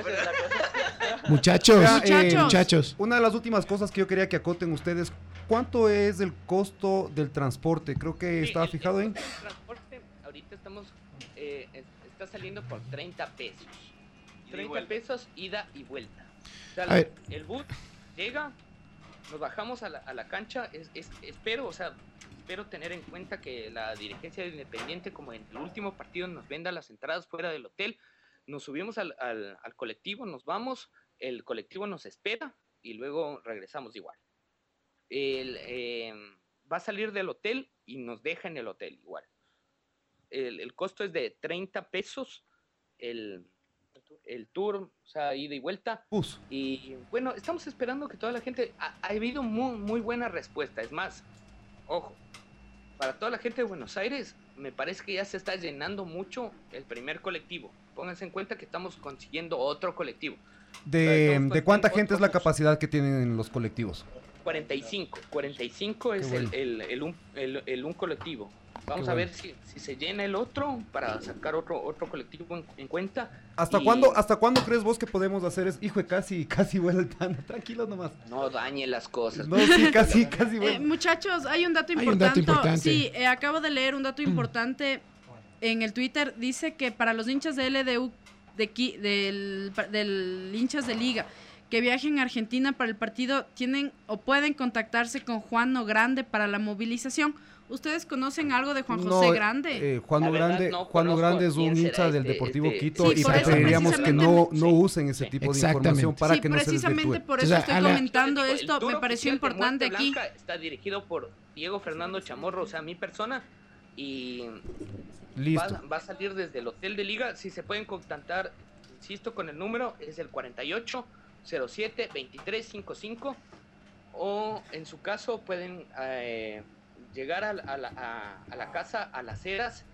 Speaker 16: Muchachos.
Speaker 17: Una de las últimas cosas que yo quería que acoten ustedes, ¿cuánto es el costo del transporte? Creo que estaba fijado en...
Speaker 22: El transporte, ahorita está saliendo por 30 pesos. 30 pesos ida y vuelta. O sea, el bus llega, nos bajamos a la cancha, espero tener en cuenta que la dirigencia de Independiente, como en el último partido, nos venda las entradas fuera del hotel. Nos subimos al colectivo, nos vamos, el colectivo nos espera y luego regresamos igual. Va a salir del hotel y nos deja en el hotel igual. El costo es de 30 pesos el tour, o sea, ida y vuelta. Y bueno, estamos esperando que toda la gente... Ha habido muy buena respuesta. Es más, ojo, para toda la gente de Buenos Aires, me parece que ya se está llenando mucho el primer colectivo. Pónganse en cuenta que estamos consiguiendo otro colectivo.
Speaker 17: ¿De cuánta gente es la capacidad que tienen los colectivos?
Speaker 22: 45 es el un colectivo. Vamos a ver si se llena el otro para sacar otro colectivo en cuenta.
Speaker 17: ¿Hasta cuándo crees vos que podemos hacer eso? Hijo, casi vuela el Tano. Tranquilo nomás.
Speaker 22: No dañe las cosas.
Speaker 17: No, sí, casi vuela.
Speaker 18: Muchachos, hay un dato importante. Sí, acabo de leer un dato importante en el Twitter. Dice que para los hinchas de LDU, del hinchas de Liga, que viajen a Argentina para el partido, tienen o pueden contactarse con Juan Grande para la movilización. ¿Ustedes conocen algo de Juan José Grande?
Speaker 17: Juan Grande es un hincha del Deportivo Quito y preferiríamos que no usen ese tipo de información para que no se desvirtúe.
Speaker 18: Precisamente por eso estoy comentando esto, me pareció importante aquí.
Speaker 22: Blanca está dirigido por Diego Fernando Chamorro, o sea, mi persona, y va a salir desde el Hotel de Liga. Si se pueden contactar, insisto, con el número, es el 4807-2355, o en su caso pueden... llegar a la casa a Las Heras,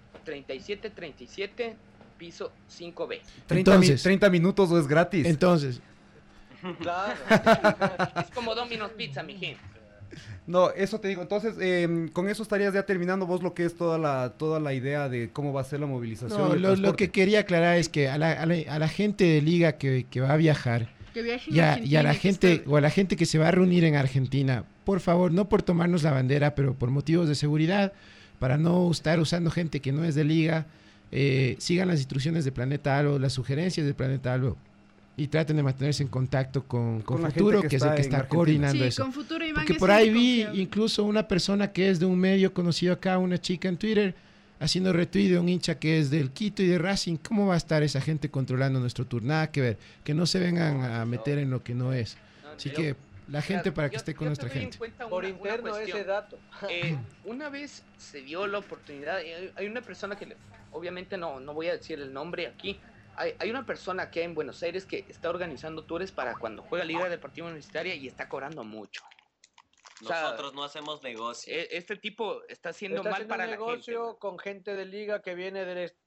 Speaker 22: 3737, piso 5B.
Speaker 17: 30 minutos o es gratis.
Speaker 16: Entonces.
Speaker 22: Claro. Es como Domino's Pizza, mi gente.
Speaker 17: No, eso te digo. Entonces, con eso estarías ya terminando vos lo que es toda la idea de cómo va a ser la movilización.
Speaker 16: No, lo que quería aclarar es que a la gente de Liga que va a viajar, y a la gente o a la gente que se va a reunir en Argentina, por favor, no por tomarnos la bandera, pero por motivos de seguridad, para no estar usando gente que no es de Liga, sigan las instrucciones de Planeta Albo, las sugerencias de Planeta Albo, y traten de mantenerse en contacto con Futuro, que es el que está coordinando eso.
Speaker 18: Con Futuro, Iván,
Speaker 16: porque por ahí vi incluso una persona que es de un medio conocido acá, una chica en Twitter, haciendo retweet de un hincha que es del Quito y de Racing. ¿Cómo va a estar esa gente controlando nuestro tour? Nada que ver. Que no se vengan a meter en lo que no es. Así que la gente para que esté con nuestra gente.
Speaker 1: Por interno ese dato.
Speaker 22: Una vez se dio la oportunidad, hay una persona que, obviamente no voy a decir el nombre aquí, hay una persona aquí en Buenos Aires que está organizando tours para cuando juega Liga Deportiva Universitaria y está cobrando mucho.
Speaker 2: Nosotros no hacemos negocio.
Speaker 22: Este tipo está haciendo mal para la gente.
Speaker 1: Negocio con gente de Liga que viene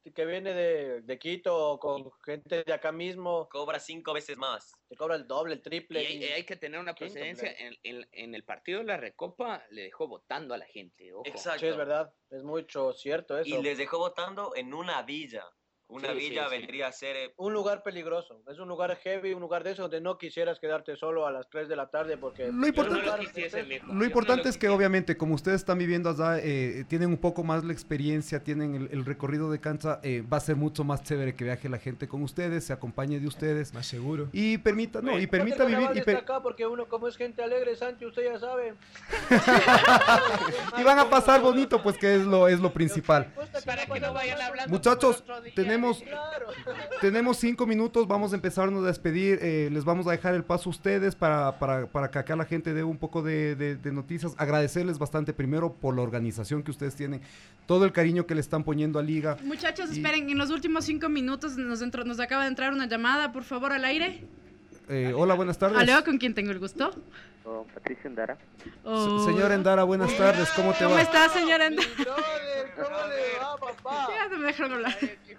Speaker 1: de Quito, o con gente de acá mismo.
Speaker 2: Cobra 5 veces más.
Speaker 1: Te cobra el doble, el triple.
Speaker 22: Y hay que tener una procedencia. En el partido de la Recopa le dejó votando a la gente. Ojo.
Speaker 2: Exacto.
Speaker 1: Sí, es verdad. Es mucho cierto eso.
Speaker 2: Y les dejó votando en una villa. Una villa vendría a ser...
Speaker 1: un lugar peligroso, es un lugar heavy, un lugar de eso donde no quisieras quedarte solo a las 3 de la tarde porque...
Speaker 17: Lo importante es que obviamente como ustedes están viviendo allá, tienen un poco más la experiencia, tienen el recorrido de cancha, va a ser mucho más chévere que viaje la gente con ustedes, se acompañe de ustedes.
Speaker 16: Más seguro.
Speaker 17: Y permita vivir...
Speaker 1: acá porque uno como es gente alegre, Santi, usted ya sabe.
Speaker 17: Y van a pasar bonito, pues que es lo principal.
Speaker 22: Para que no vayan hablando.
Speaker 17: Muchachos, tenemos 5 minutos, vamos a empezarnos a despedir, les vamos a dejar el paso a ustedes para que acá la gente dé un poco de noticias, agradecerles bastante primero por la organización que ustedes tienen, todo el cariño que le están poniendo a Liga.
Speaker 18: Muchachos, esperen, en los últimos 5 minutos nos acaba de entrar una llamada, por favor, al aire.
Speaker 17: Hola, buenas tardes.
Speaker 18: ¿Aló? ¿Con quién tengo el gusto?
Speaker 8: Patricio Endara.
Speaker 17: Señor Endara, buenas tardes, ¿cómo te va?
Speaker 18: ¿Cómo está, señor Endara?
Speaker 1: ¿Cómo le va, papá?
Speaker 18: Ya no me dejaron hablar.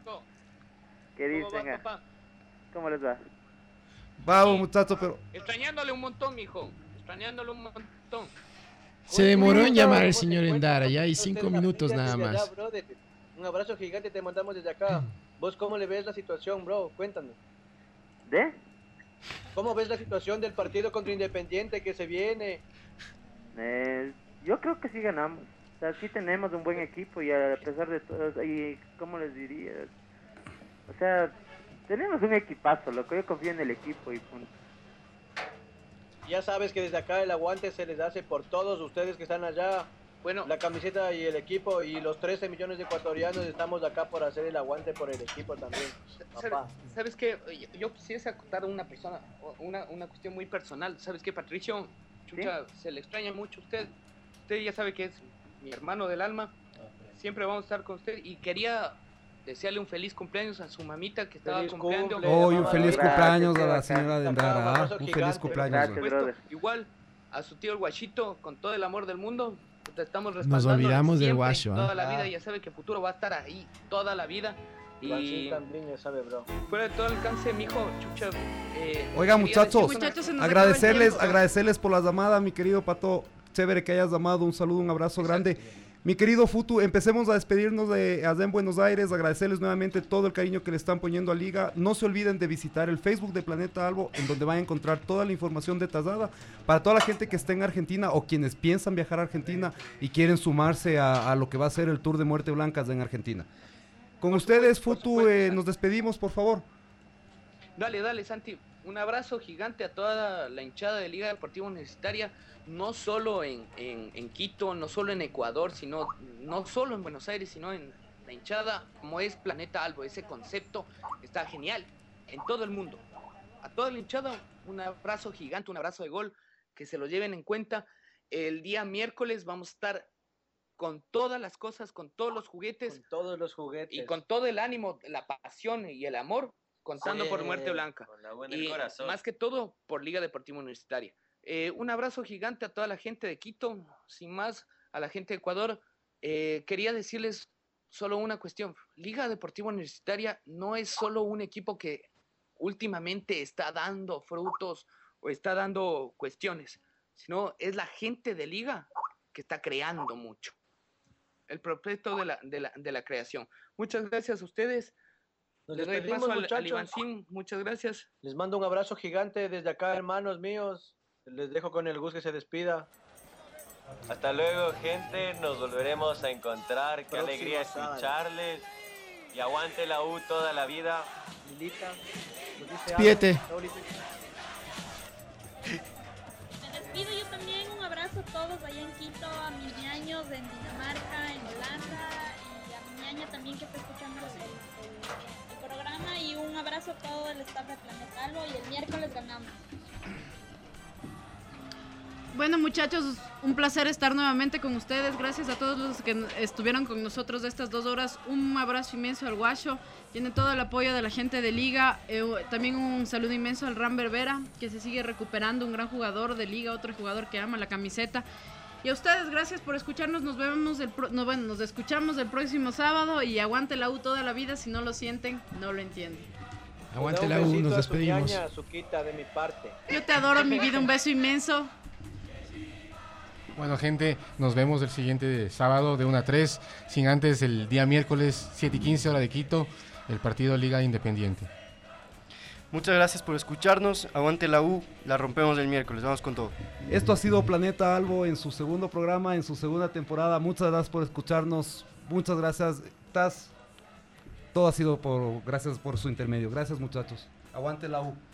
Speaker 8: ¿Qué dicen? ¿Cómo les va?
Speaker 17: Vamos, muchachos, pero...
Speaker 22: Extrañándole un montón, mijo. Extrañándole un montón.
Speaker 16: Se demoró en llamar el señor Endara, ya hay 5 minutos nada más.
Speaker 1: Un abrazo gigante te mandamos desde acá. ¿Vos cómo le ves la situación, bro? Cuéntanos.
Speaker 8: ¿De?
Speaker 1: ¿Cómo ves la situación del partido contra Independiente que se viene?
Speaker 8: Yo creo que sí ganamos. O sea, sí tenemos un buen equipo y a pesar de todo, y ¿cómo les diría? O sea, tenemos un equipazo, loco. Yo confío en el equipo y punto.
Speaker 1: Ya sabes que desde acá el aguante se les hace por todos ustedes que están allá.
Speaker 22: Bueno,
Speaker 1: la camiseta y el equipo y los 13 millones de ecuatorianos estamos acá por hacer el aguante por el equipo también.
Speaker 22: ¿Sabes qué? Yo quisiera acotar a una persona, una cuestión muy personal. ¿Sabes qué, Patricio? Chucha, ¿sí? Se le extraña mucho a usted. Usted ya sabe que es mi hermano del alma. Siempre vamos a estar con usted y quería desearle un feliz cumpleaños a su mamita que estaba cumpliendo.
Speaker 17: Hoy un feliz cumpleaños a la señora de Endara. Un feliz cumpleaños.
Speaker 22: Igual a su tío el Guachito, con todo el amor del mundo. Estamos
Speaker 16: nos olvidamos del Guacho.
Speaker 22: Toda la vida, ya sabe que el futuro va a estar ahí toda la vida. Y
Speaker 1: también ya sabe, bro.
Speaker 22: Fuera de todo alcance, mijo, chucha.
Speaker 17: Oiga, muchachos, agradecerles por la llamada, mi querido Pato. Chévere que hayas llamado. Un saludo, un abrazo grande. Mi querido Futu, empecemos a despedirnos de allá en Buenos Aires, agradecerles nuevamente todo el cariño que le están poniendo a Liga. No se olviden de visitar el Facebook de Planeta Albo, en donde van a encontrar toda la información detallada para toda la gente que esté en Argentina o quienes piensan viajar a Argentina y quieren sumarse a lo que va a ser el Tour de Muerte Blancas en Argentina. Con ustedes, Futu, nos despedimos, por favor.
Speaker 22: Dale, Santi. Un abrazo gigante a toda la hinchada de Liga Deportiva Universitaria, no solo en Quito, no solo en Ecuador, sino no solo en Buenos Aires, sino en la hinchada como es Planeta Albo. Ese concepto está genial en todo el mundo. A toda la hinchada, un abrazo gigante, un abrazo de gol, que se lo lleven en cuenta. El día miércoles vamos a estar con todas las cosas, con todos los juguetes.
Speaker 1: Con todos los juguetes.
Speaker 22: Y con todo el ánimo, la pasión y el amor, contando por Muerte Blanca.
Speaker 2: Con la buena
Speaker 22: y
Speaker 2: corazón.
Speaker 22: Más que todo por Liga Deportiva Universitaria. Un abrazo gigante a toda la gente de Quito, sin más, a la gente de Ecuador. Quería decirles solo una cuestión. Liga Deportiva Universitaria no es solo un equipo que últimamente está dando frutos o está dando cuestiones, sino es la gente de Liga que está creando mucho. El proyecto de la creación. Muchas gracias a ustedes. Les doy paso al Ivancín. Muchas gracias.
Speaker 1: Les mando un abrazo gigante desde acá, hermanos míos. Les dejo con el Gus que se despida.
Speaker 2: Hasta luego, gente. Nos volveremos a encontrar. Qué alegría escucharles. Y aguante la U toda la vida.
Speaker 1: Milita.
Speaker 16: Despídete.
Speaker 6: Me despido yo también. Un abrazo a todos allá en Quito, a mis ñaños en Dinamarca, en Holanda, y a mi ñaña también que está escuchando el programa. Y un abrazo a todo el staff de Planeta Albo, y el miércoles ganamos.
Speaker 18: Bueno, muchachos, un placer estar nuevamente con ustedes. Gracias a todos los que estuvieron con nosotros estas 2 horas. Un abrazo inmenso al Guacho. Tiene todo el apoyo de la gente de Liga. También un saludo inmenso al Ram Berbera, que se sigue recuperando, un gran jugador de Liga, otro jugador que ama la camiseta. Y a ustedes, gracias por escucharnos. Nos vemos nos escuchamos el próximo sábado, y aguante la U toda la vida. Si no lo sienten, no lo entienden.
Speaker 16: Aguante la U, nos despedimos.
Speaker 1: De mi parte.
Speaker 18: Yo te adoro, mi vida. Un beso inmenso.
Speaker 5: Bueno, gente, nos vemos el siguiente sábado de 1 a 3, sin antes el día miércoles 7:15 hora de Quito, el partido Liga Independiente.
Speaker 15: Muchas gracias por escucharnos. Aguante la U, la rompemos el miércoles. Vamos con todo.
Speaker 17: Esto ha sido Planeta Albo en su segundo programa, en su segunda temporada. Muchas gracias por escucharnos. Muchas gracias, Taz. Todo ha sido gracias por su intermedio. Gracias, muchachos. Aguante la U.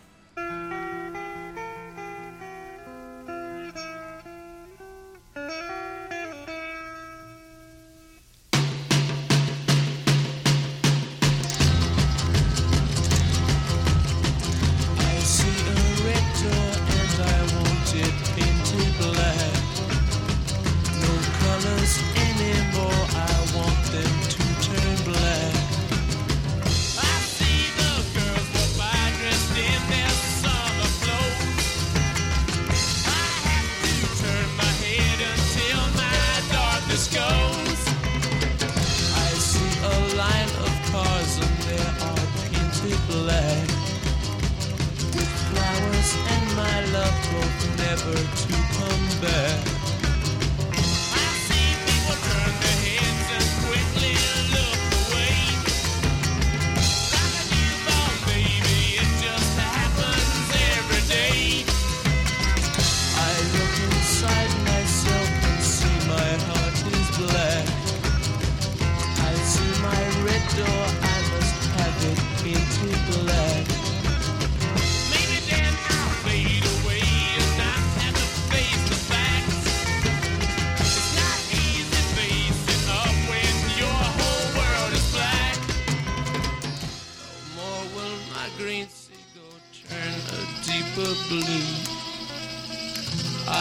Speaker 14: I must have it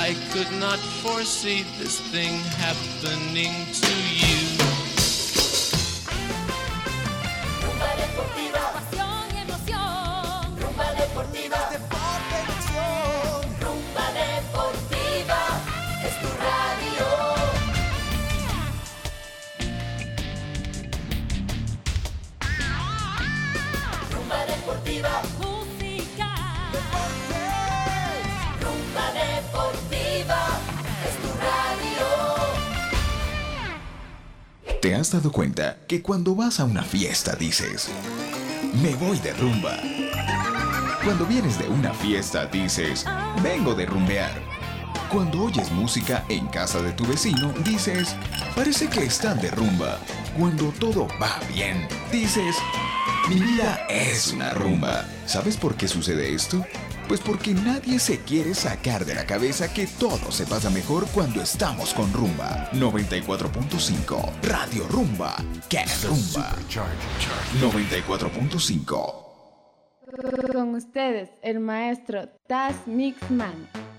Speaker 14: I could not foresee this thing happening to you.
Speaker 12: Rumba deportiva, pasión y emoción. Rumba deportiva, deporte y acción. Rumba deportiva, es tu radio. Rumba deportiva, música, deportes. Rumba deportiva, es tu radio.
Speaker 3: ¿Te has dado cuenta que cuando vas a una fiesta dices, me voy de rumba? Cuando vienes de una fiesta dices, vengo de rumbear. Cuando oyes música en casa de tu vecino dices, parece que están de rumba. Cuando todo va bien, dices, mi vida es una rumba. ¿Sabes por qué sucede esto? Pues porque nadie se quiere sacar de la cabeza que todo se pasa mejor cuando estamos con Rumba. 94.5 Radio Rumba. ¡Qué rumba! 94.5.
Speaker 19: Con ustedes, el maestro Taz Mixman.